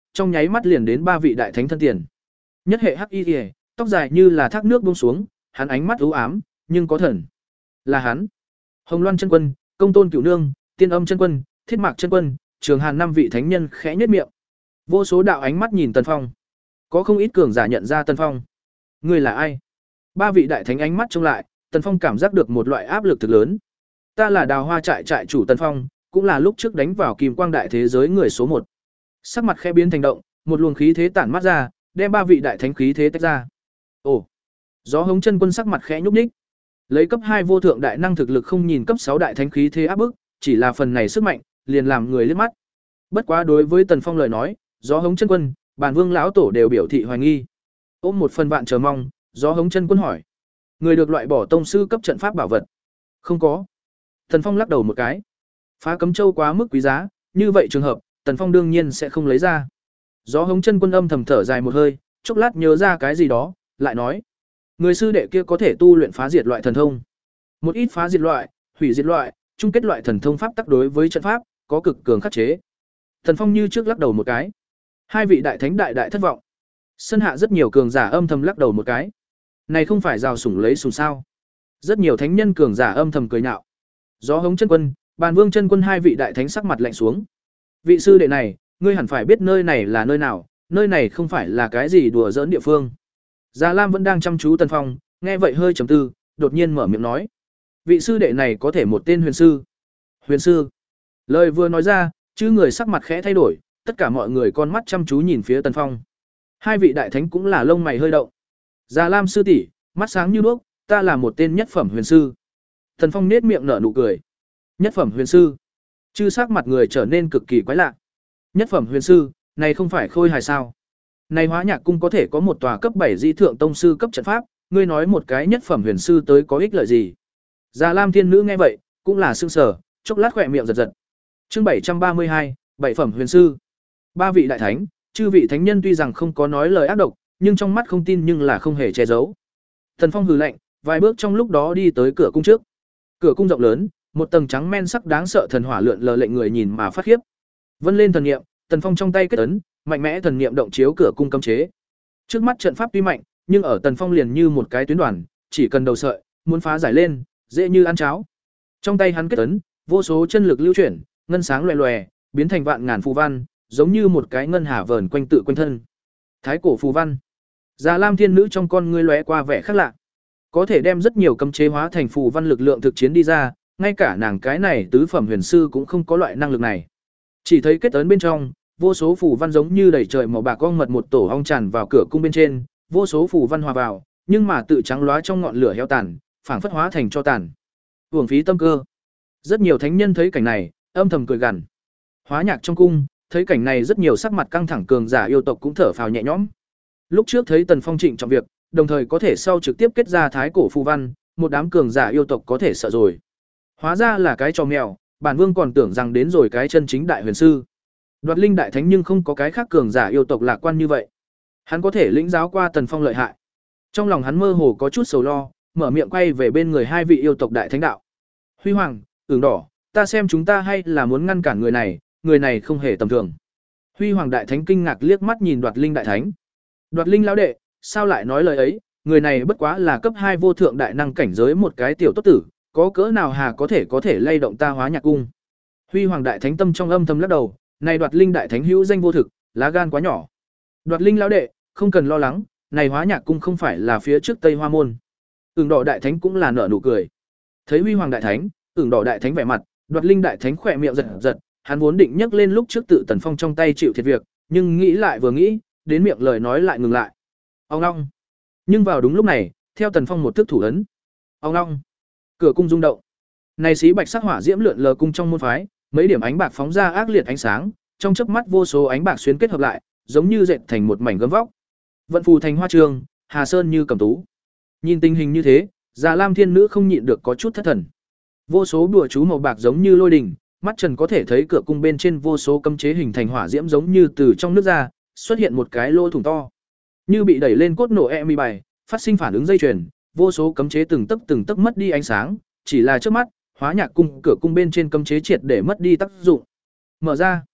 trong nháy mắt liền đến ba vị đại thánh thân tiền. Nhất hệ hắc y liễu, tóc dài như là thác nước buông xuống, hắn ánh mắt u ám, nhưng có thần. Là hắn. Hồng Loan chân quân, Công Tôn Cửu Nương, Tiên Âm chân quân, Thiết Mạc chân quân, Trường Hàn năm vị thánh nhân khẽ nhếch miệng. Vô số đạo ánh mắt nhìn Tần Phong. Có không ít cường giả nhận ra Tần Phong. Ngươi là ai? Ba vị đại thánh ánh mắt trông lại, Tần Phong cảm giác được một loại áp lực thực lớn. Ta là Đào Hoa trại trại chủ Tần Phong, cũng là lúc trước đánh vào Kim Quang đại thế giới người số một. Sắc mặt khẽ biến thành động, một luồng khí thế tản mát ra, đem ba vị đại thánh khí thế tách ra. Ồ. Gió Hống chân quân sắc mặt khẽ nhúc nhích. Lấy cấp hai vô thượng đại năng thực lực không nhìn cấp sáu đại thánh khí thế áp bức, chỉ là phần này sức mạnh, liền làm người liếc mắt. Bất quá đối với Tần Phong lời nói, Gió Hống chân quân, Bàn Vương lão tổ đều biểu thị hoài nghi. Ôm một phần vạn chờ mong, Gió Hống chân quân hỏi: người được loại bỏ tông sư cấp trận pháp bảo vật? Không có. Tần Phong lắc đầu một cái. Phá cấm châu quá mức quý giá, như vậy trường hợp, Tần Phong đương nhiên sẽ không lấy ra. Gió Hống chân quân âm thầm thở dài một hơi, chốc lát nhớ ra cái gì đó, lại nói: người sư đệ kia có thể tu luyện phá diệt loại thần thông. Một ít phá diệt loại, hủy diệt loại, chung kết loại thần thông pháp tác đối với trận pháp có cực cường khắc chế. Tần Phong như trước lắc đầu một cái. Hai vị đại thánh đại đại thất vọng. Sân hạ rất nhiều cường giả âm thầm lắc đầu một cái. Này không phải rào sủng lấy sủng sao? Rất nhiều thánh nhân cường giả âm thầm cười nhạo. Gió Hống chân quân, Bàn Vương chân quân hai vị đại thánh sắc mặt lạnh xuống. Vị sư đệ này, ngươi hẳn phải biết nơi này là nơi nào, nơi này không phải là cái gì đùa giỡn địa phương. Già Lam vẫn đang chăm chú Tần Phong, nghe vậy hơi trầm tư, đột nhiên mở miệng nói: vị sư đệ này có thể một tên huyền sư. Huyền sư? Lời vừa nói ra, chứ người sắc mặt khẽ thay đổi, tất cả mọi người con mắt chăm chú nhìn phía Tần Phong. Hai vị đại thánh cũng là lông mày hơi động. Già Lam sư tỷ, mắt sáng như đuốc, ta là một tên nhất phẩm huyền sư. Tần Phong nết miệng nở nụ cười. Nhất phẩm huyền sư? Chư sắc mặt người trở nên cực kỳ quái lạ. Nhất phẩm huyền sư, này không phải khôi hài sao? Này Hóa Nhạc cung có thể có một tòa cấp bảy di thượng tông sư cấp trận pháp, ngươi nói một cái nhất phẩm huyền sư tới có ích lợi gì? Già Lam thiên nữ nghe vậy, cũng là sương sở, chốc lát khỏe miệng giật giật. Chương bảy trăm ba mươi hai, bảy phẩm huyền sư. Ba vị đại thánh, chư vị thánh nhân tuy rằng không có nói lời ác độc, nhưng trong mắt không tin nhưng là không hề che giấu. Thần Phong hừ lạnh, vài bước trong lúc đó đi tới cửa cung trước. Cửa cung rộng lớn, một tầng trắng men sắc đáng sợ thần hỏa lượn lờ lệnh người nhìn mà phát khiếp. Vân lên thần niệm, Tần Phong trong tay kết ấn, mạnh mẽ thần niệm động chiếu cửa cung cấm chế. Trước mắt trận pháp tuy mạnh, nhưng ở Tần Phong liền như một cái tuyến đoàn, chỉ cần đầu sợi, muốn phá giải lên, dễ như ăn cháo. Trong tay hắn kết ấn, vô số chân lực lưu chuyển, ngân sáng loè loè, biến thành vạn ngàn phù văn, giống như một cái ngân hà vờn quanh tự quanh thân. Thái cổ phù văn. Già Lam thiên nữ trong con ngươi lóe qua vẻ khác lạ. Có thể đem rất nhiều cấm chế hóa thành phù văn lực lượng thực chiến đi ra, ngay cả nàng cái này tứ phẩm huyền sư cũng không có loại năng lực này. Chỉ thấy kết ấn bên trong, vô số phù văn giống như đầy trời màu bạc ong mật một tổ ong tràn vào cửa cung bên trên, vô số phù văn hòa vào, nhưng mà tự trắng lóa trong ngọn lửa heo tàn, phảng phất hóa thành cho tàn. Uổng phí tâm cơ. Rất nhiều thánh nhân thấy cảnh này, âm thầm cười gằn. Hóa Nhạc trong cung, thấy cảnh này rất nhiều sắc mặt căng thẳng cường giả yêu tộc cũng thở phào nhẹ nhõm. Lúc trước thấy Tần Phong trịnh trọng việc, đồng thời có thể sau trực tiếp kết ra thái cổ phù văn, một đám cường giả yêu tộc có thể sợ rồi. Hóa ra là cái trò mèo, bản vương còn tưởng rằng đến rồi cái chân chính đại huyền sư. Đoạt linh đại thánh nhưng không có cái khác cường giả yêu tộc lạc quan như vậy. Hắn có thể lĩnh giáo qua Tần Phong lợi hại. Trong lòng hắn mơ hồ có chút sầu lo, mở miệng quay về bên người hai vị yêu tộc đại thánh đạo. Huy Hoàng, Ửng Đỏ, ta xem chúng ta hay là muốn ngăn cản người này, người này không hề tầm thường. Huy Hoàng đại thánh kinh ngạc liếc mắt nhìn Đoạt linh đại thánh. Đoạt linh lão đệ, sao lại nói lời ấy, người này bất quá là cấp hai vô thượng đại năng cảnh giới một cái tiểu tốt tử, có cỡ nào hà có thể có thể lay động ta Hóa Nhạc cung. Huy Hoàng đại thánh tâm trong âm thầm lắc đầu, này Đoạt linh đại thánh hữu danh vô thực, lá gan quá nhỏ. Đoạt linh lão đệ, không cần lo lắng, này Hóa Nhạc cung không phải là phía trước Tây Hoa môn. Ửng Đỏ đại thánh cũng là nở nụ cười. Thấy Huy Hoàng đại thánh, Ửng Đỏ đại thánh vẻ mặt, Đoạt linh đại thánh khỏe miệng giật giật, hắn vốn định nhấc lên lúc trước tự Tần Phong trong tay chịu thiệt việc, nhưng nghĩ lại vừa nghĩ, đến miệng lời nói lại ngừng lại. Ông long. Nhưng vào đúng lúc này, theo Tần Phong một thức thủ ấn. Ông long. Cửa cung rung động. Này xí bạch sắc hỏa diễm lượn lờ cung trong môn phái, mấy điểm ánh bạc phóng ra ác liệt ánh sáng, trong chớp mắt vô số ánh bạc xuyến kết hợp lại, giống như dệt thành một mảnh gấm vóc. Vận phù thành hoa trường, Hà Sơn như cầm tú. Nhìn tình hình như thế, Già Lam thiên nữ không nhịn được có chút thất thần. Vô số đùa chú màu bạc giống như lôi đình, mắt Trần có thể thấy cửa cung bên trên vô số cấm chế hình thành hỏa diễm giống như từ trong nước ra, xuất hiện một cái lỗ thủng to. Như bị đẩy lên cốt nổ e mi bài, phát sinh phản ứng dây chuyền, vô số cấm chế từng tấc từng tấc mất đi ánh sáng, chỉ là trước mắt, Hóa Nhạc cung cửa cung bên trên cấm chế triệt để mất đi tác dụng. Mở ra.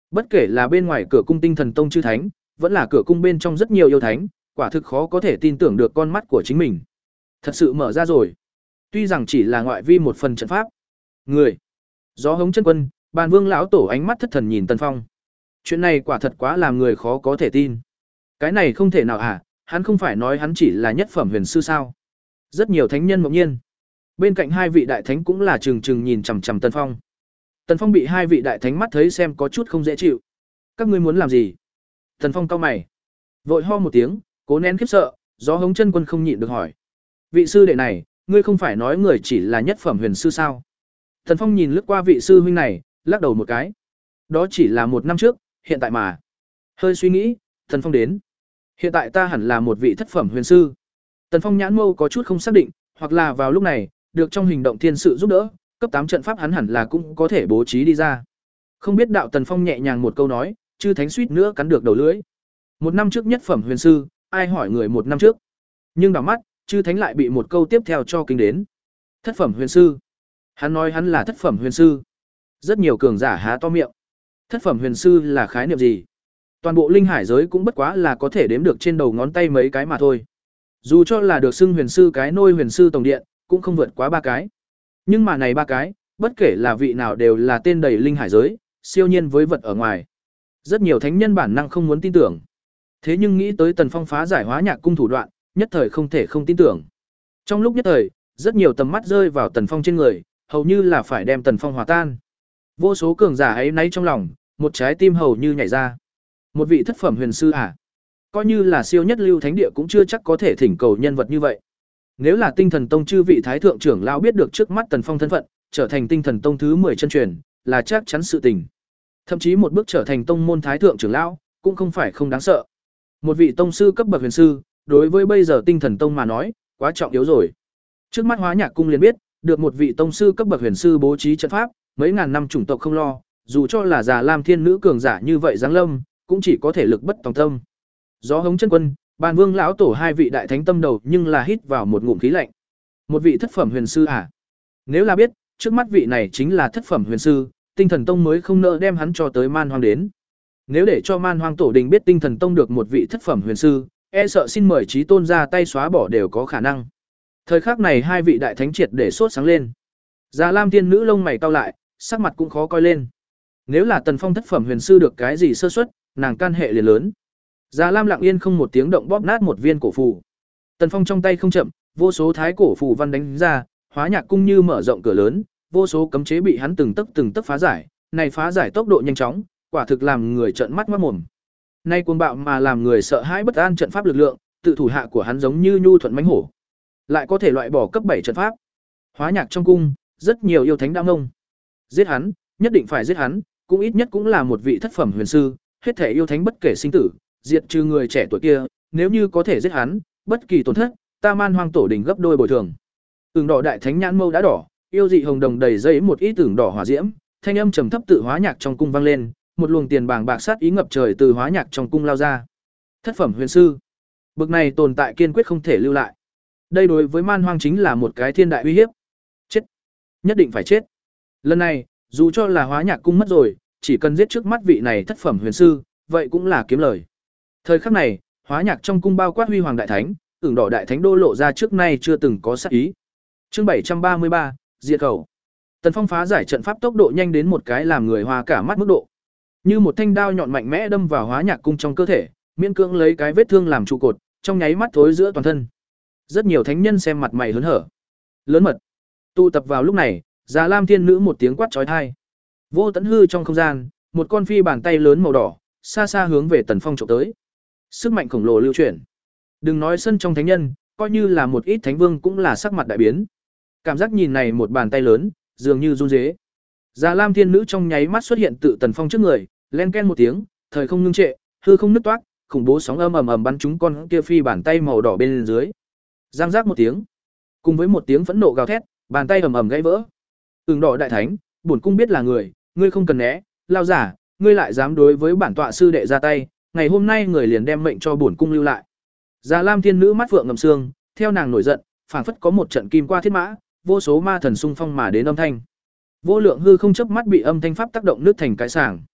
Bất kể là bên ngoài cửa cung Tinh Thần Tông chư thánh, vẫn là cửa cung bên trong rất nhiều yêu thánh, quả thực khó có thể tin tưởng được con mắt của chính mình. Thật sự mở ra rồi. Tuy rằng chỉ là ngoại vi một phần trận pháp. Người. Gió hống chân quân, Bàn Vương lão tổ ánh mắt thất thần nhìn Tần Phong. Chuyện này quả thật quá làm người khó có thể tin. Cái này không thể nào à, hắn không phải nói hắn chỉ là nhất phẩm huyền sư sao? Rất nhiều thánh nhân ngẫu nhiên. Bên cạnh hai vị đại thánh cũng là trừng trừng nhìn chằm chằm Tần Phong. Tần Phong bị hai vị đại thánh mắt thấy xem có chút không dễ chịu. Các ngươi muốn làm gì? Tần Phong cau mày, vội ho một tiếng, cố nén khiếp sợ, Gió hống chân quân không nhịn được hỏi: "Vị sư đệ này, ngươi không phải nói người chỉ là nhất phẩm huyền sư sao?" Tần Phong nhìn lướt qua vị sư huynh này, lắc đầu một cái. Đó chỉ là một năm trước, hiện tại mà. Hơi suy nghĩ, Tần Phong đến. Hiện tại ta hẳn là một vị thất phẩm huyền sư. Tần Phong nhãn mâu có chút không xác định, hoặc là vào lúc này, được trong hình động thiên sự giúp đỡ, cấp tám trận pháp hắn hẳn là cũng có thể bố trí đi ra. Không biết đạo Tần Phong nhẹ nhàng một câu nói, chư thánh suýt nữa cắn được đầu lưỡi. Một năm trước nhất phẩm huyền sư, ai hỏi người một năm trước. Nhưng đảo mắt, chư thánh lại bị một câu tiếp theo cho kinh đến. Thất phẩm huyền sư. Hắn nói hắn là thất phẩm huyền sư. Rất nhiều cường giả há to miệng. Thất phẩm huyền sư là khái niệm gì? Toàn bộ linh hải giới cũng bất quá là có thể đếm được trên đầu ngón tay mấy cái mà thôi. Dù cho là được xưng huyền sư cái nôi huyền sư tổng điện, cũng không vượt quá ba cái. Nhưng mà này ba cái, bất kể là vị nào đều là tên đầy linh hải giới, siêu nhiên với vật ở ngoài. Rất nhiều thánh nhân bản năng không muốn tin tưởng. Thế nhưng nghĩ tới Tần Phong phá giải Hóa Nhạc cung thủ đoạn, nhất thời không thể không tin tưởng. Trong lúc nhất thời, rất nhiều tầm mắt rơi vào Tần Phong trên người, hầu như là phải đem Tần Phong hòa tan. Vô số cường giả ấy nấy trong lòng, một trái tim hầu như nhảy ra. Một vị thất phẩm huyền sư à? Coi như là siêu nhất lưu thánh địa cũng chưa chắc có thể thỉnh cầu nhân vật như vậy. Nếu là Tinh Thần Tông chư vị thái thượng trưởng lão biết được trước mắt Tần Phong thân phận, trở thành Tinh Thần Tông thứ mười chân truyền, là chắc chắn sự tình. Thậm chí một bước trở thành tông môn thái thượng trưởng lão, cũng không phải không đáng sợ. Một vị tông sư cấp bậc huyền sư, đối với bây giờ Tinh Thần Tông mà nói, quá trọng yếu rồi. Trước mắt Hóa Nhạc cung liền biết, được một vị tông sư cấp bậc huyền sư bố trí trận pháp, mấy ngàn năm chủng tộc không lo, dù cho là già lam thiên nữ cường giả như vậy giáng lâm, cũng chỉ có thể lực bất tòng tâm. Gió hống chân quân, Bàn Vương lão tổ hai vị đại thánh tâm đầu nhưng là hít vào một ngụm khí lạnh. Một vị thất phẩm huyền sư à? Nếu là biết, trước mắt vị này chính là thất phẩm huyền sư, Tinh Thần Tông mới không nỡ đem hắn cho tới Man Hoang đến. Nếu để cho Man Hoang tổ đình biết Tinh Thần Tông được một vị thất phẩm huyền sư, e sợ xin mời chí tôn ra tay xóa bỏ đều có khả năng. Thời khắc này hai vị đại thánh triệt để sốt sáng lên. Già lam tiên nữ lông mày cau lại, sắc mặt cũng khó coi lên. Nếu là Tần Phong thất phẩm huyền sư được cái gì sơ suất, nàng can hệ liền lớn. Già lam lặng yên không một tiếng động bóp nát một viên cổ phù. Tần Phong trong tay không chậm, vô số thái cổ phù văn đánh ra, Hóa Nhạc cung như mở rộng cửa lớn, vô số cấm chế bị hắn từng tấc từng tấc phá giải, này phá giải tốc độ nhanh chóng, quả thực làm người trợn mắt ngoác mồm. Nay cuồng bạo mà làm người sợ hãi bất an trận pháp lực lượng, tự thủ hạ của hắn giống như nhu thuận mãnh hổ, lại có thể loại bỏ cấp bảy trận pháp. Hóa Nhạc trong cung, rất nhiều yêu thánh đã ngông. Giết hắn, nhất định phải giết hắn, cũng ít nhất cũng là một vị thất phẩm huyền sư, hết thể yêu thánh bất kể sinh tử, diệt trừ người trẻ tuổi kia, nếu như có thể giết hắn, bất kỳ tổn thất, ta Man Hoang tổ đình gấp đôi bồi thường. Ửng đỏ đại thánh nhãn mâu đã đỏ, yêu dị hồng đồng đầy dây một ít tưởng đỏ hỏa diễm, thanh âm trầm thấp tự Hóa Nhạc trong cung vang lên, một luồng tiền bàng bạc sát ý ngập trời từ Hóa Nhạc trong cung lao ra. Thất phẩm huyền sư, bực này tồn tại kiên quyết không thể lưu lại. Đây đối với Man Hoang chính là một cái thiên đại uy hiếp. Chết, nhất định phải chết. Lần này, dù cho là Hóa Nhạc cung mất rồi, chỉ cần giết trước mắt vị này thất phẩm huyền sư, vậy cũng là kiếm lời. Thời khắc này, Hóa Nhạc trong cung bao quát huy hoàng đại thánh, ửng đỏ đại thánh đô lộ ra trước nay chưa từng có sát ý. Chương bảy trăm ba mươi ba, diệt khẩu. Tần Phong phá giải trận pháp tốc độ nhanh đến một cái làm người hoa cả mắt mức độ. Như một thanh đao nhọn mạnh mẽ đâm vào Hóa Nhạc cung trong cơ thể, miễn cưỡng lấy cái vết thương làm trụ cột, trong nháy mắt thối giữa toàn thân. Rất nhiều thánh nhân xem mặt mày hớn hở. Lớn mật. Tụ tập vào lúc này, Già Lam Thiên nữ một tiếng quát chói tai. Vô tận hư trong không gian, một con phi bàn tay lớn màu đỏ, xa xa hướng về Tần Phong chụp tới. Sức mạnh khổng lồ lưu chuyển. Đừng nói sân trong thánh nhân, coi như là một ít thánh vương cũng là sắc mặt đại biến. Cảm giác nhìn này một bàn tay lớn, dường như run rế. Già Lam Thiên nữ trong nháy mắt xuất hiện tự Tần Phong trước người, len ken một tiếng, thời không ngưng trệ, hư không nứt toác, khủng bố sóng âm ầm ầm bắn trúng con kia phi bàn tay màu đỏ bên dưới. Giang giác một tiếng, cùng với một tiếng phẫn nộ gào thét, bàn tay ầm ầm gãy vỡ. Ưng đỏ đại thánh, bổn cung biết là người, ngươi không cần né, lao giả, ngươi lại dám đối với bản tọa sư đệ ra tay, ngày hôm nay người liền đem mệnh cho bổn cung lưu lại. Già Lam Thiên nữ mắt phượng ngầm sương, theo nàng nổi giận, phảng phất có một trận kim qua thiết mã, vô số ma thần xung phong mà đến âm thanh. Vô lượng hư không chớp mắt bị âm thanh pháp tác động nước thành cái sảng.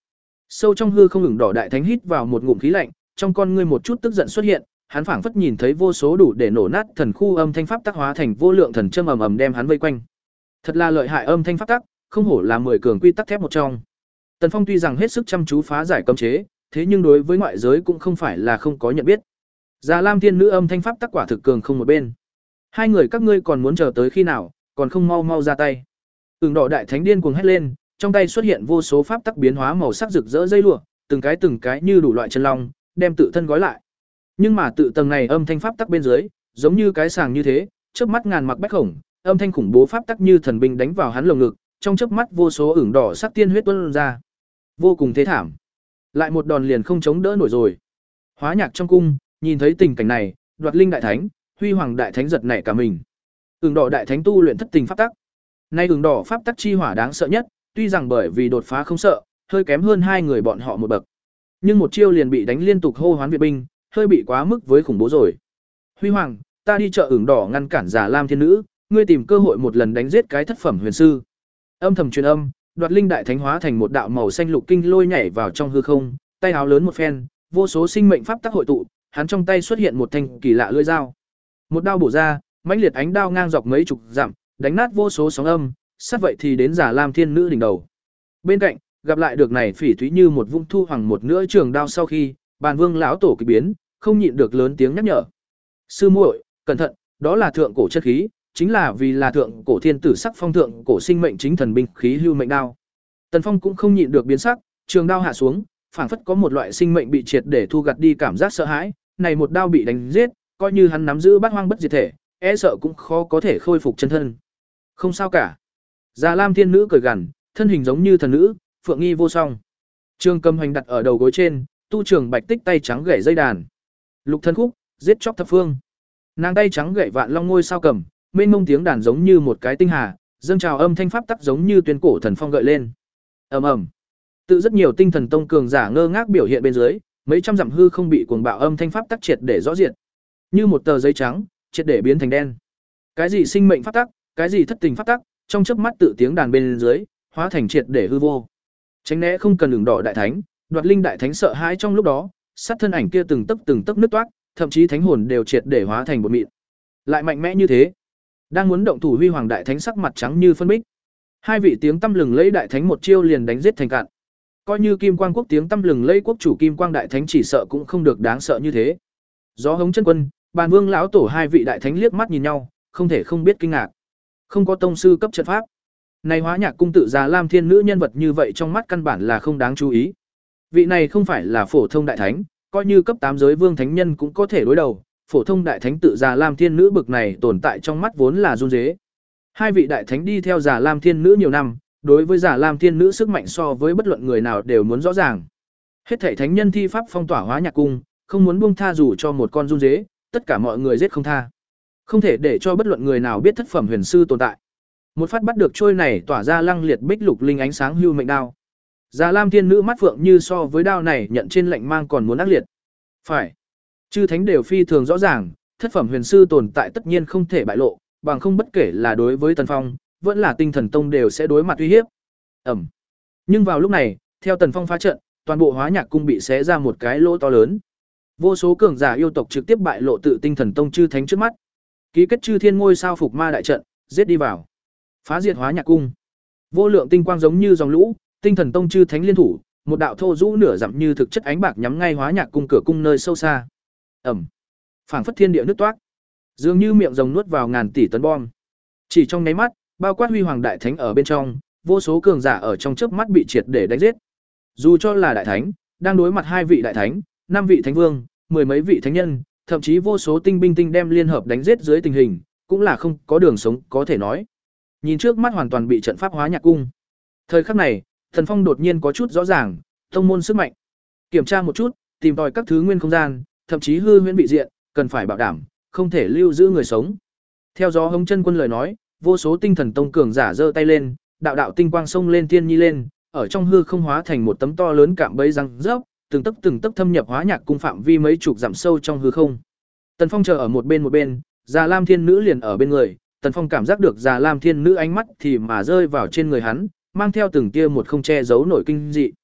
Sâu trong hư không ửng đỏ đại thánh hít vào một ngụm khí lạnh, trong con ngươi một chút tức giận xuất hiện, hắn phảng phất nhìn thấy vô số đủ để nổ nát thần khu âm thanh pháp tác hóa thành vô lượng thần châm ầm ầm đem hắn vây quanh. Thật là lợi hại âm thanh pháp tắc, không hổ là mười cường quy tắc thép một trong. Tần Phong tuy rằng hết sức chăm chú phá giải cấm chế, thế nhưng đối với ngoại giới cũng không phải là không có nhận biết. Già Lam Thiên Nữ âm thanh pháp tắc quả thực cường không một bên. Hai người các ngươi còn muốn chờ tới khi nào, còn không mau mau ra tay. Ửng đỏ đại thánh điên cuồng hét lên, trong tay xuất hiện vô số pháp tắc biến hóa màu sắc rực rỡ dây lụa, từng cái từng cái như đủ loại chân long, đem tự thân gói lại. Nhưng mà tự tầng này âm thanh pháp tắc bên dưới, giống như cái sàng như thế, chớp mắt ngàn mặc bách khổng, âm thanh khủng bố pháp tắc như thần binh đánh vào hắn lồng ngực, trong chớp mắt vô số ửng đỏ sắc tiên huyết tuôn ra. Vô cùng thế thảm. Lại một đòn liền không chống đỡ nổi rồi. Hóa Nhạc trong cung, nhìn thấy tình cảnh này, Đoạt Linh đại thánh, Huy Hoàng đại thánh giật nảy cả mình. Ửng đỏ đại thánh tu luyện thất tình pháp tắc. Nay ửng đỏ pháp tắc chi hỏa đáng sợ nhất, tuy rằng bởi vì đột phá không sợ, hơi kém hơn hai người bọn họ một bậc. Nhưng một chiêu liền bị đánh liên tục hô hoán viện binh, hơi bị quá mức với khủng bố rồi. Huy Hoàng, ta đi chợ ửng đỏ ngăn cản Già Lam Thiên Nữ, ngươi tìm cơ hội một lần đánh giết cái thất phẩm huyền sư. Âm thầm truyền âm, Đoạt Linh đại thánh hóa thành một đạo màu xanh lục kinh lôi nhảy vào trong hư không, tay áo lớn một phen, vô số sinh mệnh pháp tắc hội tụ, hắn trong tay xuất hiện một thanh kỳ lạ lưỡi dao. Một đao bổ ra, mãnh liệt ánh đao ngang dọc mấy chục dặm, đánh nát vô số sóng âm, sát vậy thì đến Già Lam Thiên Nữ đỉnh đầu. Bên cạnh, gặp lại được này phỉ thúy như một vung thu hoàng một nửa trường đao sau khi, Bàn Vương lão tổ kỳ biến, không nhịn được lớn tiếng nhắc nhở. Sư muội, cẩn thận, đó là thượng cổ chất khí, chính là vì là thượng cổ thiên tử sắc phong thượng cổ sinh mệnh chính thần binh khí hưu mệnh đao. Tần Phong cũng không nhịn được biến sắc, trường đao hạ xuống, phảng phất có một loại sinh mệnh bị triệt để thu gặt đi cảm giác sợ hãi, này một đao bị đánh giết, coi như hắn nắm giữ bát hoang bất diệt thể, e sợ cũng khó có thể khôi phục chân thân. Không sao cả. Già Lam Thiên Nữ cười gằn, thân hình giống như thần nữ, phượng nghi vô song. Trường Cầm Hoành đặt ở đầu gối trên, tu trường bạch tích tay trắng gảy dây đàn. Lục thân khúc, giết chóc thập phương. Nàng tay trắng gậy vạn long ngôi sao cầm, mênh mông tiếng đàn giống như một cái tinh hà, dâng trào âm thanh pháp tắc giống như tuyên cổ thần phong gợi lên. Ầm ầm. Tự rất nhiều tinh thần tông cường giả ngơ ngác biểu hiện bên dưới, mấy trăm dặm hư không bị cuồng bạo âm thanh pháp tắc triệt để rõ diện. Như một tờ giấy trắng, triệt để biến thành đen. Cái gì sinh mệnh pháp tắc, cái gì thất tình pháp tắc, trong chớp mắt tự tiếng đàn bên dưới, hóa thành triệt để hư vô. Tránh né không cần Ửng đỏ đại thánh, Đoạt Linh đại thánh sợ hãi trong lúc đó, sát thân ảnh kia từng tấc từng tấc nứt toát, thậm chí thánh hồn đều triệt để hóa thành bột mịn. Lại mạnh mẽ như thế, đang muốn động thủ Huy Hoàng đại thánh sắc mặt trắng như phân bích. Hai vị tiếng tăm lừng lẫy đại thánh một chiêu liền đánh giết thành cạn. Coi như Kim Quang quốc tiếng tăm lừng lẫy quốc chủ Kim Quang đại thánh chỉ sợ cũng không được đáng sợ như thế. Gió Hống Chân Quân, Bàn Vương lão tổ hai vị đại thánh liếc mắt nhìn nhau, không thể không biết kinh ngạc. Không có tông sư cấp trận pháp. Này Hóa Nhạc cung tự Già Lam Thiên Nữ nhân vật như vậy trong mắt căn bản là không đáng chú ý. Vị này không phải là phổ thông đại thánh, coi như cấp tám giới vương thánh nhân cũng có thể đối đầu, phổ thông đại thánh tự Già Lam Thiên Nữ bực này tồn tại trong mắt vốn là run rế. Hai vị đại thánh đi theo Già Lam Thiên Nữ nhiều năm, đối với Già Lam Thiên Nữ sức mạnh so với bất luận người nào đều muốn rõ ràng. Hết thảy thánh nhân thi pháp phong tỏa Hóa Nhạc cung, không muốn buông tha dù cho một con run rế, tất cả mọi người giết không tha. Không thể để cho bất luận người nào biết thất phẩm huyền sư tồn tại. Một phát bắt được trôi này tỏa ra lăng liệt bích lục linh ánh sáng hưu mệnh đao. Già Lam Thiên Nữ mắt phượng như so với đao này nhận trên lạnh mang còn muốn ác liệt. Phải. Chư thánh đều phi thường rõ ràng, thất phẩm huyền sư tồn tại tất nhiên không thể bại lộ, bằng không bất kể là đối với Tần Phong, vẫn là Tinh Thần Tông đều sẽ đối mặt uy hiếp. Ẩm. Nhưng vào lúc này, theo Tần Phong phá trận, toàn bộ Hóa Nhạc cung bị xé ra một cái lỗ to lớn. Vô số cường giả yêu tộc trực tiếp bại lộ tự Tinh Thần Tông chư thánh trước mắt. Ký kết chư thiên ngôi sao phục ma đại trận, giết đi vào. Phá diệt Hóa Nhạc cung. Vô lượng tinh quang giống như dòng lũ, Tinh Thần Tông chư thánh liên thủ, một đạo thô rũ nửa dặm như thực chất ánh bạc nhắm ngay Hóa Nhạc cung cửa cung nơi sâu xa. Ẩm. Phảng phất thiên địa nứt toát, dường như miệng rồng nuốt vào ngàn tỷ tấn bom. Chỉ trong nháy mắt, bao quát Huy Hoàng đại thánh ở bên trong, vô số cường giả ở trong chớp mắt bị triệt để đánh giết. Dù cho là đại thánh, đang đối mặt hai vị đại thánh, năm vị thánh vương, mười mấy vị thánh nhân, thậm chí vô số tinh binh tinh đem liên hợp đánh giết dưới tình hình, cũng là không có đường sống có thể nói. Nhìn trước mắt hoàn toàn bị trận pháp Hóa Nhạc cung. Thời khắc này, Thần Phong đột nhiên có chút rõ ràng, tông môn sức mạnh. Kiểm tra một chút, tìm tòi các thứ nguyên không gian, thậm chí hư huyễn vị diện, cần phải bảo đảm, không thể lưu giữ người sống. Theo Gió Hống Chân Quân lời nói, vô số tinh thần tông cường giả giơ tay lên, đạo đạo tinh quang sông lên tiên nhi lên, ở trong hư không hóa thành một tấm to lớn cạm bẫy răng rớp, từng tấc từng tấc thâm nhập Hóa Nhạc cung phạm vi mấy chục dặm sâu trong hư không. Tần Phong chờ ở một bên một bên, Già Lam Thiên Nữ liền ở bên người, Tần Phong cảm giác được Già Lam Thiên Nữ ánh mắt thì mà rơi vào trên người hắn, mang theo từng tia một không che giấu nổi kinh dị.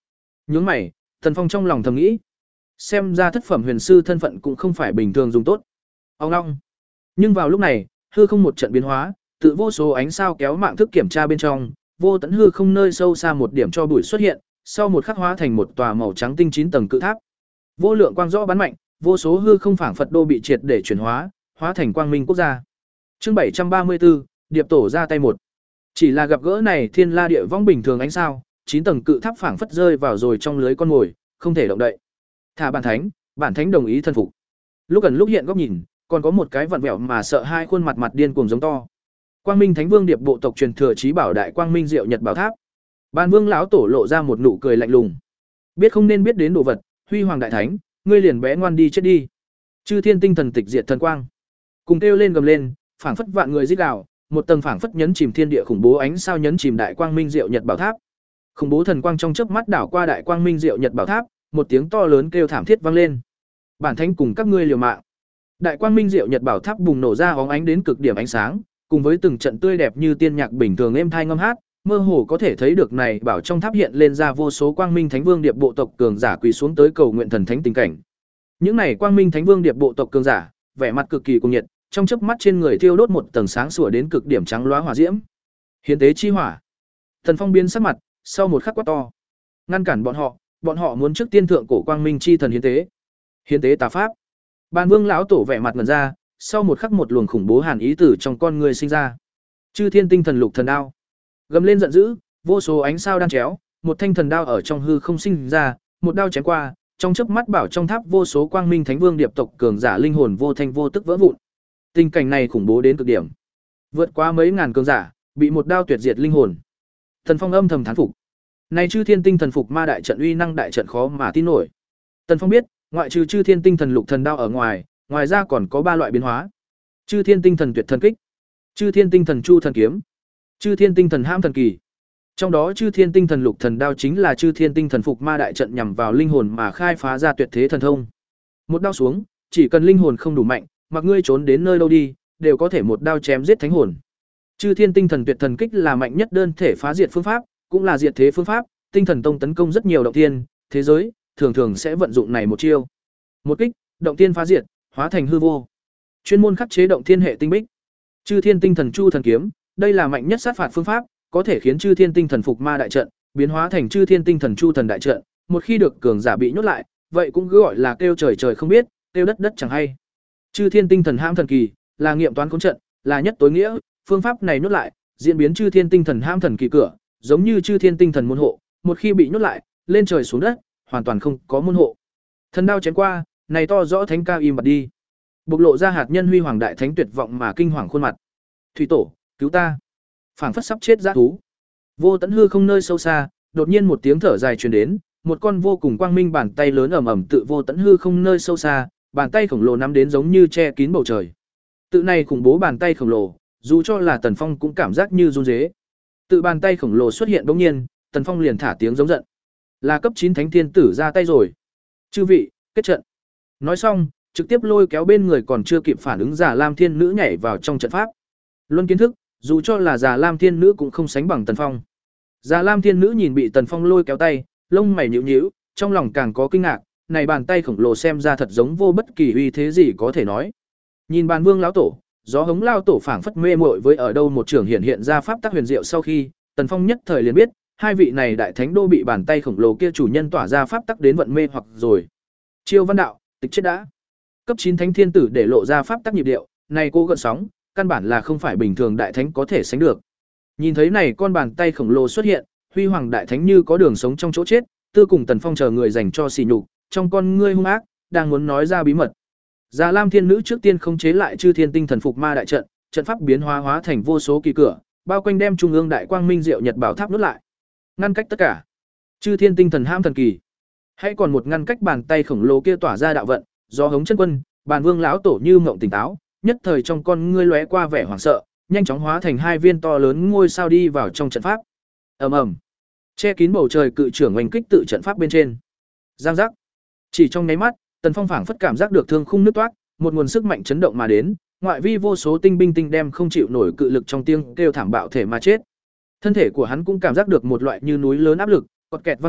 Nhướng mày, Tần Phong trong lòng thầm nghĩ, xem ra thất phẩm huyền sư thân phận cũng không phải bình thường dùng tốt. Ông long. Nhưng vào lúc này, hư không một trận biến hóa, tự vô số ánh sao kéo mạng thức kiểm tra bên trong, vô tận hư không nơi sâu xa một điểm cho bụi xuất hiện, sau một khắc hóa thành một tòa màu trắng tinh chín tầng cự tháp. Vô lượng quang rõ bắn mạnh, vô số hư không phảng phật đô bị triệt để chuyển hóa, hóa thành quang minh quốc gia. Chương bảy trăm ba mươi tư, Điệp tổ ra tay một. Chỉ là gặp gỡ này thiên la địa vong bình thường ánh sao, chín tầng cự tháp phảng phất rơi vào rồi trong lưới con mồi, không thể động đậy. Thả bản thánh, bản thánh đồng ý thân phục. Lúc gần lúc hiện góc nhìn, còn có một cái vặn vẹo mà sợ hai khuôn mặt mặt điên cuồng giống to. Quang Minh Thánh Vương Điệp bộ tộc truyền thừa chí bảo đại Quang Minh Diệu Nhật Bảo Tháp. Ban Vương lão tổ lộ ra một nụ cười lạnh lùng. Biết không nên biết đến đồ vật, Huy Hoàng đại thánh, ngươi liền bé ngoan đi chết đi. Chư Thiên Tinh Thần tịch diệt thần quang. Cùng kêu lên gầm lên, phảng phất vạn người rít gào, một tầng phảng phất nhấn chìm thiên địa khủng bố ánh sao nhấn chìm đại Quang Minh Diệu Nhật Bảo Tháp. Khủng bố thần quang trong chớp mắt đảo qua đại Quang Minh Diệu Nhật Bảo Tháp, một tiếng to lớn kêu thảm thiết vang lên. Bản thánh cùng các ngươi liều mạng. Đại Quang Minh Diệu Nhật Bảo Tháp bùng nổ ra óng ánh đến cực điểm ánh sáng, cùng với từng trận tươi đẹp như tiên nhạc bình thường êm thai ngâm hát, mơ hồ có thể thấy được này bảo trong tháp hiện lên ra vô số Quang Minh Thánh Vương Điệp bộ tộc cường giả quỳ xuống tới cầu nguyện thần thánh tình cảnh. Những này Quang Minh Thánh Vương Điệp bộ tộc cường giả, vẻ mặt cực kỳ cuồng nhiệt, trong chớp mắt trên người thiêu đốt một tầng sáng sủa đến cực điểm trắng loá hỏa diễm. Hiến tế chi hỏa. Thần Phong biến sắc mặt, sau một khắc quát to, ngăn cản bọn họ, bọn họ muốn trước tiên thượng cổ Quang Minh chi thần hiến tế. Hiến tế tà pháp. Ban Vương lão tổ vẻ mặt ngẩn ra, sau một khắc một luồng khủng bố hàn ý tử trong con người sinh ra. Chư Thiên Tinh Thần Lục Thần Đao. Gầm lên giận dữ, vô số ánh sao đan chéo, một thanh thần đao ở trong hư không sinh ra, một đao chém qua, trong chớp mắt bảo trong tháp vô số Quang Minh Thánh Vương Điệp tộc cường giả linh hồn vô thanh vô tức vỡ vụn. Tình cảnh này khủng bố đến cực điểm. Vượt qua mấy ngàn cường giả, bị một đao tuyệt diệt linh hồn. Thần Phong âm thầm thán phục. Này Chư Thiên Tinh Thần Phục Ma đại trận uy năng đại trận khó mà tin nổi. Tần Phong biết, ngoại trừ Chư Thiên Tinh Thần Lục Thần Đao ở ngoài, ngoài ra còn có ba loại biến hóa. Chư Thiên Tinh Thần Tuyệt Thần Kích, Chư Thiên Tinh Thần Chu Thần Kiếm, Chư Thiên Tinh Thần Hãm Thần Kỳ. Trong đó Chư Thiên Tinh Thần Lục Thần Đao chính là Chư Thiên Tinh Thần Phục Ma đại trận nhằm vào linh hồn mà khai phá ra tuyệt thế thần thông. Một đao xuống, chỉ cần linh hồn không đủ mạnh, mặc ngươi trốn đến nơi đâu đi, đều có thể một đao chém giết thánh hồn. Chư Thiên Tinh Thần Tuyệt Thần Kích là mạnh nhất đơn thể phá diệt phương pháp, cũng là diệt thế phương pháp, Tinh Thần Tông tấn công rất nhiều động thiên, thế giới, thường thường sẽ vận dụng này một chiêu. Một kích, động thiên phá diệt, hóa thành hư vô. Chuyên môn khắc chế động thiên hệ tinh bích. Chư Thiên Tinh Thần Chu Thần Kiếm, đây là mạnh nhất sát phạt phương pháp, có thể khiến Chư Thiên Tinh Thần Phục Ma đại trận biến hóa thành Chư Thiên Tinh Thần Chu Thần đại trận, một khi được cường giả bị nhốt lại, vậy cũng cứ gọi là kêu trời trời không biết, kêu đất đất chẳng hay. Chư Thiên Tinh Thần Hãm Thần Kỳ, là nghiệm toán khống trận, là nhất tối nghĩa, phương pháp này nhốt lại, diễn biến Chư Thiên Tinh Thần Hãm Thần Kỳ cửa, giống như Chư Thiên Tinh Thần môn hộ, một khi bị nhốt lại, lên trời xuống đất, hoàn toàn không có môn hộ. Thần đao chém qua, này to rõ thánh ca im bặt đi. Bộc lộ ra hạt nhân huy hoàng đại thánh tuyệt vọng mà kinh hoàng khuôn mặt. Thủy tổ, cứu ta! Phảng phất sắp chết dã thú. Vô tận hư không nơi sâu xa, đột nhiên một tiếng thở dài truyền đến, một con vô cùng quang minh bàn tay lớn ẩm ẩm tự vô tận hư không nơi sâu xa, bàn tay khổng lồ nắm đến giống như che kín bầu trời. Tự này khủng bố bàn tay khổng lồ, dù cho là Tần Phong cũng cảm giác như run rế. Tự bàn tay khổng lồ xuất hiện bỗng nhiên, Tần Phong liền thả tiếng giống giận. Là cấp chín thánh thiên tử ra tay rồi. Chư vị, kết trận. Nói xong, trực tiếp lôi kéo bên người còn chưa kịp phản ứng Già Lam Thiên Nữ nhảy vào trong trận pháp. Luân kiến thức, dù cho là Già Lam Thiên Nữ cũng không sánh bằng Tần Phong. Già Lam Thiên Nữ nhìn bị Tần Phong lôi kéo tay, lông mày nhíu nhíu, trong lòng càng có kinh ngạc, này bàn tay khổng lồ xem ra thật giống vô bất kỳ uy thế gì có thể nói. Nhìn Bàn Vương lão tổ, gió hống lao tổ phảng phất mê muội với ở đâu một trường hiện hiện ra pháp tắc huyền diệu sau khi, Tần Phong nhất thời liền biết, hai vị này đại thánh đô bị bàn tay khổng lồ kia chủ nhân tỏa ra pháp tắc đến vận mê hoặc rồi. Chiêu văn đạo, tịch chết đã. Cấp chín thánh thiên tử để lộ ra pháp tắc nhịp điệu, này cô gợn sóng, căn bản là không phải bình thường đại thánh có thể sánh được. Nhìn thấy này con bàn tay khổng lồ xuất hiện, huy hoàng đại thánh như có đường sống trong chỗ chết, tư cùng Tần Phong chờ người dành cho sỉ nhục, trong con ngươi hung ác, đang muốn nói ra bí mật. Già Lam Thiên Nữ trước tiên khống chế lại Chư Thiên Tinh Thần Phục Ma đại trận, trận pháp biến hóa hóa thành vô số kỳ cửa, bao quanh đem trung ương đại quang minh diệu nhật bảo tháp nuốt lại, ngăn cách tất cả. Chư Thiên Tinh Thần Hãm Thần Kỳ, hay còn một ngăn cách bàn tay khổng lồ kia tỏa ra đạo vận, do hống chân quân, Bàn Vương lão tổ như mộng tỉnh táo, nhất thời trong con ngươi lóe qua vẻ hoảng sợ, nhanh chóng hóa thành hai viên to lớn ngôi sao đi vào trong trận pháp. Ầm ầm, che kín bầu trời cự trưởng oanh kích tự trận pháp bên trên. Giang giác, chỉ trong nháy mắt, Tần Phong phảng phất cảm giác được thương khung nứt toát, một nguồn sức mạnh chấn động mà đến, ngoại vi vô số tinh binh tinh đem không chịu nổi cự lực trong tiếng kêu thảm bạo thể mà chết. Thân thể của hắn cũng cảm giác được một loại như núi lớn áp lực, quật kẹt vang vọng,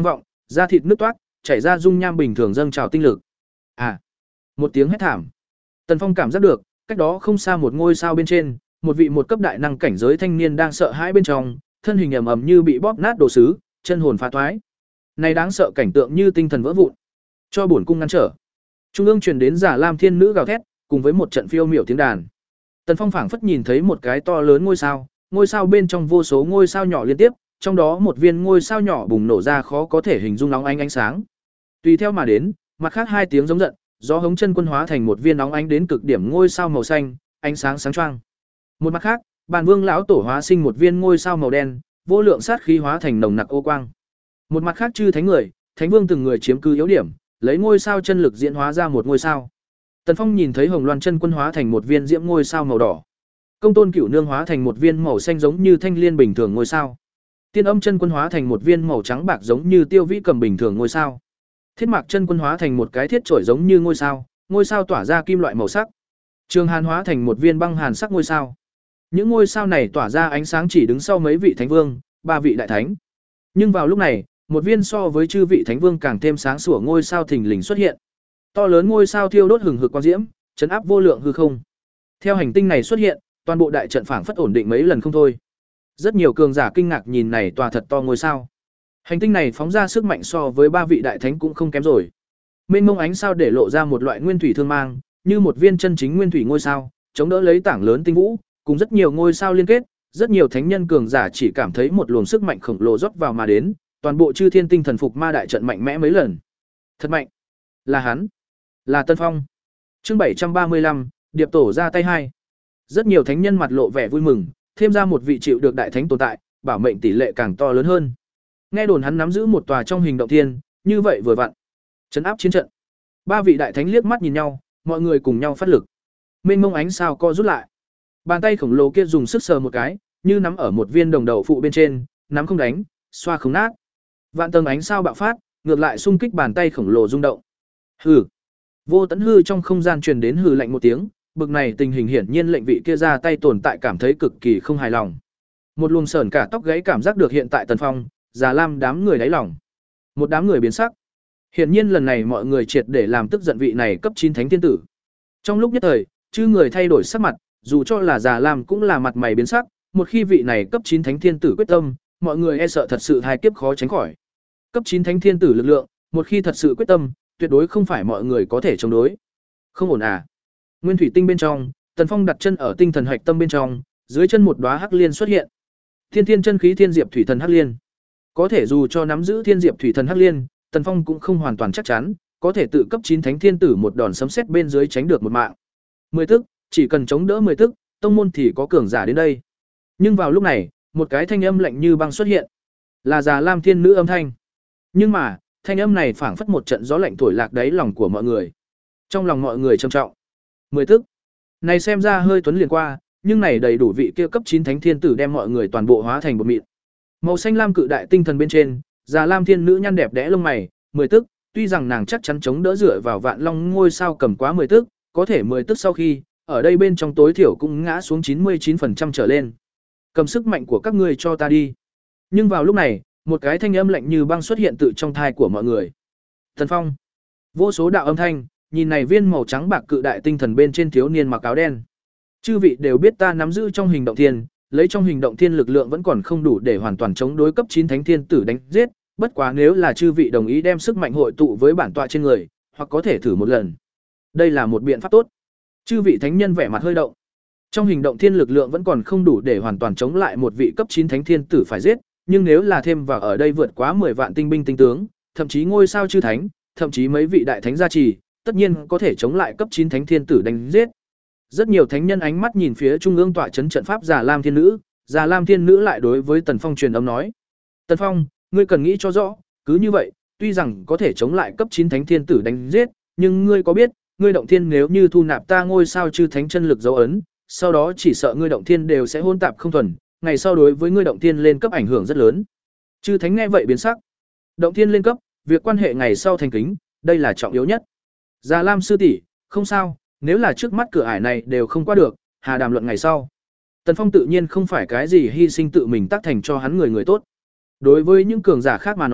Da thịt nứt toát, chảy ra dung nham bình thường dâng trào tinh lực. À, một tiếng hét thảm. Tần Phong cảm giác được, cách đó không xa một ngôi sao bên trên, một vị một cấp đại năng cảnh giới thanh niên đang sợ hãi bên trong, thân hình ầm ầm như bị bóp nát đồ sứ, chân hồn phá thoái. Này đáng sợ cảnh tượng như tinh thần vỡ vụn. Cho bổn cung ngăn trở. Trung ương truyền đến Giả Lam Thiên Nữ gào thét, cùng với một trận phiêu miểu tiếng đàn. Tần Phong phảng phất nhìn thấy một cái to lớn ngôi sao, ngôi sao bên trong vô số ngôi sao nhỏ liên tiếp, trong đó một viên ngôi sao nhỏ bùng nổ ra khó có thể hình dung nóng ánh ánh sáng. Tùy theo mà đến, mặt khác hai tiếng giống giận, gió hống chân quân hóa thành một viên nóng ánh đến cực điểm ngôi sao màu xanh, ánh sáng sáng choang. Một mặt khác, Bàn Vương lão tổ hóa sinh một viên ngôi sao màu đen, vô lượng sát khí hóa thành nồng nặc ô quang. Một mặt khác chư thánh người, thánh vương từng người chiếm cứ yếu điểm, lấy ngôi sao chân lực diễn hóa ra một ngôi sao. Tần Phong nhìn thấy Hồng Loan chân quân hóa thành một viên diễm ngôi sao màu đỏ. Công Tôn Cửu Nương hóa thành một viên màu xanh giống như thanh liên bình thường ngôi sao. Tiên Âm chân quân hóa thành một viên màu trắng bạc giống như tiêu vĩ cầm bình thường ngôi sao. Thiết Mạc chân quân hóa thành một cái thiết chổi giống như ngôi sao, ngôi sao tỏa ra kim loại màu sắc. Trường Hàn hóa thành một viên băng hàn sắc ngôi sao. Những ngôi sao này tỏa ra ánh sáng chỉ đứng sau mấy vị thánh vương, ba vị đại thánh. Nhưng vào lúc này, một viên so với chư vị thánh vương càng thêm sáng sủa ngôi sao thình lình xuất hiện. To lớn ngôi sao thiêu đốt hừng hực quang diễm, chấn áp vô lượng hư không. Theo hành tinh này xuất hiện, toàn bộ đại trận phảng phất ổn định mấy lần không thôi. Rất nhiều cường giả kinh ngạc nhìn này tòa thật to ngôi sao. Hành tinh này phóng ra sức mạnh so với ba vị đại thánh cũng không kém rồi. Mênh mông ánh sao để lộ ra một loại nguyên thủy thương mang, như một viên chân chính nguyên thủy ngôi sao, chống đỡ lấy tảng lớn tinh vũ, cùng rất nhiều ngôi sao liên kết, rất nhiều thánh nhân cường giả chỉ cảm thấy một luồng sức mạnh khổng lồ rót vào mà đến, toàn bộ chư thiên tinh thần phục ma đại trận mạnh mẽ mấy lần. Thật mạnh. Là hắn. Là Tân Phong. Chương bảy trăm ba mươi lăm, Điệp tổ ra tay hai. Rất nhiều thánh nhân mặt lộ vẻ vui mừng, thêm ra một vị chịu được đại thánh tồn tại, bảo mệnh tỷ lệ càng to lớn hơn. Nghe đồn hắn nắm giữ một tòa trong hình động thiên, như vậy vừa vặn. Trấn áp chiến trận. Ba vị đại thánh liếc mắt nhìn nhau, mọi người cùng nhau phát lực. Mênh mông ánh sao co rút lại. Bàn tay khổng lồ kia dùng sức sờ một cái, như nắm ở một viên đồng đậu phụ bên trên, nắm không đánh, xoa không nát. Vạn tầng ánh sao bạo phát, ngược lại xung kích bàn tay khổng lồ rung động. Hừ. Vô Tấn Hư trong không gian truyền đến hừ lạnh một tiếng, bực này tình hình hiển nhiên lệnh vị kia ra tay tồn tại cảm thấy cực kỳ không hài lòng. Một luồng sởn cả tóc gáy cảm giác được hiện tại Tần Phong, Già Lam đám người đáy lòng. Một đám người biến sắc. Hiển nhiên lần này mọi người triệt để làm tức giận vị này cấp chín thánh tiên tử. Trong lúc nhất thời, chư người thay đổi sắc mặt, dù cho là Già Lam cũng là mặt mày biến sắc, một khi vị này cấp chín thánh thiên tử quyết tâm, mọi người e sợ thật sự hai kiếp khó tránh khỏi. Cấp chín thánh thiên tử lực lượng, một khi thật sự quyết tâm, tuyệt đối không phải mọi người có thể chống đối. Không ổn à? Nguyên thủy tinh bên trong, Tần Phong đặt chân ở tinh thần hạch tâm bên trong, dưới chân một đóa hắc liên xuất hiện. Thiên thiên chân khí thiên diệp thủy thần hắc liên. Có thể dù cho nắm giữ thiên diệp thủy thần hắc liên, Tần Phong cũng không hoàn toàn chắc chắn, có thể tự cấp chín thánh thiên tử một đòn sấm sét bên dưới tránh được một mạng. Mười tức, chỉ cần chống đỡ mười tức, tông môn thì có cường giả đến đây. Nhưng vào lúc này, một cái thanh âm lạnh như băng xuất hiện, là Già Lam Thiên Nữ âm thanh. Nhưng mà, thanh âm này phảng phất một trận gió lạnh thổi lạc đáy lòng của mọi người. Trong lòng mọi người trầm trọng. Mười tức. Này xem ra hơi tuấn liền qua, nhưng này đầy đủ vị kia cấp chín thánh thiên tử đem mọi người toàn bộ hóa thành bột mịn. Màu xanh lam cự đại tinh thần bên trên, Già Lam Thiên Nữ nhăn đẹp đẽ lông mày, mười tức, tuy rằng nàng chắc chắn chống đỡ dựa vào Vạn Long ngôi sao cầm quá mười tức, có thể mười tức sau khi, ở đây bên trong tối thiểu cũng ngã xuống chín mươi chín phần trăm trở lên. Cầm sức mạnh của các ngươi cho ta đi. Nhưng vào lúc này, một cái thanh âm lạnh như băng xuất hiện tự trong thai của mọi người. Tần Phong. Vô số đạo âm thanh, nhìn này viên màu trắng bạc cự đại tinh thần bên trên thiếu niên mặc áo đen. Chư vị đều biết ta nắm giữ trong hình động thiên, lấy trong hình động thiên lực lượng vẫn còn không đủ để hoàn toàn chống đối cấp chín thánh thiên tử đánh giết, bất quá nếu là chư vị đồng ý đem sức mạnh hội tụ với bản tọa trên người, hoặc có thể thử một lần. Đây là một biện pháp tốt. Chư vị thánh nhân vẻ mặt hơi động. Trong hình động thiên lực lượng vẫn còn không đủ để hoàn toàn chống lại một vị cấp chín thánh thiên tử phải giết, nhưng nếu là thêm vào ở đây vượt quá mười vạn tinh binh tinh tướng, thậm chí ngôi sao chư thánh, thậm chí mấy vị đại thánh gia trì, tất nhiên có thể chống lại cấp chín thánh thiên tử đánh giết. Rất nhiều thánh nhân ánh mắt nhìn phía trung ương tọa trấn trận pháp Già Lam Thiên Nữ, Già Lam Thiên Nữ lại đối với Tần Phong truyền âm nói: "Tần Phong, ngươi cần nghĩ cho rõ, cứ như vậy, tuy rằng có thể chống lại cấp chín thánh thiên tử đánh giết, nhưng ngươi có biết, ngươi động thiên nếu như thu nạp ta ngôi sao chư thánh chân lực dấu ấn, sau đó chỉ sợ ngươi động thiên đều sẽ hỗn tạp không thuần, ngày sau đối với ngươi động thiên lên cấp ảnh hưởng rất lớn." Chư thánh nghe vậy biến sắc. Động thiên lên cấp, việc quan hệ ngày sau thành kính, đây là trọng yếu nhất. Già Lam sư tỷ, không sao, nếu là trước mắt cửa ải này đều không qua được, hà đàm luận ngày sau. Tần Phong tự nhiên không phải cái gì hy sinh tự mình tác thành cho hắn người người tốt. Đối với những cường giả khác mà nói,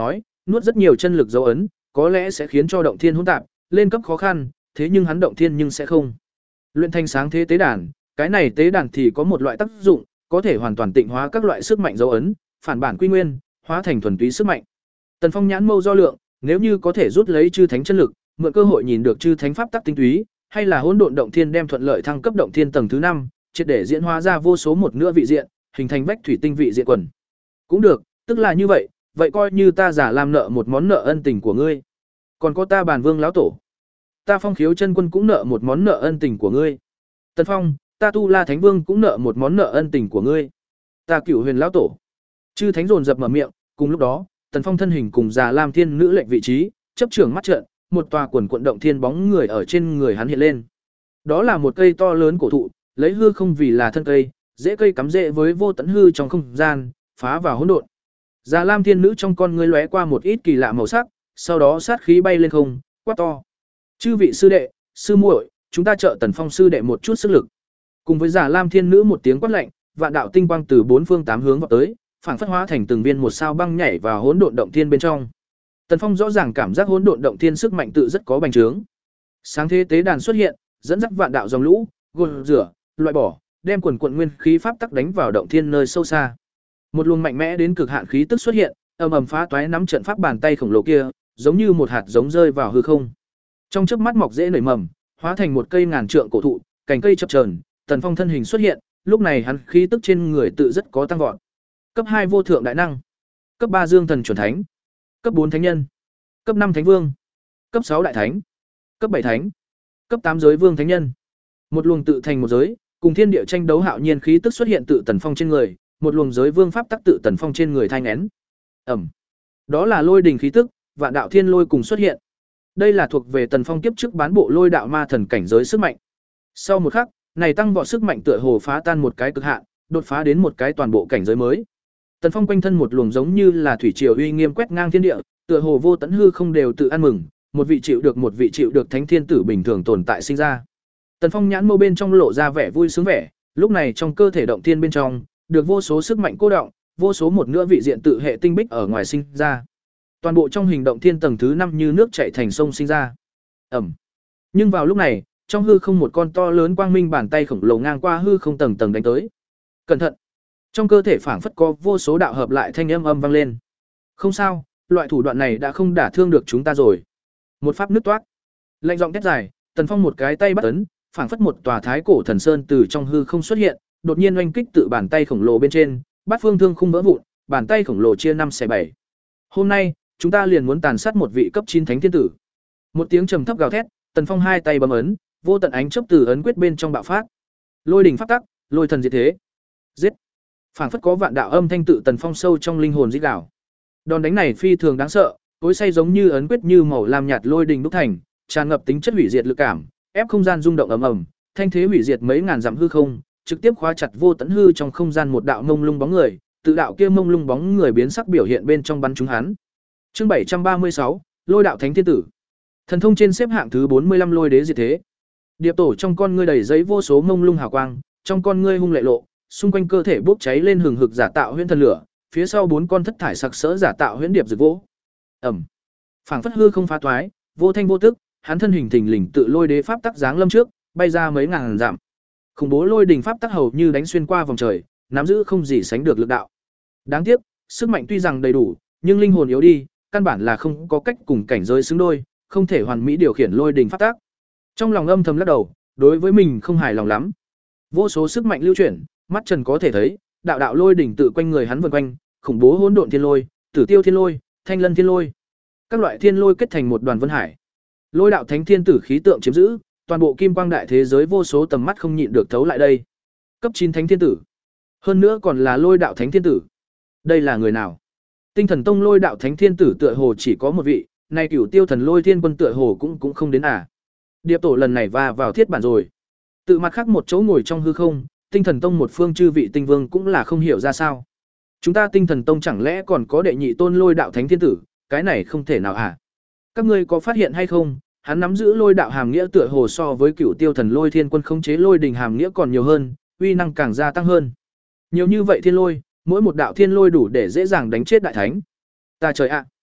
Nuốt rất nhiều chân lực dấu ấn, có lẽ sẽ khiến cho động thiên hỗn tạp, lên cấp khó khăn, thế nhưng hắn động thiên nhưng sẽ không. Luyện thành sáng thế tế đàn, cái này tế đàn thì có một loại tác dụng, có thể hoàn toàn tịnh hóa các loại sức mạnh dấu ấn, phản bản quy nguyên, hóa thành thuần túy sức mạnh. Tần Phong nhãn mâu do lượng, nếu như có thể rút lấy chư thánh chân lực, mượn cơ hội nhìn được chư thánh pháp tắc tinh túy, hay là hỗn độn động thiên đem thuận lợi thăng cấp động thiên tầng thứ năm, triệt để diễn hóa ra vô số một nữa vị diện, hình thành vách thủy tinh vị diện quần. Cũng được, tức là như vậy, vậy coi như ta giả làm nợ một món nợ ân tình của ngươi. Còn có ta Bàn Vương lão tổ, ta Phong Khiếu chân quân cũng nợ một món nợ ân tình của ngươi. Tần Phong, ta Tu La Thánh Vương cũng nợ một món nợ ân tình của ngươi. Ta Cửu Huyền lão tổ. Chư thánh dồn dập mở miệng, cùng lúc đó, Tần Phong thân hình cùng Già Lam Thiên nữ lệnh vị trí, chấp trưởng mắt trận, một tòa quần quận động thiên bóng người ở trên người hắn hiện lên. Đó là một cây to lớn cổ thụ, lấy hư không vì là thân cây, dễ cây cắm rễ với vô tận hư trong không gian, phá vào hỗn độn. Già Lam Thiên nữ trong con ngươi lóe qua một ít kỳ lạ màu sắc, sau đó sát khí bay lên không, quát to: "Chư vị sư đệ, sư muội, chúng ta trợ Tần Phong sư đệ một chút sức lực." Cùng với Già Lam Thiên nữ một tiếng quát lạnh, vạn đạo tinh quang từ bốn phương tám hướng vọt tới, phảng phất hóa thành từng viên một sao băng nhảy vào hỗn độn động thiên bên trong. Tần Phong rõ ràng cảm giác hỗn độn động thiên sức mạnh tự rất có bành trướng. Sáng thế tế đàn xuất hiện, dẫn dắt vạn đạo dòng lũ, gột rửa, loại bỏ, đem quần quần nguyên khí pháp tắc đánh vào động thiên nơi sâu xa. Một luồng mạnh mẽ đến cực hạn khí tức xuất hiện, ầm ầm phá toái nắm trận pháp bàn tay khổng lồ kia, giống như một hạt giống rơi vào hư không. Trong chớp mắt mọc rễ nảy mầm, hóa thành một cây ngàn trượng cổ thụ, cành cây chập chờn, Tần Phong thân hình xuất hiện, lúc này hắn khí tức trên người tự rất có tăng vọt. Cấp hai vô thượng đại năng, cấp ba dương thần chuẩn thánh, cấp bốn thánh nhân, cấp năm thánh vương, cấp sáu đại thánh, cấp bảy thánh, cấp tám giới vương thánh nhân. Một luồng tự thành một giới, cùng thiên địa tranh đấu hạo nhiên khí tức xuất hiện tự Tần Phong trên người, một luồng giới vương pháp tắc tự Tần Phong trên người thanh nén. Ẩm. Đó là lôi đình khí tức, vạn đạo thiên lôi cùng xuất hiện. Đây là thuộc về Tần Phong kiếp trước bán bộ lôi đạo ma thần cảnh giới sức mạnh. Sau một khắc, này tăng vọt sức mạnh tựa hồ phá tan một cái cực hạn, đột phá đến một cái toàn bộ cảnh giới mới. Tần Phong quanh thân một luồng giống như là thủy triều uy nghiêm quét ngang thiên địa, tựa hồ vô tận hư không đều tự ăn mừng, một vị chịu được một vị chịu được thánh thiên tử bình thường tồn tại sinh ra. Tần Phong nhãn mâu bên trong lộ ra vẻ vui sướng vẻ, lúc này trong cơ thể động thiên bên trong, được vô số sức mạnh cô động, vô số một nữa vị diện tự hệ tinh bích ở ngoài sinh ra. Toàn bộ trong hình động thiên tầng thứ năm như nước chảy thành sông sinh ra. Ẩm. Nhưng vào lúc này, trong hư không một con to lớn quang minh bàn tay khổng lồ ngang qua hư không tầng tầng đánh tới. Cẩn thận. Trong cơ thể phảng phất có vô số đạo hợp lại thanh âm âm vang lên. Không sao, loại thủ đoạn này đã không đả thương được chúng ta rồi. Một pháp nứt toát. Lạnh giọng thét dài, Tần Phong một cái tay bắt ấn, phảng phất một tòa thái cổ thần sơn từ trong hư không xuất hiện, đột nhiên oanh kích tự bàn tay khổng lồ bên trên, bát phương thương khung vỡ vụn, bàn tay khổng lồ chia năm xẻ bảy. Hôm nay, chúng ta liền muốn tàn sát một vị cấp chín thánh thiên tử. Một tiếng trầm thấp gào thét, Tần Phong hai tay bấm ấn, vô tận ánh chớp từ ấn quyết bên trong bạo phát. Lôi đỉnh pháp tắc, lôi thần diệt thế. Giết. Phảng phất có vạn đạo âm thanh tự Tần Phong sâu trong linh hồn rít gào. Đòn đánh này phi thường đáng sợ, tối say giống như ấn quyết như màu lam nhạt lôi đình đúc thành, tràn ngập tính chất hủy diệt lực cảm, ép không gian rung động ầm ầm, thanh thế hủy diệt mấy ngàn dặm hư không, trực tiếp khóa chặt vô tận hư trong không gian một đạo mông lung bóng người, tự đạo kia mông lung bóng người biến sắc biểu hiện bên trong bắn chúng hắn. Chương bảy trăm ba mươi sáu, Lôi đạo thánh thiên tử. Thần thông trên xếp hạng thứ bốn mươi lăm lôi đế diệt thế. Điệp tổ trong con ngươi đầy giấy vô số mông lung hào quang, trong con ngươi hung lệ lộ, xung quanh cơ thể bốc cháy lên hừng hực giả tạo huyễn thần lửa, phía sau bốn con thất thải sặc sỡ giả tạo huyễn điệp rực vỗ. Ầm. Phảng phất hư không phá toái, vô thanh vô tức, hắn thân hình thình lình tự lôi đế pháp tắc giáng lâm trước, bay ra mấy ngàn dặm. Khủng bố lôi đình pháp tắc hầu như đánh xuyên qua vòng trời, nắm giữ không gì sánh được lực đạo. Đáng tiếc, sức mạnh tuy rằng đầy đủ, nhưng linh hồn yếu đi, căn bản là không có cách cùng cảnh giới xứng đôi, không thể hoàn mỹ điều khiển lôi đình pháp tắc. Trong lòng âm thầm lắc đầu, đối với mình không hài lòng lắm. Vô số sức mạnh lưu chuyển, mắt trần có thể thấy, đạo đạo lôi đỉnh tự quanh người hắn vần quanh, khủng bố hỗn độn thiên lôi, tử tiêu thiên lôi, thanh lân thiên lôi. Các loại thiên lôi kết thành một đoàn vân hải. Lôi đạo thánh thiên tử khí tượng chiếm giữ, toàn bộ kim quang đại thế giới vô số tầm mắt không nhịn được thấu lại đây. Cấp chín thánh thiên tử. Hơn nữa còn là lôi đạo thánh thiên tử. Đây là người nào? Tinh Thần Tông lôi đạo thánh thiên tử tựa hồ chỉ có một vị, này Cửu Tiêu Thần Lôi Thiên Quân tựa hồ cũng cũng không đến à. Điệp tổ lần này va vào thiết bản rồi. Tự mặt khác một chỗ ngồi trong hư không, Tinh Thần Tông một phương chư vị tinh vương cũng là không hiểu ra sao. Chúng ta Tinh Thần Tông chẳng lẽ còn có đệ nhị tôn lôi đạo thánh thiên tử, cái này không thể nào à? Các ngươi có phát hiện hay không, hắn nắm giữ lôi đạo hàm nghĩa tựa hồ so với Cửu Tiêu Thần Lôi Thiên Quân khống chế lôi đình hàm nghĩa còn nhiều hơn, uy năng càng gia tăng hơn. Nhiều như vậy thiên lôi, mỗi một đạo thiên lôi đủ để dễ dàng đánh chết đại thánh. Ta trời ạ.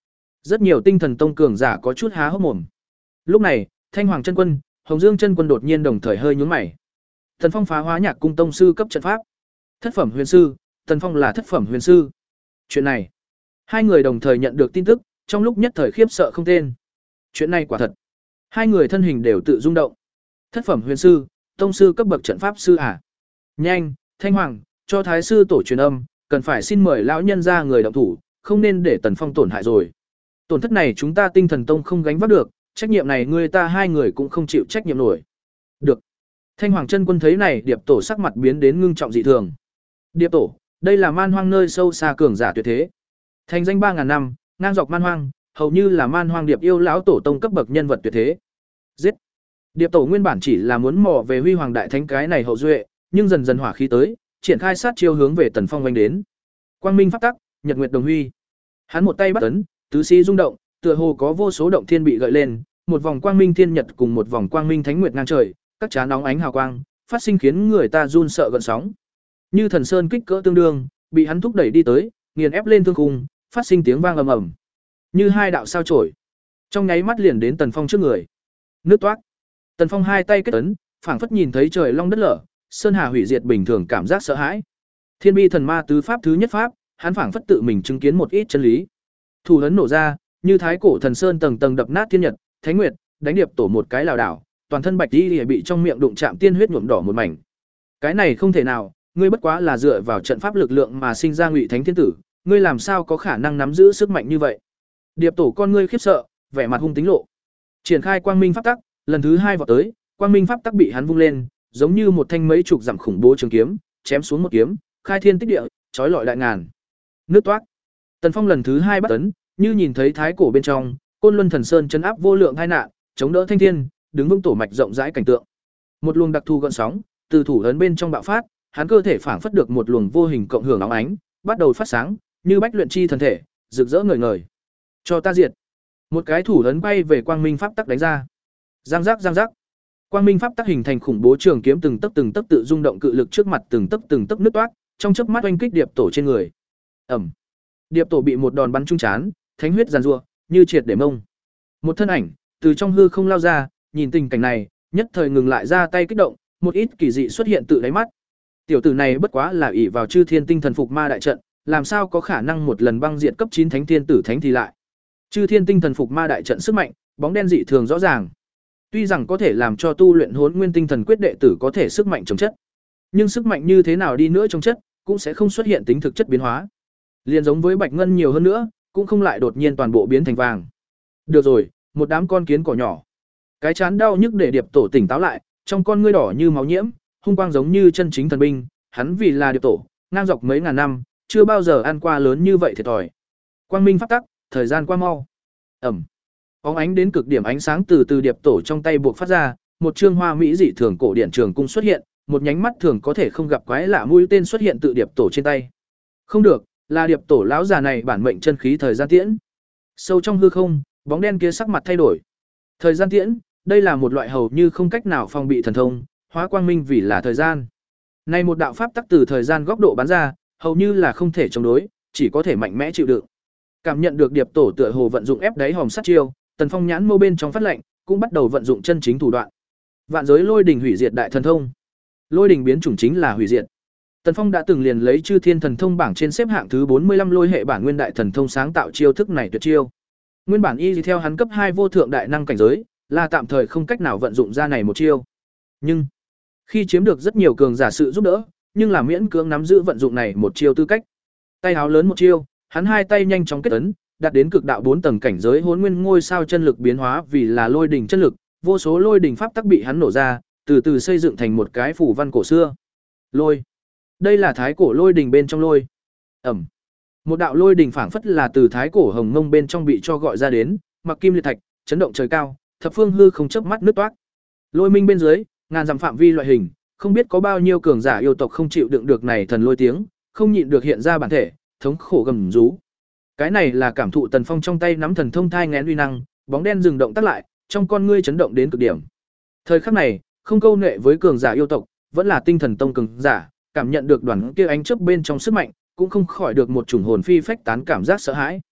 Rất nhiều tinh thần tông cường giả có chút há hốc mồm. Lúc này, Thanh Hoàng chân quân, Hồng Dương chân quân đột nhiên đồng thời hơi nhướng mày. Tần Phong phá Hóa Nhạc cung tông sư cấp trận pháp. Thất phẩm huyền sư, Tần Phong là thất phẩm huyền sư. Chuyện này, hai người đồng thời nhận được tin tức, trong lúc nhất thời khiếp sợ không tên. Chuyện này quả thật. Hai người thân hình đều tự rung động. Thất phẩm huyền sư, tông sư cấp bậc trận pháp sư à? Nhanh, Thanh Hoàng, cho thái sư tổ truyền âm, cần phải xin mời lão nhân ra người động thủ, không nên để Tần Phong tổn hại rồi. Tổn thất này chúng ta Tinh Thần Tông không gánh vác được, trách nhiệm này người ta hai người cũng không chịu trách nhiệm nổi. Được. Thanh Hoàng chân quân thấy này, Điệp Tổ sắc mặt biến đến ngưng trọng dị thường. Điệp Tổ, đây là man hoang nơi sâu xa cường giả tuyệt thế. Thành danh ba ngàn năm, ngang dọc man hoang, hầu như là man hoang điệp yêu lão tổ tông cấp bậc nhân vật tuyệt thế. Giết. Điệp Tổ nguyên bản chỉ là muốn mò về Huy Hoàng đại thánh cái này hậu duệ, nhưng dần dần hỏa khí tới, triển khai sát chiêu hướng về Tần Phong vành đến. Quang minh pháp tắc, nhật nguyệt đồng huy. Hắn một tay bắt ấn, tứ sĩ rung động, tựa hồ có vô số động thiên bị gợi lên, một vòng quang minh thiên nhật cùng một vòng quang minh thánh nguyệt ngang trời, các chán nóng ánh hào quang, phát sinh khiến người ta run sợ gợn sóng. Như thần sơn kích cỡ tương đương, bị hắn thúc đẩy đi tới, nghiền ép lên thương khung, phát sinh tiếng vang ầm ầm. Như hai đạo sao chổi, trong nháy mắt liền đến Tần Phong trước người. Nước toát. Tần Phong hai tay kết ấn, phảng phất nhìn thấy trời long đất lở, sơn hà hủy diệt bình thường cảm giác sợ hãi. Thiên bi thần ma tứ pháp thứ nhất pháp, hắn phảng phất tự mình chứng kiến một ít chân lý. Thủ ấn nổ ra, như thái cổ thần sơn tầng tầng đập nát thiên nhật, thánh nguyệt, đánh Điệp Tổ một cái lảo đảo, toàn thân bạch y bị trong miệng đụng chạm tiên huyết nhuộm đỏ một mảnh. Cái này không thể nào, ngươi bất quá là dựa vào trận pháp lực lượng mà sinh ra Ngụy Thánh Thiên Tử, ngươi làm sao có khả năng nắm giữ sức mạnh như vậy? Điệp Tổ con ngươi khiếp sợ, vẻ mặt hung tính lộ. Triển khai quang minh pháp tắc, lần thứ hai vọt tới, quang minh pháp tắc bị hắn vung lên, giống như một thanh mấy chục dặm khủng bố trường kiếm, chém xuống một kiếm, khai thiên tích địa, chói lọi đại ngàn. Nước toát. Tần Phong lần thứ hai bắt ấn, như nhìn thấy thái cổ bên trong, Côn Luân Thần Sơn trấn áp vô lượng tai nạn, chống đỡ thanh thiên, đứng vững tổ mạch rộng rãi cảnh tượng. Một luồng đặc thù gợn sóng, từ thủ ấn bên trong bạo phát, hắn cơ thể phảng phất được một luồng vô hình cộng hưởng óng ánh, bắt đầu phát sáng, như bách luyện chi thần thể, rực rỡ ngời ngời. Cho ta diệt. Một cái thủ ấn bay về quang minh pháp tắc đánh ra. Giang giác giang giác. Quang minh pháp tắc hình thành khủng bố trường kiếm từng tấc từng tấc tự rung động cự lực trước mặt từng tấc từng tấc nứt toát, trong chớp mắt oanh kích Điệp Tổ trên người. Ầm. Điệp Tổ bị một đòn bắn trúng chán, thánh huyết giàn giụa, như triệt để mông. Một thân ảnh từ trong hư không lao ra, nhìn tình cảnh này, nhất thời ngừng lại ra tay kích động, một ít kỳ dị xuất hiện tự đáy mắt. Tiểu tử này bất quá là ỷ vào Chư Thiên Tinh Thần Phục Ma đại trận, làm sao có khả năng một lần băng diệt cấp chín thánh thiên tử thánh thì lại. Chư Thiên Tinh Thần Phục Ma đại trận sức mạnh, bóng đen dị thường rõ ràng. Tuy rằng có thể làm cho tu luyện Hỗn Nguyên Tinh Thần Quyết đệ tử có thể sức mạnh chống chất, nhưng sức mạnh như thế nào đi nữa chống chất, cũng sẽ không xuất hiện tính thực chất biến hóa. Liên giống với bạch ngân nhiều hơn nữa, cũng không lại đột nhiên toàn bộ biến thành vàng. Được rồi, một đám con kiến cỏ nhỏ. Cái chán đau nhức để Điệp Tổ tỉnh táo lại, trong con ngươi đỏ như máu nhiễm, hung quang giống như chân chính thần binh, hắn vì là Điệp Tổ, ngang dọc mấy ngàn năm, chưa bao giờ ăn qua lớn như vậy thiệt thòi. Quang minh pháp tắc, thời gian qua mau. Ẩm. Bóng ánh đến cực điểm ánh sáng từ từ Điệp Tổ trong tay buộc phát ra, một trương hoa mỹ dị thường cổ điển trường cung xuất hiện, một nhánh mắt thường có thể không gặp quái lạ mũi tên xuất hiện tự Điệp Tổ trên tay. Không được, là Điệp Tổ lão già này bản mệnh chân khí thời gian tiễn. Sâu trong hư không, bóng đen kia sắc mặt thay đổi. Thời gian tiễn, đây là một loại hầu như không cách nào phòng bị thần thông, hóa quang minh vì là thời gian. Này một đạo pháp tắc từ thời gian góc độ bắn ra, hầu như là không thể chống đối, chỉ có thể mạnh mẽ chịu đựng. Cảm nhận được Điệp Tổ tựa hồ vận dụng ép đáy hòm sát chiêu, Tần Phong nhãn mâu bên trong phát lệnh, cũng bắt đầu vận dụng chân chính thủ đoạn. Vạn giới lôi đỉnh hủy diệt đại thần thông. Lôi đỉnh biến chủng chính là hủy diệt. Tần Phong đã từng liền lấy Chư Thiên Thần Thông bảng trên xếp hạng thứ bốn mươi lăm lôi hệ bản nguyên đại thần thông sáng tạo chiêu thức này tuyệt chiêu. Nguyên bản y theo hắn cấp hai vô thượng đại năng cảnh giới, là tạm thời không cách nào vận dụng ra này một chiêu. Nhưng khi chiếm được rất nhiều cường giả sự giúp đỡ, nhưng là miễn cưỡng nắm giữ vận dụng này một chiêu tư cách. Tay háo lớn một chiêu, hắn hai tay nhanh chóng kết ấn, đạt đến cực đạo bốn tầng cảnh giới Hỗn Nguyên ngôi sao chân lực biến hóa vì là lôi đỉnh chân lực, vô số lôi đỉnh pháp tắc bị hắn nổ ra, từ từ xây dựng thành một cái phủ văn cổ xưa. Lôi. Đây là thái cổ lôi đỉnh bên trong lôi. Ẩm. Một đạo lôi đỉnh phảng phất là từ thái cổ hồng mông bên trong bị cho gọi ra đến, mặc kim liệt thạch, chấn động trời cao, thập phương hư không chớp mắt nứt toát. Lôi minh bên dưới, ngàn dặm phạm vi loại hình, không biết có bao nhiêu cường giả yêu tộc không chịu đựng được này thần lôi tiếng, không nhịn được hiện ra bản thể, thống khổ gầm rú. Cái này là cảm thụ Tần Phong trong tay nắm thần thông thai nghén uy năng, bóng đen dừng động tắt lại, trong con ngươi chấn động đến cực điểm. Thời khắc này, không câu nệ với cường giả yêu tộc, vẫn là tinh thần tông cường giả, cảm nhận được đoàn kia ánh chớp bên trong sức mạnh, cũng không khỏi được một chủng hồn phi phách tán cảm giác sợ hãi.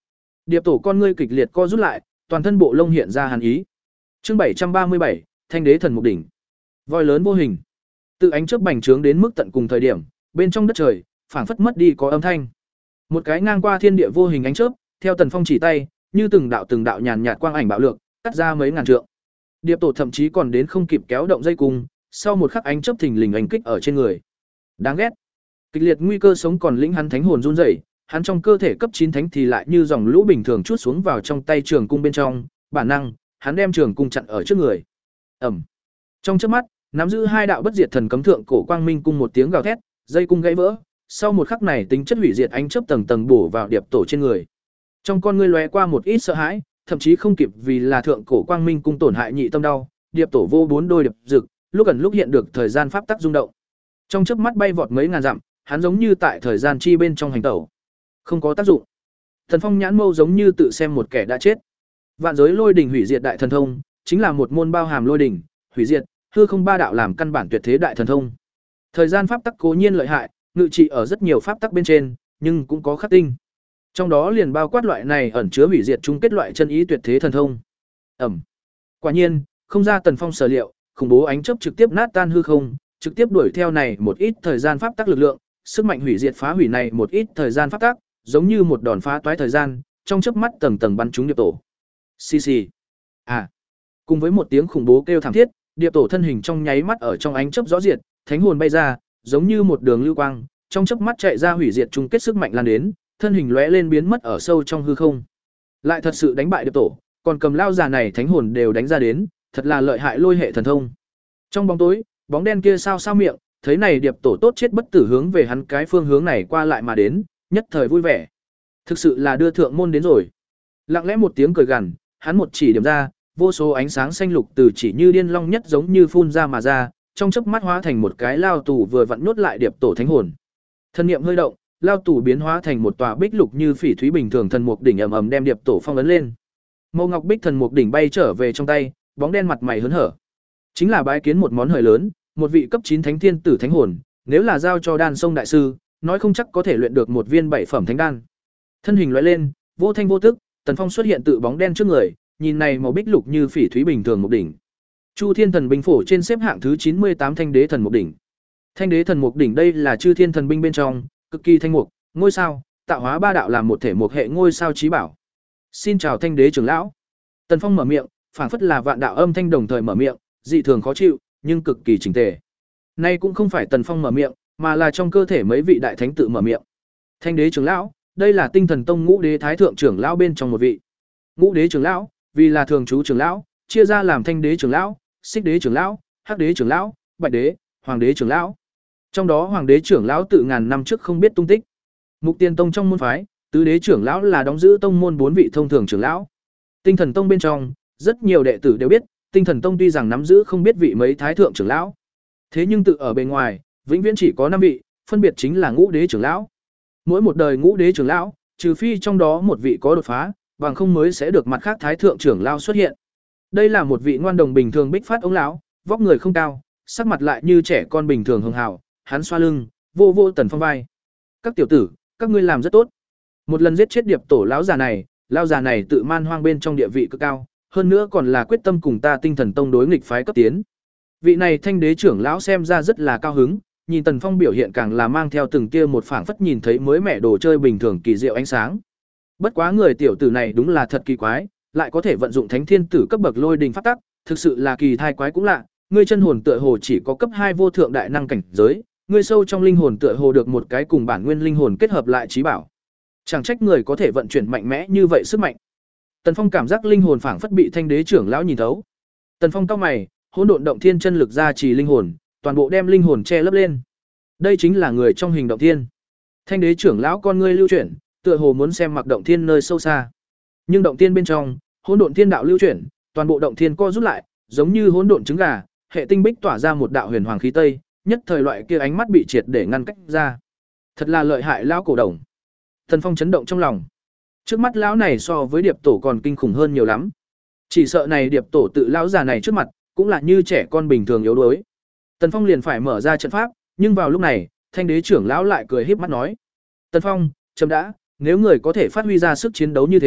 Điệp tổ con ngươi kịch liệt co rút lại, toàn thân bộ lông hiện ra hàn ý. Chương bảy trăm ba mươi bảy, Thanh đế thần mục đỉnh. Voi lớn vô hình. Tự ánh chớp bành trướng đến mức tận cùng thời điểm, bên trong đất trời, phảng phất mất đi có âm thanh. Một cái ngang qua thiên địa vô hình ánh chớp, theo Tần Phong chỉ tay, như từng đạo từng đạo nhàn nhạt quang ảnh bạo lược, cắt ra mấy ngàn trượng. Điệp tổ thậm chí còn đến không kịp kéo động dây cung, sau một khắc ánh chớp thình lình ánh kích ở trên người. Đáng ghét. Kịch liệt nguy cơ sống còn lĩnh hắn thánh hồn run rẩy, hắn trong cơ thể cấp chín thánh thì lại như dòng lũ bình thường chút xuống vào trong tay trường cung bên trong, bản năng, hắn đem trường cung chặn ở trước người. Ầm. Trong chớp mắt, nắm giữ hai đạo bất diệt thần cấm thượng cổ quang minh cung một tiếng gào thét, dây cung gãy vỡ, sau một khắc này tính chất hủy diệt ánh chớp tầng tầng bổ vào điệp tổ trên người. Trong con ngươi lóe qua một ít sợ hãi, thậm chí không kịp vì là thượng cổ quang minh cung tổn hại nhị tâm đau, điệp tổ vô bốn đôi điệp rực, lúc ẩn lúc hiện được thời gian pháp tắc rung động. Trong chớp mắt bay vọt mấy ngàn dặm, hắn giống như tại thời gian chi bên trong hành tẩu. Không có tác dụng. Thần Phong nhãn mâu giống như tự xem một kẻ đã chết. Vạn giới lôi đỉnh hủy diệt đại thần thông, chính là một môn bao hàm lôi đỉnh, hủy diệt, hư không ba đạo làm căn bản tuyệt thế đại thần thông. Thời gian pháp tắc cố nhiên lợi hại, ngự trị ở rất nhiều pháp tắc bên trên, nhưng cũng có khắc tinh. Trong đó liền bao quát loại này ẩn chứa hủy diệt chung kết loại chân ý tuyệt thế thần thông. Ẩm. Quả nhiên, không ra Tần Phong sở liệu, khủng bố ánh chớp trực tiếp nát tan hư không, trực tiếp đuổi theo này một ít thời gian pháp tắc lực lượng, sức mạnh hủy diệt phá hủy này một ít thời gian pháp tắc, giống như một đòn phá toái thời gian, trong chớp mắt tầng tầng bắn trúng điệp tổ. Xì xì. À. Cùng với một tiếng khủng bố kêu thảm thiết, điệp tổ thân hình trong nháy mắt ở trong ánh chớp rõ diệt, thánh hồn bay ra, giống như một đường lưu quang, trong chớp mắt chạy ra hủy diệt chung kết sức mạnh lan đến, thân hình lóe lên biến mất ở sâu trong hư không. Lại thật sự đánh bại điệp tổ, còn cầm lao già này thánh hồn đều đánh ra đến, thật là lợi hại lôi hệ thần thông. Trong bóng tối, bóng đen kia sao sao miệng, thấy này điệp tổ tốt chết bất tử hướng về hắn cái phương hướng này qua lại mà đến, nhất thời vui vẻ. Thực sự là đưa thượng môn đến rồi. Lặng lẽ một tiếng cười gằn, hắn một chỉ điểm ra, vô số ánh sáng xanh lục từ chỉ như điên long nhất giống như phun ra mà ra, trong chớp mắt hóa thành một cái lao tù vừa vặn nhốt lại điệp tổ thánh hồn. Thân niệm hơi động, lao tù biến hóa thành một tòa bích lục như phỉ thúy bình thường thần mục đỉnh ầm ầm đem điệp tổ phong ấn lên. Màu ngọc bích thần mục đỉnh bay trở về trong tay, bóng đen mặt mày hớn hở. Chính là bái kiến một món hời lớn, một vị cấp chín thánh thiên tử thánh hồn, nếu là giao cho Đan Sông đại sư, nói không chắc có thể luyện được một viên bảy phẩm thánh đan. Thân hình lóe lên, vô thanh vô tức, Tần Phong xuất hiện tự bóng đen trước người, nhìn này màu bích lục như phỉ thúy bình thường mục đỉnh. Chu Thiên Thần binh phổ trên xếp hạng thứ chín mươi tám Thanh đế thần mục đỉnh. Thanh đế thần mục đỉnh đây là chư thiên thần binh bên trong, cực kỳ thanh mục, ngôi sao, tạo hóa ba đạo làm một thể một hệ ngôi sao chí bảo. Xin chào Thanh đế trưởng lão. Tần Phong mở miệng, phảng phất là vạn đạo âm thanh đồng thời mở miệng, dị thường khó chịu, nhưng cực kỳ chỉnh tề. Nay cũng không phải Tần Phong mở miệng, mà là trong cơ thể mấy vị đại thánh tự mở miệng. Thanh đế trưởng lão, đây là Tinh Thần Tông Ngũ Đế Thái thượng trưởng lão bên trong một vị. Ngũ Đế trưởng lão, vì là thường trú trưởng lão, chia ra làm Thanh đế trưởng lão, Xích đế trưởng lão, Hắc đế trưởng lão, Bạch đế, Hoàng đế trưởng lão. Trong đó Hoàng đế trưởng lão tự ngàn năm trước không biết tung tích. Mục Tiên Tông trong môn phái, Tứ đế trưởng lão là đóng giữ tông môn bốn vị thông thường trưởng lão. Tinh Thần Tông bên trong, rất nhiều đệ tử đều biết, Tinh Thần Tông tuy rằng nắm giữ không biết vị mấy thái thượng trưởng lão, thế nhưng tự ở bên ngoài, vĩnh viễn chỉ có năm vị, phân biệt chính là Ngũ đế trưởng lão. Mỗi một đời Ngũ đế trưởng lão, trừ phi trong đó một vị có đột phá, bằng không mới sẽ được mặt khác thái thượng trưởng lão xuất hiện. Đây là một vị ngoan đồng bình thường bích phát ông lão, vóc người không cao, sắc mặt lại như trẻ con bình thường hường hào, hắn xoa lưng, vô vô Tần Phong vai. Các tiểu tử, các ngươi làm rất tốt. Một lần giết chết điệp tổ lão già này, lão già này tự man hoang bên trong địa vị cực cao, hơn nữa còn là quyết tâm cùng ta Tinh Thần Tông đối nghịch phái cấp tiến. Vị này Thanh đế trưởng lão xem ra rất là cao hứng, nhìn Tần Phong biểu hiện càng là mang theo từng tia một phảng phất nhìn thấy mới mẻ đồ chơi bình thường kỳ diệu ánh sáng. Bất quá người tiểu tử này đúng là thật kỳ quái, lại có thể vận dụng Thánh Thiên Tử cấp bậc lôi đình pháp tắc, thực sự là kỳ thai quái cũng lạ, ngươi chân hồn tựa hồ chỉ có cấp hai vô thượng đại năng cảnh giới, ngươi sâu trong linh hồn tựa hồ được một cái cùng bản nguyên linh hồn kết hợp lại trí bảo. Chẳng trách người có thể vận chuyển mạnh mẽ như vậy sức mạnh. Tần Phong cảm giác linh hồn phảng phất bị Thanh đế trưởng lão nhìn thấu. Tần Phong cau mày, hỗn độn động thiên chân lực gia trì linh hồn, toàn bộ đem linh hồn che lấp lên. Đây chính là người trong hình động thiên. Thanh đế trưởng lão con ngươi lưu chuyển, tựa hồ muốn xem mặc động thiên nơi sâu xa. Nhưng động thiên bên trong, hỗn độn thiên đạo lưu chuyển, toàn bộ động thiên co rút lại, giống như hỗn độn trứng gà, hệ tinh bích tỏa ra một đạo huyền hoàng khí tây, nhất thời loại kia ánh mắt bị triệt để ngăn cách ra. Thật là lợi hại lão cổ đồng. Tần Phong chấn động trong lòng. Trước mắt lão này so với điệp tổ còn kinh khủng hơn nhiều lắm. Chỉ sợ này điệp tổ tự lão già này trước mặt, cũng là như trẻ con bình thường yếu đuối. Tần Phong liền phải mở ra trận pháp, nhưng vào lúc này, Thanh đế trưởng lão lại cười híp mắt nói: "Tần Phong, chấm đã, nếu người có thể phát huy ra sức chiến đấu như thế,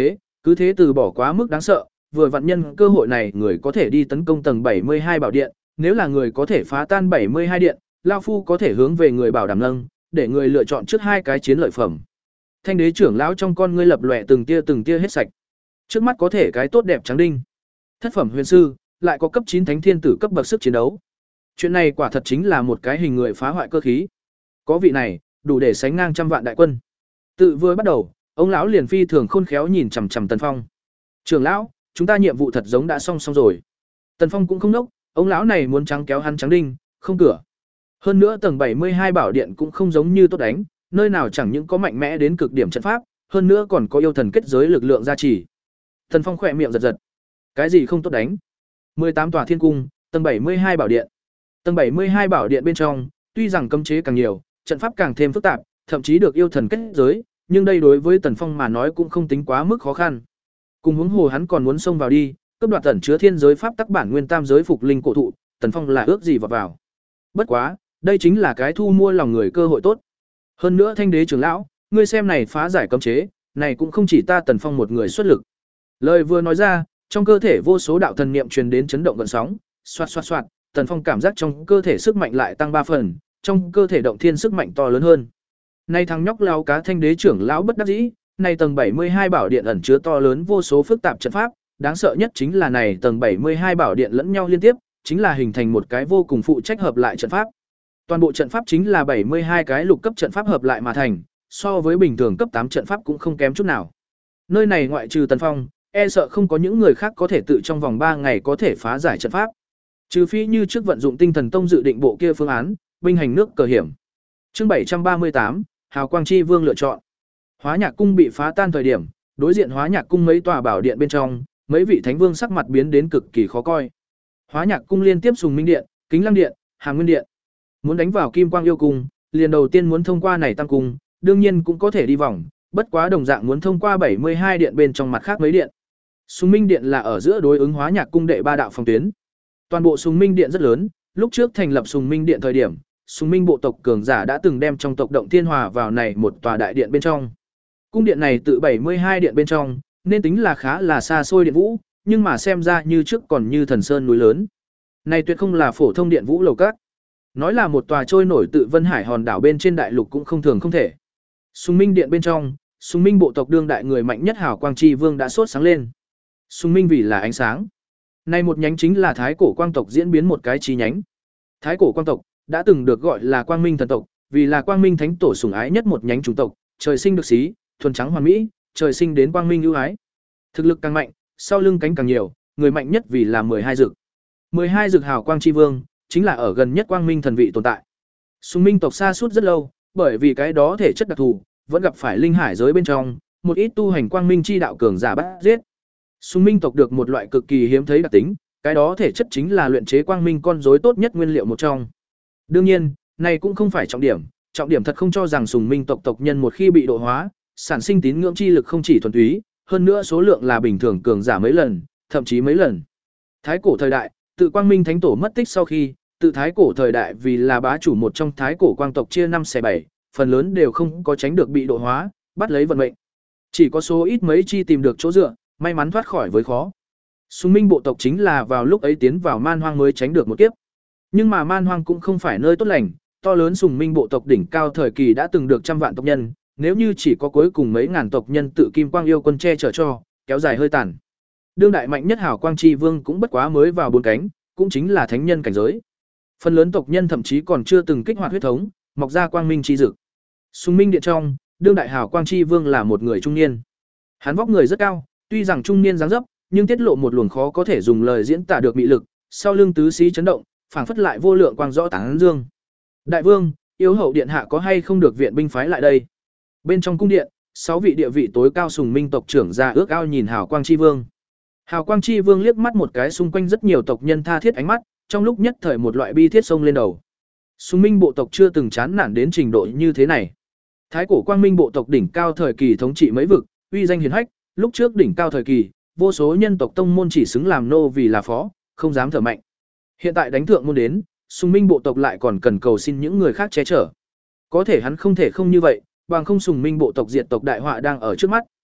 Cứ thế từ bỏ quá mức đáng sợ, vừa vặn nhân cơ hội này người có thể đi tấn công tầng bảy mươi hai bảo điện, nếu là người có thể phá tan bảy mươi hai điện, lão phu có thể hướng về người bảo đảm nâng, để người lựa chọn trước hai cái chiến lợi phẩm. Thanh đế trưởng lão trong con ngươi lập lòe từng tia từng tia hết sạch. Trước mắt có thể cái tốt đẹp trắng đinh. Thất phẩm huyền sư, lại có cấp chín thánh thiên tử cấp bậc sức chiến đấu. Chuyện này quả thật chính là một cái hình người phá hoại cơ khí. Có vị này, đủ để sánh ngang trăm vạn đại quân. Tự vừa bắt đầu, ông lão liền phi thường khôn khéo nhìn chằm chằm Tần Phong. "Trưởng lão, chúng ta nhiệm vụ thật giống đã xong xong rồi." Tần Phong cũng không nốc, ông lão này muốn trắng kéo hắn trắng đinh, không cửa. Hơn nữa tầng bảy mươi hai bảo điện cũng không giống như tốt đánh, nơi nào chẳng những có mạnh mẽ đến cực điểm trận pháp, hơn nữa còn có yêu thần kết giới lực lượng gia trì. Tần Phong khỏe miệng giật giật. Cái gì không tốt đánh? mười tám tòa thiên cung, tầng bảy mươi hai bảo điện. Tầng bảy mươi hai bảo điện bên trong, tuy rằng cấm chế càng nhiều, trận pháp càng thêm phức tạp, thậm chí được yêu thần kết giới, nhưng đây đối với Tần Phong mà nói cũng không tính quá mức khó khăn. Cùng huống hồ hắn còn muốn xông vào đi, cấp đoạt tẩn chứa thiên giới pháp tắc bản nguyên tam giới phục linh cổ thụ, Tần Phong là ước gì vào vào. Bất quá, đây chính là cái thu mua lòng người cơ hội tốt. Hơn nữa Thanh đế trưởng lão, ngươi xem này phá giải cấm chế, này cũng không chỉ ta Tần Phong một người xuất lực. Lời vừa nói ra, trong cơ thể vô số đạo thần niệm truyền đến chấn động gợn sóng, xoạt xoạt xoạt, Tần Phong cảm giác trong cơ thể sức mạnh lại tăng ba phần, trong cơ thể động thiên sức mạnh to lớn hơn. Nay thằng nhóc lao cá Thanh đế trưởng lão bất đắc dĩ, này tầng bảy mươi hai bảo điện ẩn chứa to lớn vô số phức tạp trận pháp, đáng sợ nhất chính là này tầng bảy mươi hai bảo điện lẫn nhau liên tiếp, chính là hình thành một cái vô cùng phụ trách hợp lại trận pháp. Toàn bộ trận pháp chính là bảy mươi hai cái lục cấp trận pháp hợp lại mà thành, so với bình thường cấp tám trận pháp cũng không kém chút nào. Nơi này ngoại trừ Tần Phong, e sợ không có những người khác có thể tự trong vòng ba ngày có thể phá giải trận pháp. Trừ phi như trước vận dụng Tinh Thần Tông dự định bộ kia phương án, binh hành nước cờ hiểm. Chương bảy trăm ba mươi tám, Hào Quang Chi Vương lựa chọn. Hóa Nhạc cung bị phá tan thời điểm, đối diện Hóa Nhạc cung mấy tòa bảo điện bên trong, mấy vị thánh vương sắc mặt biến đến cực kỳ khó coi. Hóa Nhạc cung liên tiếp Sùng Minh điện, Kính Lăng điện, Hàm Nguyên điện. Muốn đánh vào Kim Quang yêu cung, liền đầu tiên muốn thông qua này tam cung, đương nhiên cũng có thể đi vòng, bất quá đồng dạng muốn thông qua bảy mươi hai điện bên trong mặt khác mấy điện. Sùng Minh điện là ở giữa đối ứng Hóa Nhạc cung đệ ba đạo phòng tuyến. Toàn bộ Sùng Minh điện rất lớn, lúc trước thành lập Sùng Minh điện thời điểm, Sùng Minh bộ tộc cường giả đã từng đem trong tộc động thiên hòa vào này một tòa đại điện bên trong. Cung điện này tự bảy mươi hai điện bên trong, nên tính là khá là xa xôi điện vũ, nhưng mà xem ra như trước còn như thần sơn núi lớn. Này tuyệt không là phổ thông điện vũ lầu các. Nói là một tòa trôi nổi tự Vân Hải hòn đảo bên trên đại lục cũng không thường không thể. Sùng Minh điện bên trong, Sùng Minh bộ tộc đương đại người mạnh nhất Hào Quang Chi Vương đã sốt sáng lên. Sùng Minh vì là ánh sáng. Này một nhánh chính là Thái Cổ Quang tộc diễn biến một cái chi nhánh. Thái Cổ Quang tộc đã từng được gọi là Quang Minh thần tộc, vì là Quang Minh thánh tổ sủng ái nhất một nhánh chủng tộc, trời sinh được xí, thuần trắng hoàn mỹ, trời sinh đến quang minh ưu ái. Thực lực càng mạnh, sau lưng cánh càng nhiều, người mạnh nhất vì là mười hai dực. mười hai dực Hào Quang Chi Vương, chính là ở gần nhất Quang Minh thần vị tồn tại. Sùng Minh tộc xa suốt rất lâu, bởi vì cái đó thể chất đặc thù, vẫn gặp phải linh hải giới bên trong, một ít tu hành Quang Minh chi đạo cường giả bắt giết. Sùng Minh tộc được một loại cực kỳ hiếm thấy đặc tính, cái đó thể chất chính là luyện chế Quang Minh con rối tốt nhất nguyên liệu một trong. Đương nhiên, này cũng không phải trọng điểm, trọng điểm thật không cho rằng Sùng Minh tộc tộc nhân một khi bị độ hóa, sản sinh tín ngưỡng chi lực không chỉ thuần túy, hơn nữa số lượng là bình thường cường giả mấy lần, thậm chí mấy lần. Thái cổ thời đại, tự Quang Minh thánh tổ mất tích sau khi, tự thái cổ thời đại vì là bá chủ một trong thái cổ quang tộc chia năm xẻ bảy, phần lớn đều không có tránh được bị độ hóa, bắt lấy vận mệnh. Chỉ có số ít mấy chi tìm được chỗ dựa, may mắn thoát khỏi với khó. Sùng Minh bộ tộc chính là vào lúc ấy tiến vào man hoang mới tránh được một kiếp. Nhưng mà man hoang cũng không phải nơi tốt lành, to lớn Sùng Minh bộ tộc đỉnh cao thời kỳ đã từng được trăm vạn tộc nhân, nếu như chỉ có cuối cùng mấy ngàn tộc nhân tự Kim Quang yêu quân che chở cho, kéo dài hơi tàn. Đương đại mạnh nhất Hào Quang Chi Vương cũng bất quá mới vào bốn cánh, cũng chính là thánh nhân cảnh giới. Phần lớn tộc nhân thậm chí còn chưa từng kích hoạt huyết thống, mọc ra quang minh chi dực. Sùng Minh điện trong, đương đại Hào Quang Chi Vương là một người trung niên. Hắn vóc người rất cao, tuy rằng trung niên dáng dấp, nhưng tiết lộ một luồng khó có thể dùng lời diễn tả được mị lực, sau lưng tứ xí chấn động, phảng phất lại vô lượng quang rõ tán dương. Đại vương, yếu hậu điện hạ có hay không được viện binh phái lại đây? Bên trong cung điện, sáu vị địa vị tối cao Sùng Minh tộc trưởng ra ước ao nhìn Hào Quang Chi Vương. Hào Quang Chi Vương liếc mắt một cái xung quanh rất nhiều tộc nhân tha thiết ánh mắt, trong lúc nhất thời một loại bi thiết sông lên đầu. Sùng Minh bộ tộc chưa từng chán nản đến trình độ như thế này. Thái cổ Quang Minh bộ tộc đỉnh cao thời kỳ thống trị mấy vực, uy danh hiển hách, lúc trước đỉnh cao thời kỳ, vô số nhân tộc tông môn chỉ xứng làm nô vì là phó, không dám thở mạnh. Hiện tại đánh thượng môn đến, Sùng Minh bộ tộc lại còn cần cầu xin những người khác che chở. Có thể hắn không thể không như vậy, bằng không Sùng Minh bộ tộc diệt tộc đại họa đang ở trước mắt.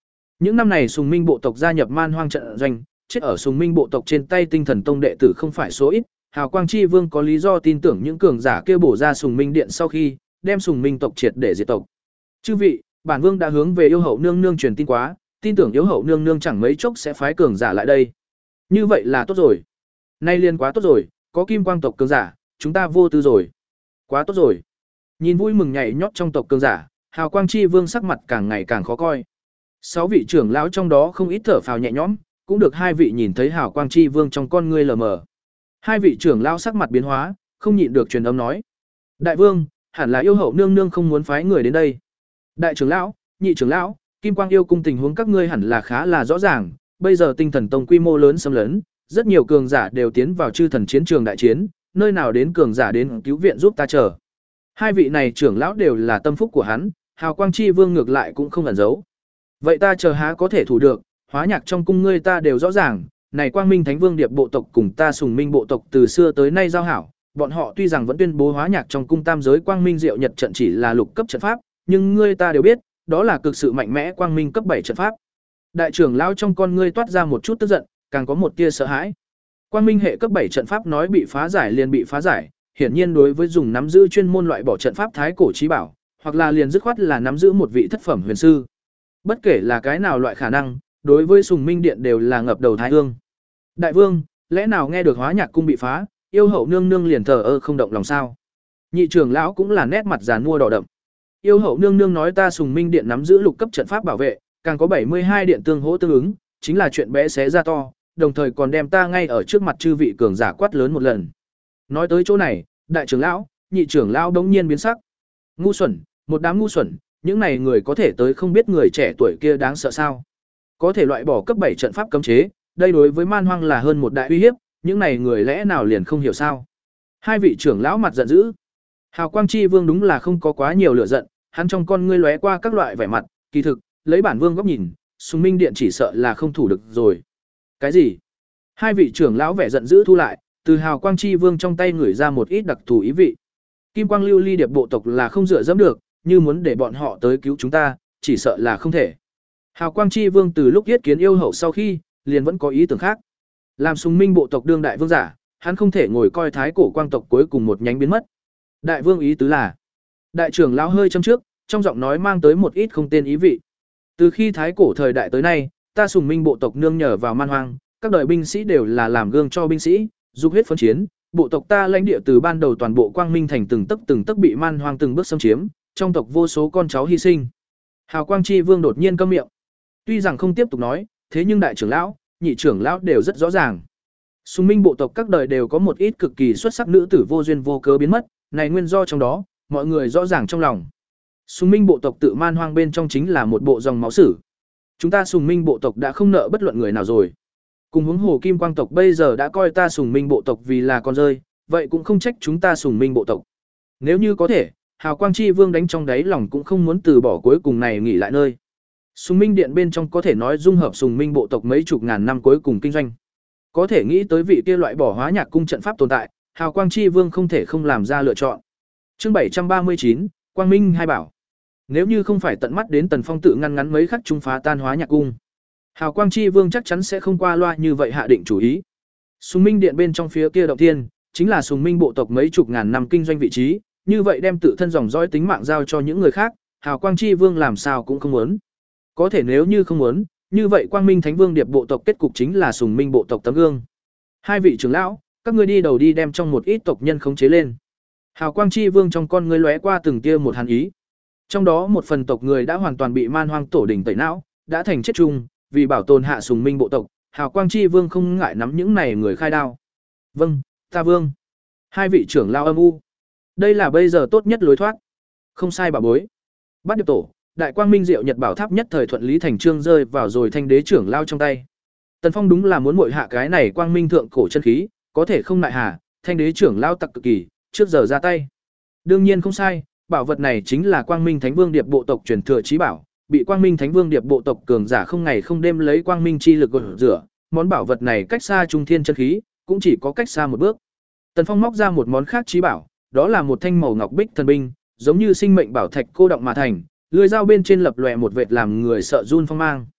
Những năm này Sùng Minh bộ tộc gia nhập Man Hoang trận doanh, chết ở Sùng Minh bộ tộc trên tay Tinh Thần Tông đệ tử không phải số ít, Hào Quang Chi Vương có lý do tin tưởng những cường giả kia bổ ra Sùng Minh điện sau khi đem Sùng Minh tộc triệt để diệt tộc. Chư vị, bản vương đã hướng về Yêu Hậu nương nương truyền tin quá, tin tưởng Yêu Hậu nương nương chẳng mấy chốc sẽ phái cường giả lại đây. Như vậy là tốt rồi. Nay liền quá tốt rồi, có Kim Quang tộc cường giả, chúng ta vô tư rồi. Quá tốt rồi. Nhìn vui mừng nhảy nhót trong tộc cường giả, Hào Quang Chi Vương sắc mặt càng ngày càng khó coi. Sáu vị trưởng lão trong đó không ít thở phào nhẹ nhõm, cũng được hai vị nhìn thấy Hào Quang Chi Vương trong con ngươi lờ mờ. Hai vị trưởng lão sắc mặt biến hóa, không nhịn được truyền âm nói: "Đại vương, hẳn là Yêu Hậu nương nương không muốn phái người đến đây." Đại trưởng lão, nhị trưởng lão, Kim Quang yêu cung tình huống các ngươi hẳn là khá là rõ ràng, bây giờ Tinh Thần Tông quy mô lớn xâm lấn, rất nhiều cường giả đều tiến vào chư thần chiến trường đại chiến, nơi nào đến cường giả đến cứu viện giúp ta chờ. Hai vị này trưởng lão đều là tâm phúc của hắn, Hào Quang Chi Vương ngược lại cũng không ẩn giấu. Vậy ta chờ há có thể thủ được, hóa nhạc trong cung ngươi ta đều rõ ràng, này Quang Minh Thánh Vương Điệp bộ tộc cùng ta Sùng Minh bộ tộc từ xưa tới nay giao hảo, bọn họ tuy rằng vẫn tuyên bố hóa nhạc trong cung tam giới Quang Minh Diệu Nhật trận chỉ là lục cấp trận pháp, nhưng ngươi ta đều biết, đó là cực sự mạnh mẽ Quang Minh cấp bảy trận pháp. Đại trưởng lão trong con ngươi toát ra một chút tức giận, càng có một tia sợ hãi. Quang Minh hệ cấp bảy trận pháp nói bị phá giải liền bị phá giải, hiển nhiên đối với dùng nắm giữ chuyên môn loại bỏ trận pháp thái cổ chí bảo, hoặc là liền dứt khoát là nắm giữ một vị thất phẩm huyền sư. Bất kể là cái nào loại khả năng, đối với Sùng Minh điện đều là ngập đầu thái hương. Đại vương, lẽ nào nghe được hóa nhạc cung bị phá, Yêu Hậu nương nương liền thờ ơ không động lòng sao? Nhị trưởng lão cũng là nét mặt giàn mua đỏ đậm. Yêu Hậu nương nương nói ta Sùng Minh điện nắm giữ lục cấp trận pháp bảo vệ, càng có bảy mươi hai điện tương hỗ tương ứng, chính là chuyện bé xé ra to, đồng thời còn đem ta ngay ở trước mặt chư vị cường giả quát lớn một lần. Nói tới chỗ này, đại trưởng lão, nhị trưởng lão đống nhiên biến sắc. Ngu xuẩn, một đám ngu xuẩn, những này người có thể tới không biết người trẻ tuổi kia đáng sợ sao? Có thể loại bỏ cấp bảy trận pháp cấm chế, đây đối với Man Hoang là hơn một đại uy hiếp, những này người lẽ nào liền không hiểu sao? Hai vị trưởng lão mặt giận dữ. Hào Quang Chi Vương đúng là không có quá nhiều lửa giận, hắn trong con ngươi lóe qua các loại vẻ mặt, kỳ thực, lấy bản vương góc nhìn, Sùng Minh điện chỉ sợ là không thủ được rồi. Cái gì? Hai vị trưởng lão vẻ giận dữ thu lại, từ Hào Quang Chi Vương trong tay ngửi ra một ít đặc thù ý vị. Kim Quang Lưu Ly Điệp bộ tộc là không dựa dẫm được, như muốn để bọn họ tới cứu chúng ta, chỉ sợ là không thể. Hào Quang Chi Vương từ lúc yết kiến Yêu Hậu sau khi, liền vẫn có ý tưởng khác. Làm Sùng Minh bộ tộc đương đại vương giả, hắn không thể ngồi coi thái cổ quang tộc cuối cùng một nhánh biến mất. Đại vương ý tứ là, đại trưởng lão hơi châm trước, trong giọng nói mang tới một ít không tên ý vị. Từ khi thái cổ thời đại tới nay, ta Sùng Minh bộ tộc nương nhờ vào Man Hoang, các đời binh sĩ đều là làm gương cho binh sĩ, dục huyết phấn chiến, bộ tộc ta lãnh địa từ ban đầu toàn bộ Quang Minh thành từng tấc từng tấc bị Man Hoang từng bước xâm chiếm, trong tộc vô số con cháu hy sinh. Hào Quang Chi Vương đột nhiên câm miệng. Tuy rằng không tiếp tục nói, thế nhưng đại trưởng lão, nhị trưởng lão đều rất rõ ràng. Sùng Minh bộ tộc các đời đều có một ít cực kỳ xuất sắc nữ tử vô duyên vô cớ biến mất, này nguyên do trong đó, mọi người rõ ràng trong lòng. Sùng Minh bộ tộc tự Man Hoang bên trong chính là một bộ dòng máu sử. Chúng ta Sùng Minh bộ tộc đã không nợ bất luận người nào rồi. Cùng huống hồ Kim Quang tộc bây giờ đã coi ta Sùng Minh bộ tộc vì là con rơi, vậy cũng không trách chúng ta Sùng Minh bộ tộc. Nếu như có thể, Hào Quang Chi Vương đánh trong đáy lòng cũng không muốn từ bỏ cuối cùng này nghỉ lại nơi. Sùng Minh điện bên trong có thể nói dung hợp Sùng Minh bộ tộc mấy chục ngàn năm cuối cùng kinh doanh. Có thể nghĩ tới vị kia loại bỏ hóa nhạc cung trận pháp tồn tại, Hào Quang Chi Vương không thể không làm ra lựa chọn. Chương bảy trăm ba mươi chín, Quang Minh hai bảo. Nếu như không phải tận mắt đến Tần Phong tự ngăn ngắn mấy khắc trung phá tan hóa nhạc cung, Hào Quang Chi Vương chắc chắn sẽ không qua loa như vậy hạ định chủ ý. Sùng Minh điện bên trong phía kia động thiên, chính là Sùng Minh bộ tộc mấy chục ngàn năm kinh doanh vị trí, như vậy đem tự thân dòng dõi tính mạng giao cho những người khác, Hào Quang Chi Vương làm sao cũng không muốn. Có thể nếu như không muốn, như vậy Quang Minh Thánh Vương Điệp bộ tộc kết cục chính là Sùng Minh bộ tộc tấm gương. Hai vị trưởng lão, các ngươi đi đầu đi đem trong một ít tộc nhân khống chế lên. Hào Quang Chi Vương trong con ngươi lóe qua từng tia một hàn ý. Trong đó một phần tộc người đã hoàn toàn bị Man Hoang tổ đỉnh tẩy não, đã thành chết chung, vì bảo tồn hạ Sùng Minh bộ tộc, Hào Quang Chi Vương không ngại nắm những này người khai đao. Vâng, ta vương. Hai vị trưởng lão âm u. Đây là bây giờ tốt nhất lối thoát. Không sai bà bối. Bát Điệp tổ, Đại Quang Minh Diệu Nhật bảo tháp nhất thời thuận lý thành chương rơi vào rồi thanh đế trưởng lao trong tay. Tần Phong đúng là muốn muội hạ cái này Quang Minh thượng cổ chân khí, có thể không nại hà, thanh đế trưởng lao tặc cực kỳ, trước giờ ra tay. Đương nhiên không sai, bảo vật này chính là Quang Minh Thánh Vương Điệp bộ tộc truyền thừa chí bảo, bị Quang Minh Thánh Vương Điệp bộ tộc cường giả không ngày không đêm lấy Quang Minh chi lực gột rửa, món bảo vật này cách xa trung thiên chân khí, cũng chỉ có cách xa một bước. Tần Phong móc ra một món khác chí bảo, đó là một thanh màu ngọc bích thần binh, giống như sinh mệnh bảo thạch cô động mà thành, lưỡi dao bên trên lập lòe một vệt làm người sợ run phong mang.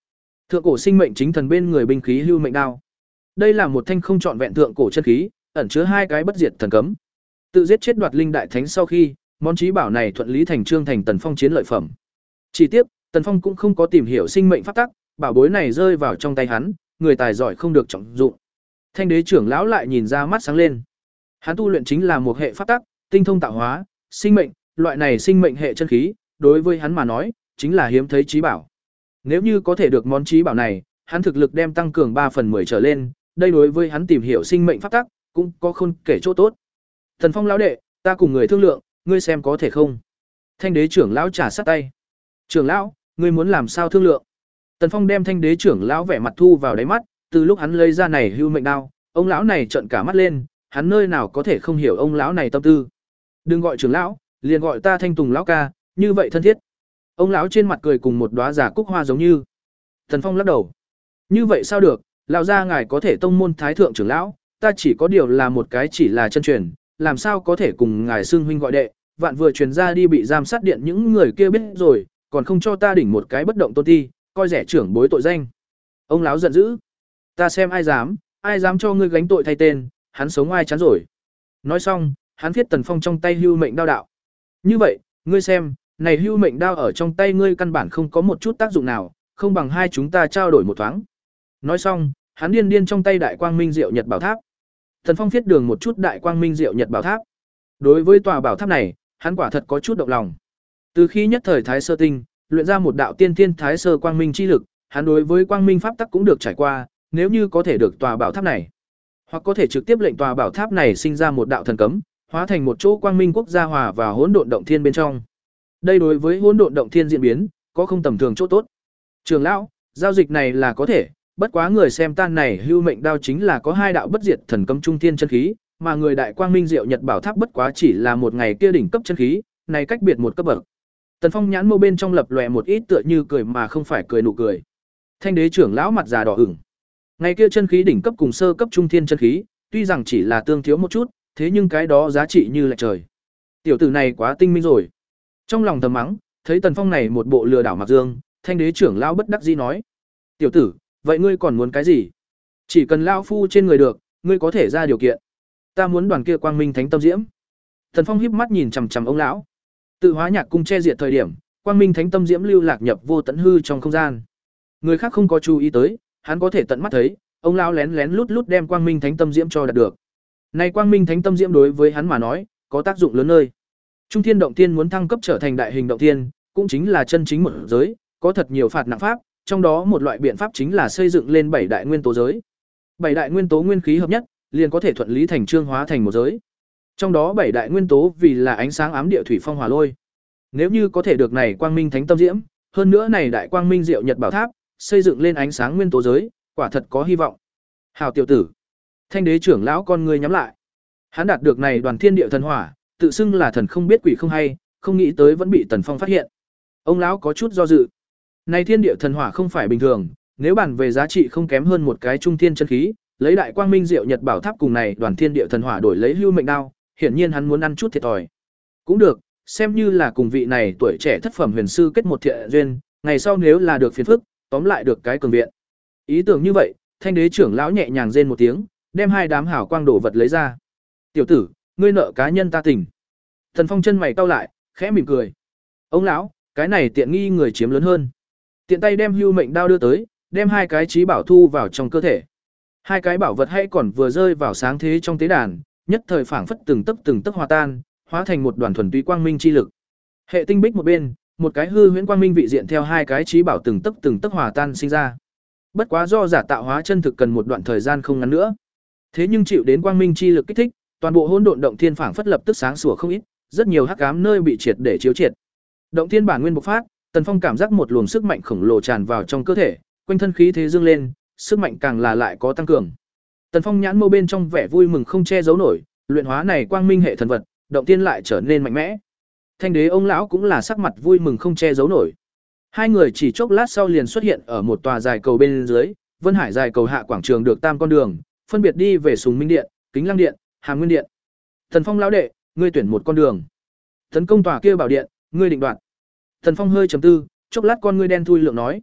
Thượng cổ sinh mệnh chính thần bên người binh khí hưu mệnh đao. Đây là một thanh không trọn vẹn thượng cổ chân khí, ẩn chứa hai cái bất diệt thần cấm. Tự giết chết đoạt linh đại thánh sau khi, món chí bảo này thuận lý thành trương thành Tần Phong chiến lợi phẩm. Chỉ tiếc, Tần Phong cũng không có tìm hiểu sinh mệnh pháp tắc, bảo bối này rơi vào trong tay hắn, người tài giỏi không được trọng dụng. Thanh đế trưởng lão lại nhìn ra mắt sáng lên. Hắn tu luyện chính là một hệ pháp tắc, tinh thông tạo hóa, sinh mệnh, loại này sinh mệnh hệ chân khí, đối với hắn mà nói, chính là hiếm thấy chí bảo. Nếu như có thể được món chí bảo này, hắn thực lực đem tăng cường ba phần mười trở lên, đây đối với hắn tìm hiểu sinh mệnh pháp tắc, cũng có khôn kể chỗ tốt. Thần Phong lão đệ, ta cùng người thương lượng, ngươi xem có thể không? Thanh đế trưởng lão trả sát tay. Trưởng lão, ngươi muốn làm sao thương lượng? Tần Phong đem thanh đế trưởng lão vẻ mặt thu vào đáy mắt, từ lúc hắn lấy ra này hưu mệnh đao, ông lão này trợn cả mắt lên, hắn nơi nào có thể không hiểu ông lão này tâm tư. Đừng gọi trưởng lão, liền gọi ta Thanh Tùng lão ca, như vậy thân thiết. Ông lão trên mặt cười cùng một đóa giả cúc hoa giống như. Tần Phong lắc đầu. Như vậy sao được, lão gia ngài có thể tông môn thái thượng trưởng lão, ta chỉ có điều là một cái chỉ là chân truyền, làm sao có thể cùng ngài xưng huynh gọi đệ, vạn vừa truyền ra đi bị giam sát điện những người kia biết rồi, còn không cho ta đỉnh một cái bất động tôn ti, coi rẻ trưởng bối tội danh. Ông lão giận dữ. Ta xem ai dám, ai dám cho ngươi gánh tội thay tên, hắn sống ai chán rồi. Nói xong, hắn viết Tần Phong trong tay hưu mệnh đao đạo. Như vậy, ngươi xem, này hưu mệnh đao ở trong tay ngươi căn bản không có một chút tác dụng nào, không bằng hai chúng ta trao đổi một thoáng. Nói xong, hắn điên điên trong tay đại quang minh diệu nhật bảo tháp. Tần Phong viết đường một chút đại quang minh diệu nhật bảo tháp. Đối với tòa bảo tháp này, hắn quả thật có chút động lòng. Từ khi nhất thời Thái Sơ Tinh, luyện ra một đạo tiên thiên Thái Sơ quang minh chi lực, hắn đối với quang minh pháp tắc cũng được trải qua, nếu như có thể được tòa bảo tháp này, hoặc có thể trực tiếp lệnh tòa bảo tháp này sinh ra một đạo thần cấm, hóa thành một chỗ quang minh quốc gia hòa vào hỗn độn động thiên bên trong. Đây đối với hỗn độn động thiên diễn biến, có không tầm thường chỗ tốt. Trường lão, giao dịch này là có thể, bất quá người xem tan này hưu mệnh đao chính là có hai đạo bất diệt thần cấm trung thiên chân khí, mà người đại quang minh diệu nhật bảo tháp bất quá chỉ là một ngày kia đỉnh cấp chân khí, này cách biệt một cấp bậc. Tần Phong nhãn mâu bên trong lập lòe một ít tựa như cười mà không phải cười nụ cười. Thanh đế trưởng lão mặt già đỏ ửng. Ngày kia chân khí đỉnh cấp cùng sơ cấp trung thiên chân khí, tuy rằng chỉ là tương thiếu một chút, thế nhưng cái đó giá trị như lệch trời. Tiểu tử này quá tinh minh rồi. Trong lòng thầm mắng, thấy Tần Phong này một bộ lừa đảo mặc dương, thanh đế trưởng lão bất đắc dĩ nói: "Tiểu tử, vậy ngươi còn muốn cái gì? Chỉ cần lão phu trên người được, ngươi có thể ra điều kiện." "Ta muốn đoàn kia quang minh thánh tâm diễm." Tần Phong híp mắt nhìn chằm chằm ông lão. Tự hóa nhạc cung che diệt thời điểm, quang minh thánh tâm diễm lưu lạc nhập vô tận hư trong không gian. Người khác không có chú ý tới, hắn có thể tận mắt thấy, ông lão lén lén lút lút đem quang minh thánh tâm diễm cho đạt được. Này quang minh thánh tâm diễm đối với hắn mà nói, có tác dụng lớn nơi. Trung thiên động thiên muốn thăng cấp trở thành đại hình động thiên, cũng chính là chân chính một giới, có thật nhiều phạt nặng pháp, trong đó một loại biện pháp chính là xây dựng lên bảy đại nguyên tố giới. Bảy đại nguyên tố nguyên khí hợp nhất, liền có thể thuận lý thành trương hóa thành một giới. Trong đó bảy đại nguyên tố vì là ánh sáng ám địa thủy phong hỏa lôi. Nếu như có thể được này quang minh thánh tâm diễm, hơn nữa này đại quang minh diệu nhật bảo tháp, xây dựng lên ánh sáng nguyên tố giới, quả thật có hy vọng. Hào tiểu tử, thanh đế trưởng lão con ngươi nhắm lại. Hắn đạt được này đoàn thiên địa thần hỏa, tự xưng là thần không biết quỷ không hay, không nghĩ tới vẫn bị Tần Phong phát hiện. Ông lão có chút do dự. Này thiên địa thần hỏa không phải bình thường, nếu bàn về giá trị không kém hơn một cái trung thiên chân khí, lấy đại quang minh diệu nhật bảo tháp cùng này đoàn thiên địa thần hỏa đổi lấy hưu mệnh đao, hiển nhiên hắn muốn ăn chút thiệt thòi. Cũng được, xem như là cùng vị này tuổi trẻ thất phẩm huyền sư kết một thiện duyên, ngày sau nếu là được phiền phức, tóm lại được cái cường viện. Ý tưởng như vậy, thanh đế trưởng lão nhẹ nhàng rên một tiếng, đem hai đám hảo quang đồ vật lấy ra. "Tiểu tử, ngươi nợ cá nhân ta tình." Thần Phong chân mày cau lại, khẽ mỉm cười. "Ông lão, cái này tiện nghi người chiếm lớn hơn." Tiện tay đem hưu mệnh đao đưa tới, đem hai cái chí bảo thu vào trong cơ thể. Hai cái bảo vật hay còn vừa rơi vào sáng thế trong tế đàn, nhất thời phảng phất từng tấc từng tấc hòa tan, hóa thành một đoàn thuần túy quang minh chi lực. Hệ tinh bích một bên, một cái hư huyễn quang minh vị diện theo hai cái chí bảo từng tấc từng tấc hòa tan sinh ra. Bất quá do giả tạo hóa chân thực cần một đoạn thời gian không ngắn nữa. Thế nhưng chịu đến quang minh chi lực kích thích, toàn bộ hỗn độn động thiên phảng phất lập tức sáng sủa không ít, rất nhiều hắc ám nơi bị triệt để chiếu triệt. Động thiên bản nguyên bộc phát, Tần Phong cảm giác một luồng sức mạnh khổng lồ tràn vào trong cơ thể, quanh thân khí thế dương lên, sức mạnh càng là lại có tăng cường. Tần Phong nhãn mâu bên trong vẻ vui mừng không che giấu nổi, luyện hóa này quang minh hệ thần vật, động tiên lại trở nên mạnh mẽ. Thanh đế ông lão cũng là sắc mặt vui mừng không che giấu nổi. Hai người chỉ chốc lát sau liền xuất hiện ở một tòa dài cầu bên dưới, Vân Hải dài cầu hạ quảng trường được tam con đường, phân biệt đi về Sùng Minh Điện, Kính Lăng Điện, Hàm Nguyên Điện. Tần Phong lão đệ, ngươi tuyển một con đường. Tấn công tòa kia bảo điện, ngươi định đoạt. Tần Phong hơi trầm tư, chốc lát con ngươi đen thui lượng nói: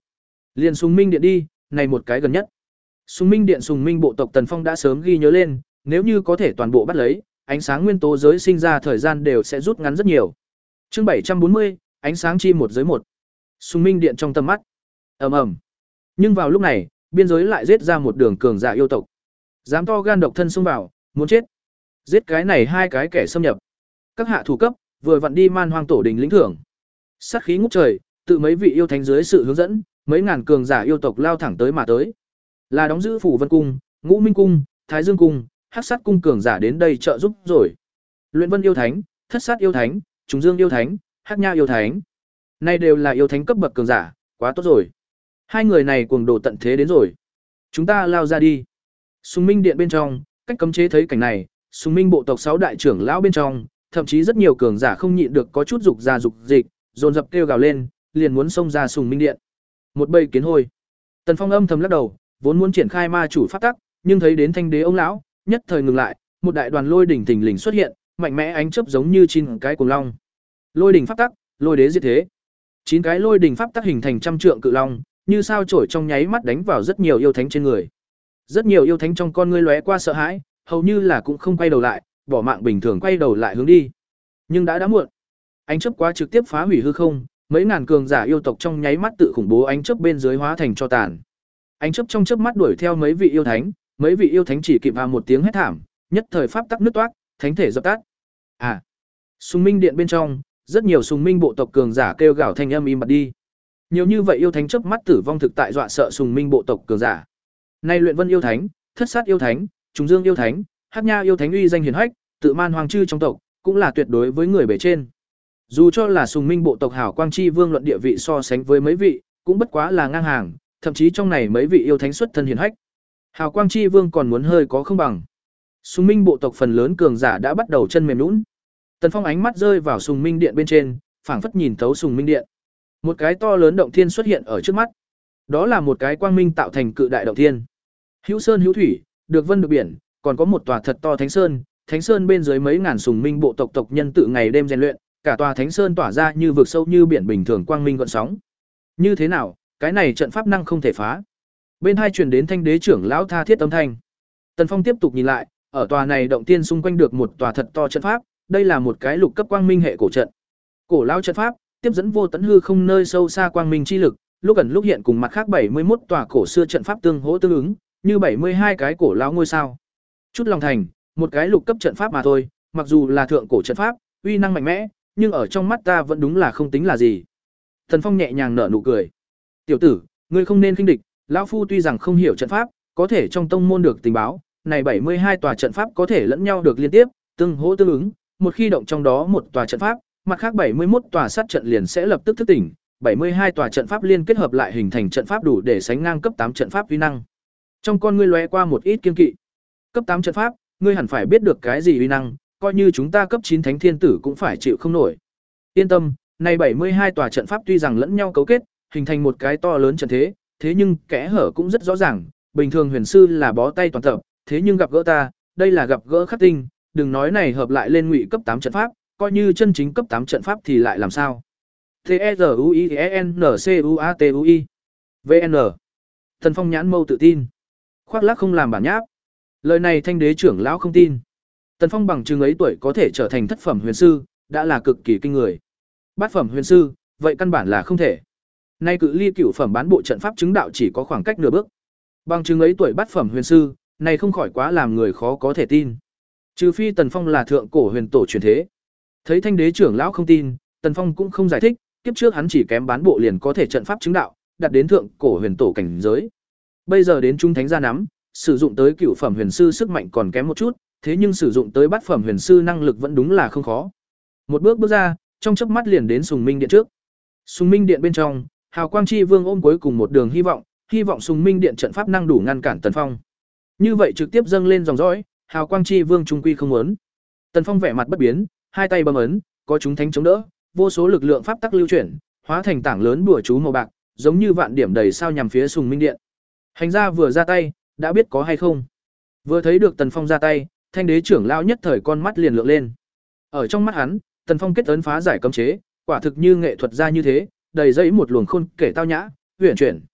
Liền Sùng Minh Điện đi, này một cái gần nhất. Sùng Minh Điện Sùng Minh bộ tộc Tần Phong đã sớm ghi nhớ lên, nếu như có thể toàn bộ bắt lấy, ánh sáng nguyên tố giới sinh ra thời gian đều sẽ rút ngắn rất nhiều. Chương bảy trăm bốn mươi, ánh sáng chi một giới một. Sùng Minh Điện trong tầm mắt. Ầm ầm. Nhưng vào lúc này, biên giới lại giết ra một đường cường giả yêu tộc. Dám to gan độc thân xông vào, muốn chết. Giết cái này hai cái kẻ xâm nhập. Các hạ thủ cấp, vừa vặn đi Man Hoang tổ đình lĩnh thưởng. Sát khí ngút trời, tự mấy vị yêu thánh dưới sự hướng dẫn, mấy ngàn cường giả yêu tộc lao thẳng tới mà tới. Là đóng giữ phủ Vân cung, Ngũ Minh cung, Thái Dương cung, Hắc Sát cung cường giả đến đây trợ giúp rồi. Luyện Vân yêu thánh, Thất Sát yêu thánh, Trùng Dương yêu thánh, Hắc Nha yêu thánh. Nay đều là yêu thánh cấp bậc cường giả, quá tốt rồi. Hai người này cuồng đồ tận thế đến rồi. Chúng ta lao ra đi. Sùng Minh Điện bên trong, cách cấm chế thấy cảnh này, Sùng Minh bộ tộc sáu đại trưởng lão bên trong, thậm chí rất nhiều cường giả không nhịn được có chút dục ra dục dịch, dồn dập kêu gào lên, liền muốn xông ra Sùng Minh Điện. Một bầy kiến hôi. Tần Phong âm thầm lắc đầu, vốn muốn triển khai ma chủ pháp tắc, nhưng thấy đến Thanh Đế ông lão, nhất thời ngừng lại, một đại đoàn lôi đỉnh thình lình xuất hiện, mạnh mẽ ánh chớp giống như chín cái cuồng long. Lôi đỉnh pháp tắc, lôi đế diệt thế. Chín cái lôi đỉnh pháp tắc hình thành trăm trượng cự long, như sao chổi trong nháy mắt đánh vào rất nhiều yêu thánh trên người. Rất nhiều yêu thánh trong con ngươi lóe qua sợ hãi, hầu như là cũng không quay đầu lại, bỏ mạng bình thường quay đầu lại hướng đi. Nhưng đã đã muộn. Ánh chớp quá trực tiếp phá hủy hư không, mấy ngàn cường giả yêu tộc trong nháy mắt tự khủng bố ánh chớp bên dưới hóa thành cho tàn. Ánh chớp trong chớp mắt đuổi theo mấy vị yêu thánh, mấy vị yêu thánh chỉ kịp vào một tiếng hét thảm, nhất thời pháp tắc nứt toát, thánh thể dập tắt. À. Sùng Minh Điện bên trong, rất nhiều Sùng Minh bộ tộc cường giả kêu gào thanh âm im bặt đi. Nhiều như vậy yêu thánh chớp mắt tử vong thực tại dọa sợ Sùng Minh bộ tộc cường giả. Nay Luyện Vân yêu thánh, Thất Sát yêu thánh, Trùng Dương yêu thánh, Hắc Nha yêu thánh uy danh hiển hách, tự man hoàng chư trong tộc, cũng là tuyệt đối với người bề trên. Dù cho là Sùng Minh bộ tộc Hảo Quang Chi Vương luận địa vị so sánh với mấy vị, cũng bất quá là ngang hàng, thậm chí trong này mấy vị yêu thánh xuất thân hiển hách. Hảo Quang Chi Vương còn muốn hơi có không bằng. Sùng Minh bộ tộc phần lớn cường giả đã bắt đầu chân mềm nhũn. Tần Phong ánh mắt rơi vào Sùng Minh Điện bên trên, phảng phất nhìn thấu Sùng Minh Điện. Một cái to lớn động thiên xuất hiện ở trước mắt. Đó là một cái quang minh tạo thành cự đại động thiên. Hữu sơn hữu thủy, được vân được biển, còn có một tòa thật to thánh sơn, thánh sơn bên dưới mấy ngàn Sùng Minh bộ tộc tộc nhân tự ngày đêm rèn luyện, cả tòa thánh sơn tỏa ra như vực sâu như biển bình thường quang minh gợn sóng. Như thế nào, cái này trận pháp năng không thể phá. Bên hai truyền đến Thanh Đế trưởng lão tha thiết âm thanh. Tần Phong tiếp tục nhìn lại, ở tòa này động tiên xung quanh được một tòa thật to trận pháp, đây là một cái lục cấp quang minh hệ cổ trận. Cổ lão trận pháp, tiếp dẫn vô tận hư không nơi sâu xa quang minh chi lực, lúc ẩn lúc hiện cùng mặt khác bảy mươi mốt tòa cổ xưa trận pháp tương hỗ tương ứng, như bảy mươi hai cái cổ lão ngôi sao. Chút lòng thành, một cái lục cấp trận pháp mà thôi, mặc dù là thượng cổ trận pháp, uy năng mạnh mẽ, nhưng ở trong mắt ta vẫn đúng là không tính là gì. Tần Phong nhẹ nhàng nở nụ cười. Tiểu tử, ngươi không nên khinh địch, lão phu tuy rằng không hiểu trận pháp, có thể trong tông môn được tình báo, này bảy mươi hai tòa trận pháp có thể lẫn nhau được liên tiếp, tương hỗ tương ứng, một khi động trong đó một tòa trận pháp, mặt khác bảy mươi mốt tòa sát trận liền sẽ lập tức thức tỉnh, bảy mươi hai tòa trận pháp liên kết hợp lại hình thành trận pháp đủ để sánh ngang cấp tám trận pháp uy năng. Trong con ngươi lóe qua một ít kiên kỵ. Cấp tám trận pháp, ngươi hẳn phải biết được cái gì uy năng, coi như chúng ta cấp chín thánh thiên tử cũng phải chịu không nổi. Yên tâm, này bảy mươi hai tòa trận pháp tuy rằng lẫn nhau cấu kết, hình thành một cái to lớn trận thế, thế nhưng kẽ hở cũng rất rõ ràng, bình thường huyền sư là bó tay toàn tập, thế nhưng gặp gỡ ta, đây là gặp gỡ khắc tinh, đừng nói này hợp lại lên ngụy cấp tám trận pháp, coi như chân chính cấp tám trận pháp thì lại làm sao? T E R U I E N C U A T U I V N. Thần Phong nhãn mâu tự tin. Khoác lác không làm bản nháp. Lời này Thanh Đế trưởng lão không tin. Tần Phong bằng chừng ấy tuổi có thể trở thành thất phẩm huyền sư, đã là cực kỳ kinh người. Bát phẩm huyền sư, vậy căn bản là không thể. Nay cự ly cửu phẩm bán bộ trận pháp chứng đạo chỉ có khoảng cách nửa bước. Bằng chừng ấy tuổi bát phẩm huyền sư, này không khỏi quá làm người khó có thể tin. Trừ phi Tần Phong là thượng cổ huyền tổ truyền thế. Thấy Thanh Đế trưởng lão không tin, Tần Phong cũng không giải thích, kiếp trước hắn chỉ kém bán bộ liền có thể trận pháp chứng đạo, đạt đến thượng cổ huyền tổ cảnh giới. Bây giờ đến trung thánh gia nắm, sử dụng tới cửu phẩm huyền sư sức mạnh còn kém một chút, thế nhưng sử dụng tới bát phẩm huyền sư năng lực vẫn đúng là không khó. Một bước bước ra, trong chớp mắt liền đến Sùng Minh Điện trước. Sùng Minh Điện bên trong, Hào Quang Chi Vương ôm cuối cùng một đường hy vọng, hy vọng Sùng Minh Điện trận pháp năng đủ ngăn cản Tần Phong. Như vậy trực tiếp dâng lên dòng dõi, Hào Quang Chi Vương trung quy không muốn. Tần Phong vẻ mặt bất biến, hai tay bấm ấn, có chúng thánh chống đỡ, vô số lực lượng pháp tắc lưu chuyển, hóa thành tảng lớn bùa chú màu bạc, giống như vạn điểm đầy sao nhằm phía Sùng Minh Điện. Hành gia vừa ra tay, đã biết có hay không. Vừa thấy được Tần Phong ra tay, Thanh Đế trưởng lão nhất thời con mắt liền lượng lên. Ở trong mắt hắn, Tần Phong kết ấn phá giải cấm chế, quả thực như nghệ thuật gia như thế, đầy dẫy một luồng khôn kể tao nhã, huyền chuyển.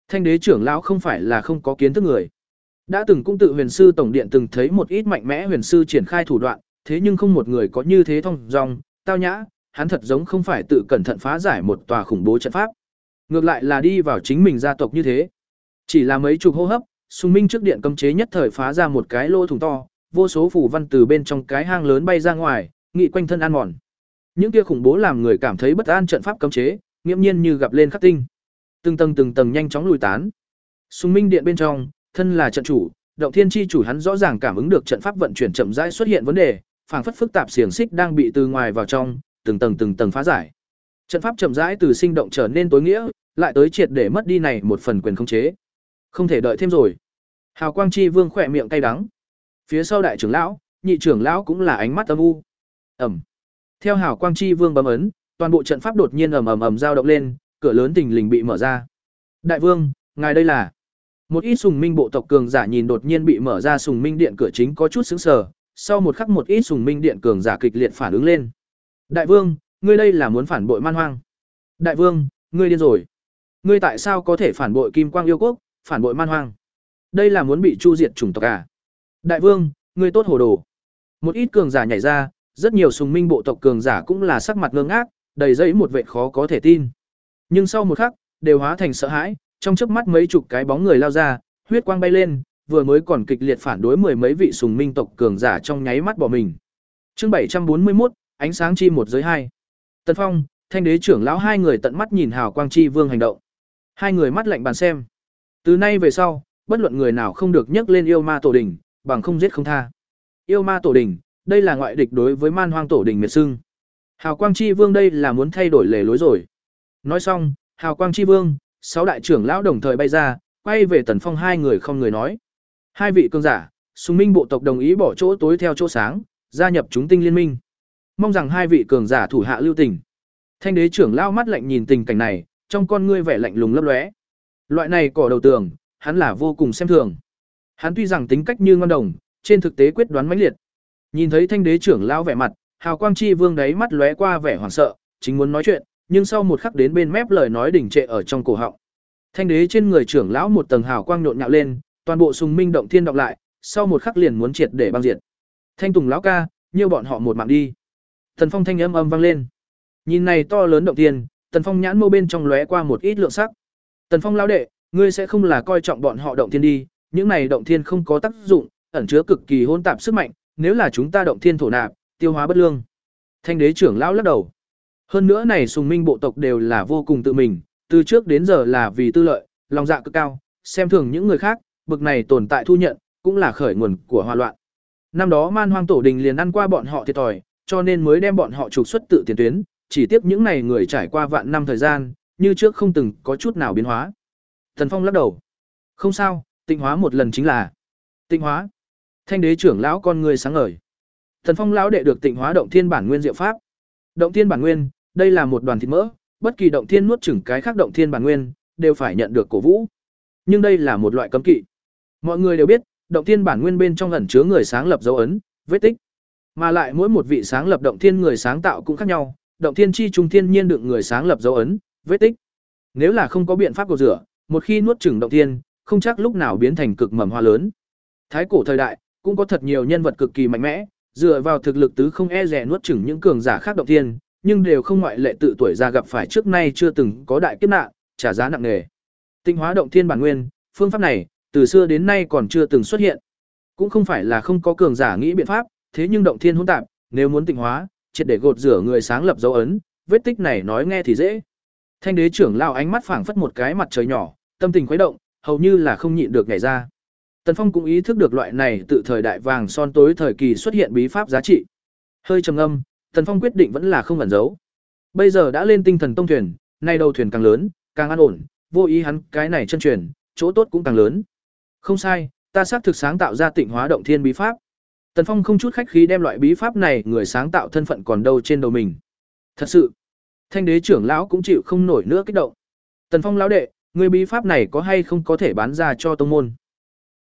Thanh đế trưởng lão không phải là không có kiến thức người. Đã từng cũng tự huyền sư tổng điện từng thấy một ít mạnh mẽ huyền sư triển khai thủ đoạn, thế nhưng không một người có như thế thông dong, tao nhã, hắn thật giống không phải tự cẩn thận phá giải một tòa khủng bố trận pháp. Ngược lại là đi vào chính mình gia tộc như thế. Chỉ là mấy chục hô hấp, Sùng Minh trước điện cấm chế nhất thời phá ra một cái lỗ thủng to, vô số phù văn từ bên trong cái hang lớn bay ra ngoài, nghị quanh thân ăn mòn. Những kia khủng bố làm người cảm thấy bất an trận pháp cấm chế, nghiễm nhiên như gặp lên khắc tinh. Từng tầng từng tầng nhanh chóng lùi tán. Sùng Minh điện bên trong, thân là trận chủ, Động Thiên chi chủ hắn rõ ràng cảm ứng được trận pháp vận chuyển chậm rãi xuất hiện vấn đề, phảng phất phức tạp xiềng xích đang bị từ ngoài vào trong, từng tầng từng tầng phá giải. Trận pháp chậm rãi từ sinh động trở nên tối nghĩa, lại tới triệt để mất đi này một phần quyền khống chế. Không thể đợi thêm rồi. Hào Quang Chi Vương khỏe miệng cay đắng. Phía sau đại trưởng lão, nhị trưởng lão cũng là ánh mắt âm u. Ầm. Theo Hào Quang Chi Vương bấm ấn, toàn bộ trận pháp đột nhiên ầm ầm ầm dao động lên, cửa lớn thình lình bị mở ra. Đại vương, ngài đây là? Một ít Sùng Minh bộ tộc cường giả nhìn đột nhiên bị mở ra Sùng Minh điện cửa chính có chút sững sờ, sau một khắc một ít Sùng Minh điện cường giả kịch liệt phản ứng lên. Đại vương, ngươi đây là muốn phản bội Man Hoang? Đại vương, ngươi điên rồi. Ngươi tại sao có thể phản bội Kim Quang yêu quốc, phản bội Man Hoang? Đây là muốn bị chu diệt chủng tộc à? Đại vương, ngươi tốt hồ đồ. Một ít cường giả nhảy ra, rất nhiều Sùng Minh bộ tộc cường giả cũng là sắc mặt ngơ ngác, đầy dẫy một vẻ khó có thể tin. Nhưng sau một khắc, đều hóa thành sợ hãi, trong chớp mắt mấy chục cái bóng người lao ra, huyết quang bay lên, vừa mới còn kịch liệt phản đối mười mấy vị Sùng Minh tộc cường giả trong nháy mắt bỏ mình. Chương bảy trăm bốn mươi mốt, ánh sáng chi một giới hai. Tần Phong, Thanh đế trưởng lão hai người tận mắt nhìn Hào Quang Chi Vương hành động. Hai người mắt lạnh bàn xem. Từ nay về sau, bất luận người nào không được nhắc lên yêu ma tổ đình, bằng không giết không tha. Yêu ma tổ đình, đây là ngoại địch đối với Man Hoang tổ đình miệt xưng. Hào Quang Chi Vương đây là muốn thay đổi lề lối rồi. Nói xong, Hào Quang Chi Vương, sáu đại trưởng lão đồng thời bay ra, quay về Tần Phong hai người không người nói. Hai vị cường giả, Sùng Minh bộ tộc đồng ý bỏ chỗ tối theo chỗ sáng, gia nhập chúng tinh liên minh. Mong rằng hai vị cường giả thủ hạ lưu tình. Thanh đế trưởng lão mắt lạnh nhìn tình cảnh này, trong con ngươi vẻ lạnh lùng lấp lóe. Loại này cỏ đầu tường, hắn là vô cùng xem thường. Hắn tuy rằng tính cách như ngon đồng, trên thực tế quyết đoán mãnh liệt. Nhìn thấy Thanh đế trưởng lão vẻ mặt, Hào Quang Chi Vương đáy mắt lóe qua vẻ hoảng sợ, chính muốn nói chuyện, nhưng sau một khắc đến bên mép lời nói đỉnh trệ ở trong cổ họng. Thanh đế trên người trưởng lão một tầng hào quang nhộn nhạo lên, toàn bộ Sùng Minh động thiên đọc lại, sau một khắc liền muốn triệt để băng diệt. Thanh Tùng lão ca, nhiêu bọn họ một mạng đi. Tần Phong thanh âm âm vang lên. Nhìn này to lớn động thiên, Tần Phong nhãn mâu bên trong lóe qua một ít lượng sắc. Tần Phong lão đệ, ngươi sẽ không là coi trọng bọn họ động thiên đi, những này động thiên không có tác dụng, ẩn chứa cực kỳ hỗn tạp sức mạnh, nếu là chúng ta động thiên thổ nạp, tiêu hóa bất lương. Thanh đế trưởng lão lắc đầu. Hơn nữa này Sùng Minh bộ tộc đều là vô cùng tự mình, từ trước đến giờ là vì tư lợi, lòng dạ cực cao, xem thường những người khác, bực này tồn tại thu nhận, cũng là khởi nguồn của hòa loạn. Năm đó Man Hoang tổ đình liền ăn qua bọn họ thiệt thòi, cho nên mới đem bọn họ trục xuất tự tiền tuyến, chỉ tiếc những này người trải qua vạn năm thời gian, như trước không từng có chút nào biến hóa. Thần Phong lắc đầu. Không sao, tịnh hóa một lần chính là tịnh hóa. Thanh đế trưởng lão con người sáng ngời. Thần Phong lão đệ được tịnh hóa động thiên bản nguyên diệu pháp. Động thiên bản nguyên, đây là một đoàn thịt mỡ, bất kỳ động thiên nuốt chửng cái khác động thiên bản nguyên, đều phải nhận được cổ vũ. Nhưng đây là một loại cấm kỵ. Mọi người đều biết, động thiên bản nguyên bên trong ẩn chứa người sáng lập dấu ấn, vết tích. Mà lại mỗi một vị sáng lập động thiên người sáng tạo cũng khác nhau, động thiên chi trung thiên nhiên đựng người sáng lập dấu ấn, vết tích. Nếu là không có biện pháp cột rửa, một khi nuốt chửng động thiên, không chắc lúc nào biến thành cực mầm hoa lớn. Thái cổ thời đại, cũng có thật nhiều nhân vật cực kỳ mạnh mẽ, dựa vào thực lực tứ không e dè nuốt chửng những cường giả khác động thiên, nhưng đều không ngoại lệ tự tuổi già gặp phải trước nay chưa từng có đại kiếp nạn, trả giá nặng nề. Tịnh hóa động thiên bản nguyên, phương pháp này từ xưa đến nay còn chưa từng xuất hiện. Cũng không phải là không có cường giả nghĩ biện pháp, thế nhưng động thiên hỗn tạp, nếu muốn tịnh hóa, triệt để gột rửa người sáng lập dấu ấn, vết tích này nói nghe thì dễ. Thanh đế trưởng lão ánh mắt phảng phất một cái mặt trời nhỏ, tâm tình khuấy động, hầu như là không nhịn được nhảy ra. Tần Phong cũng ý thức được loại này tự thời đại vàng son tối thời kỳ xuất hiện bí pháp giá trị. Hơi trầm ngâm, Tần Phong quyết định vẫn là không ẩn giấu. Bây giờ đã lên tinh thần tông thuyền, nay đầu thuyền càng lớn, càng an ổn, vô ý hắn cái này chân truyền, chỗ tốt cũng càng lớn. Không sai, ta xác thực sáng tạo ra tịnh hóa động thiên bí pháp. Tần Phong không chút khách khí đem loại bí pháp này người sáng tạo thân phận còn đâu trên đầu mình. Thật sự, Thanh đế trưởng lão cũng chịu không nổi nữa kích động. Tần Phong lão đệ, người bí pháp này có hay không có thể bán ra cho tông môn?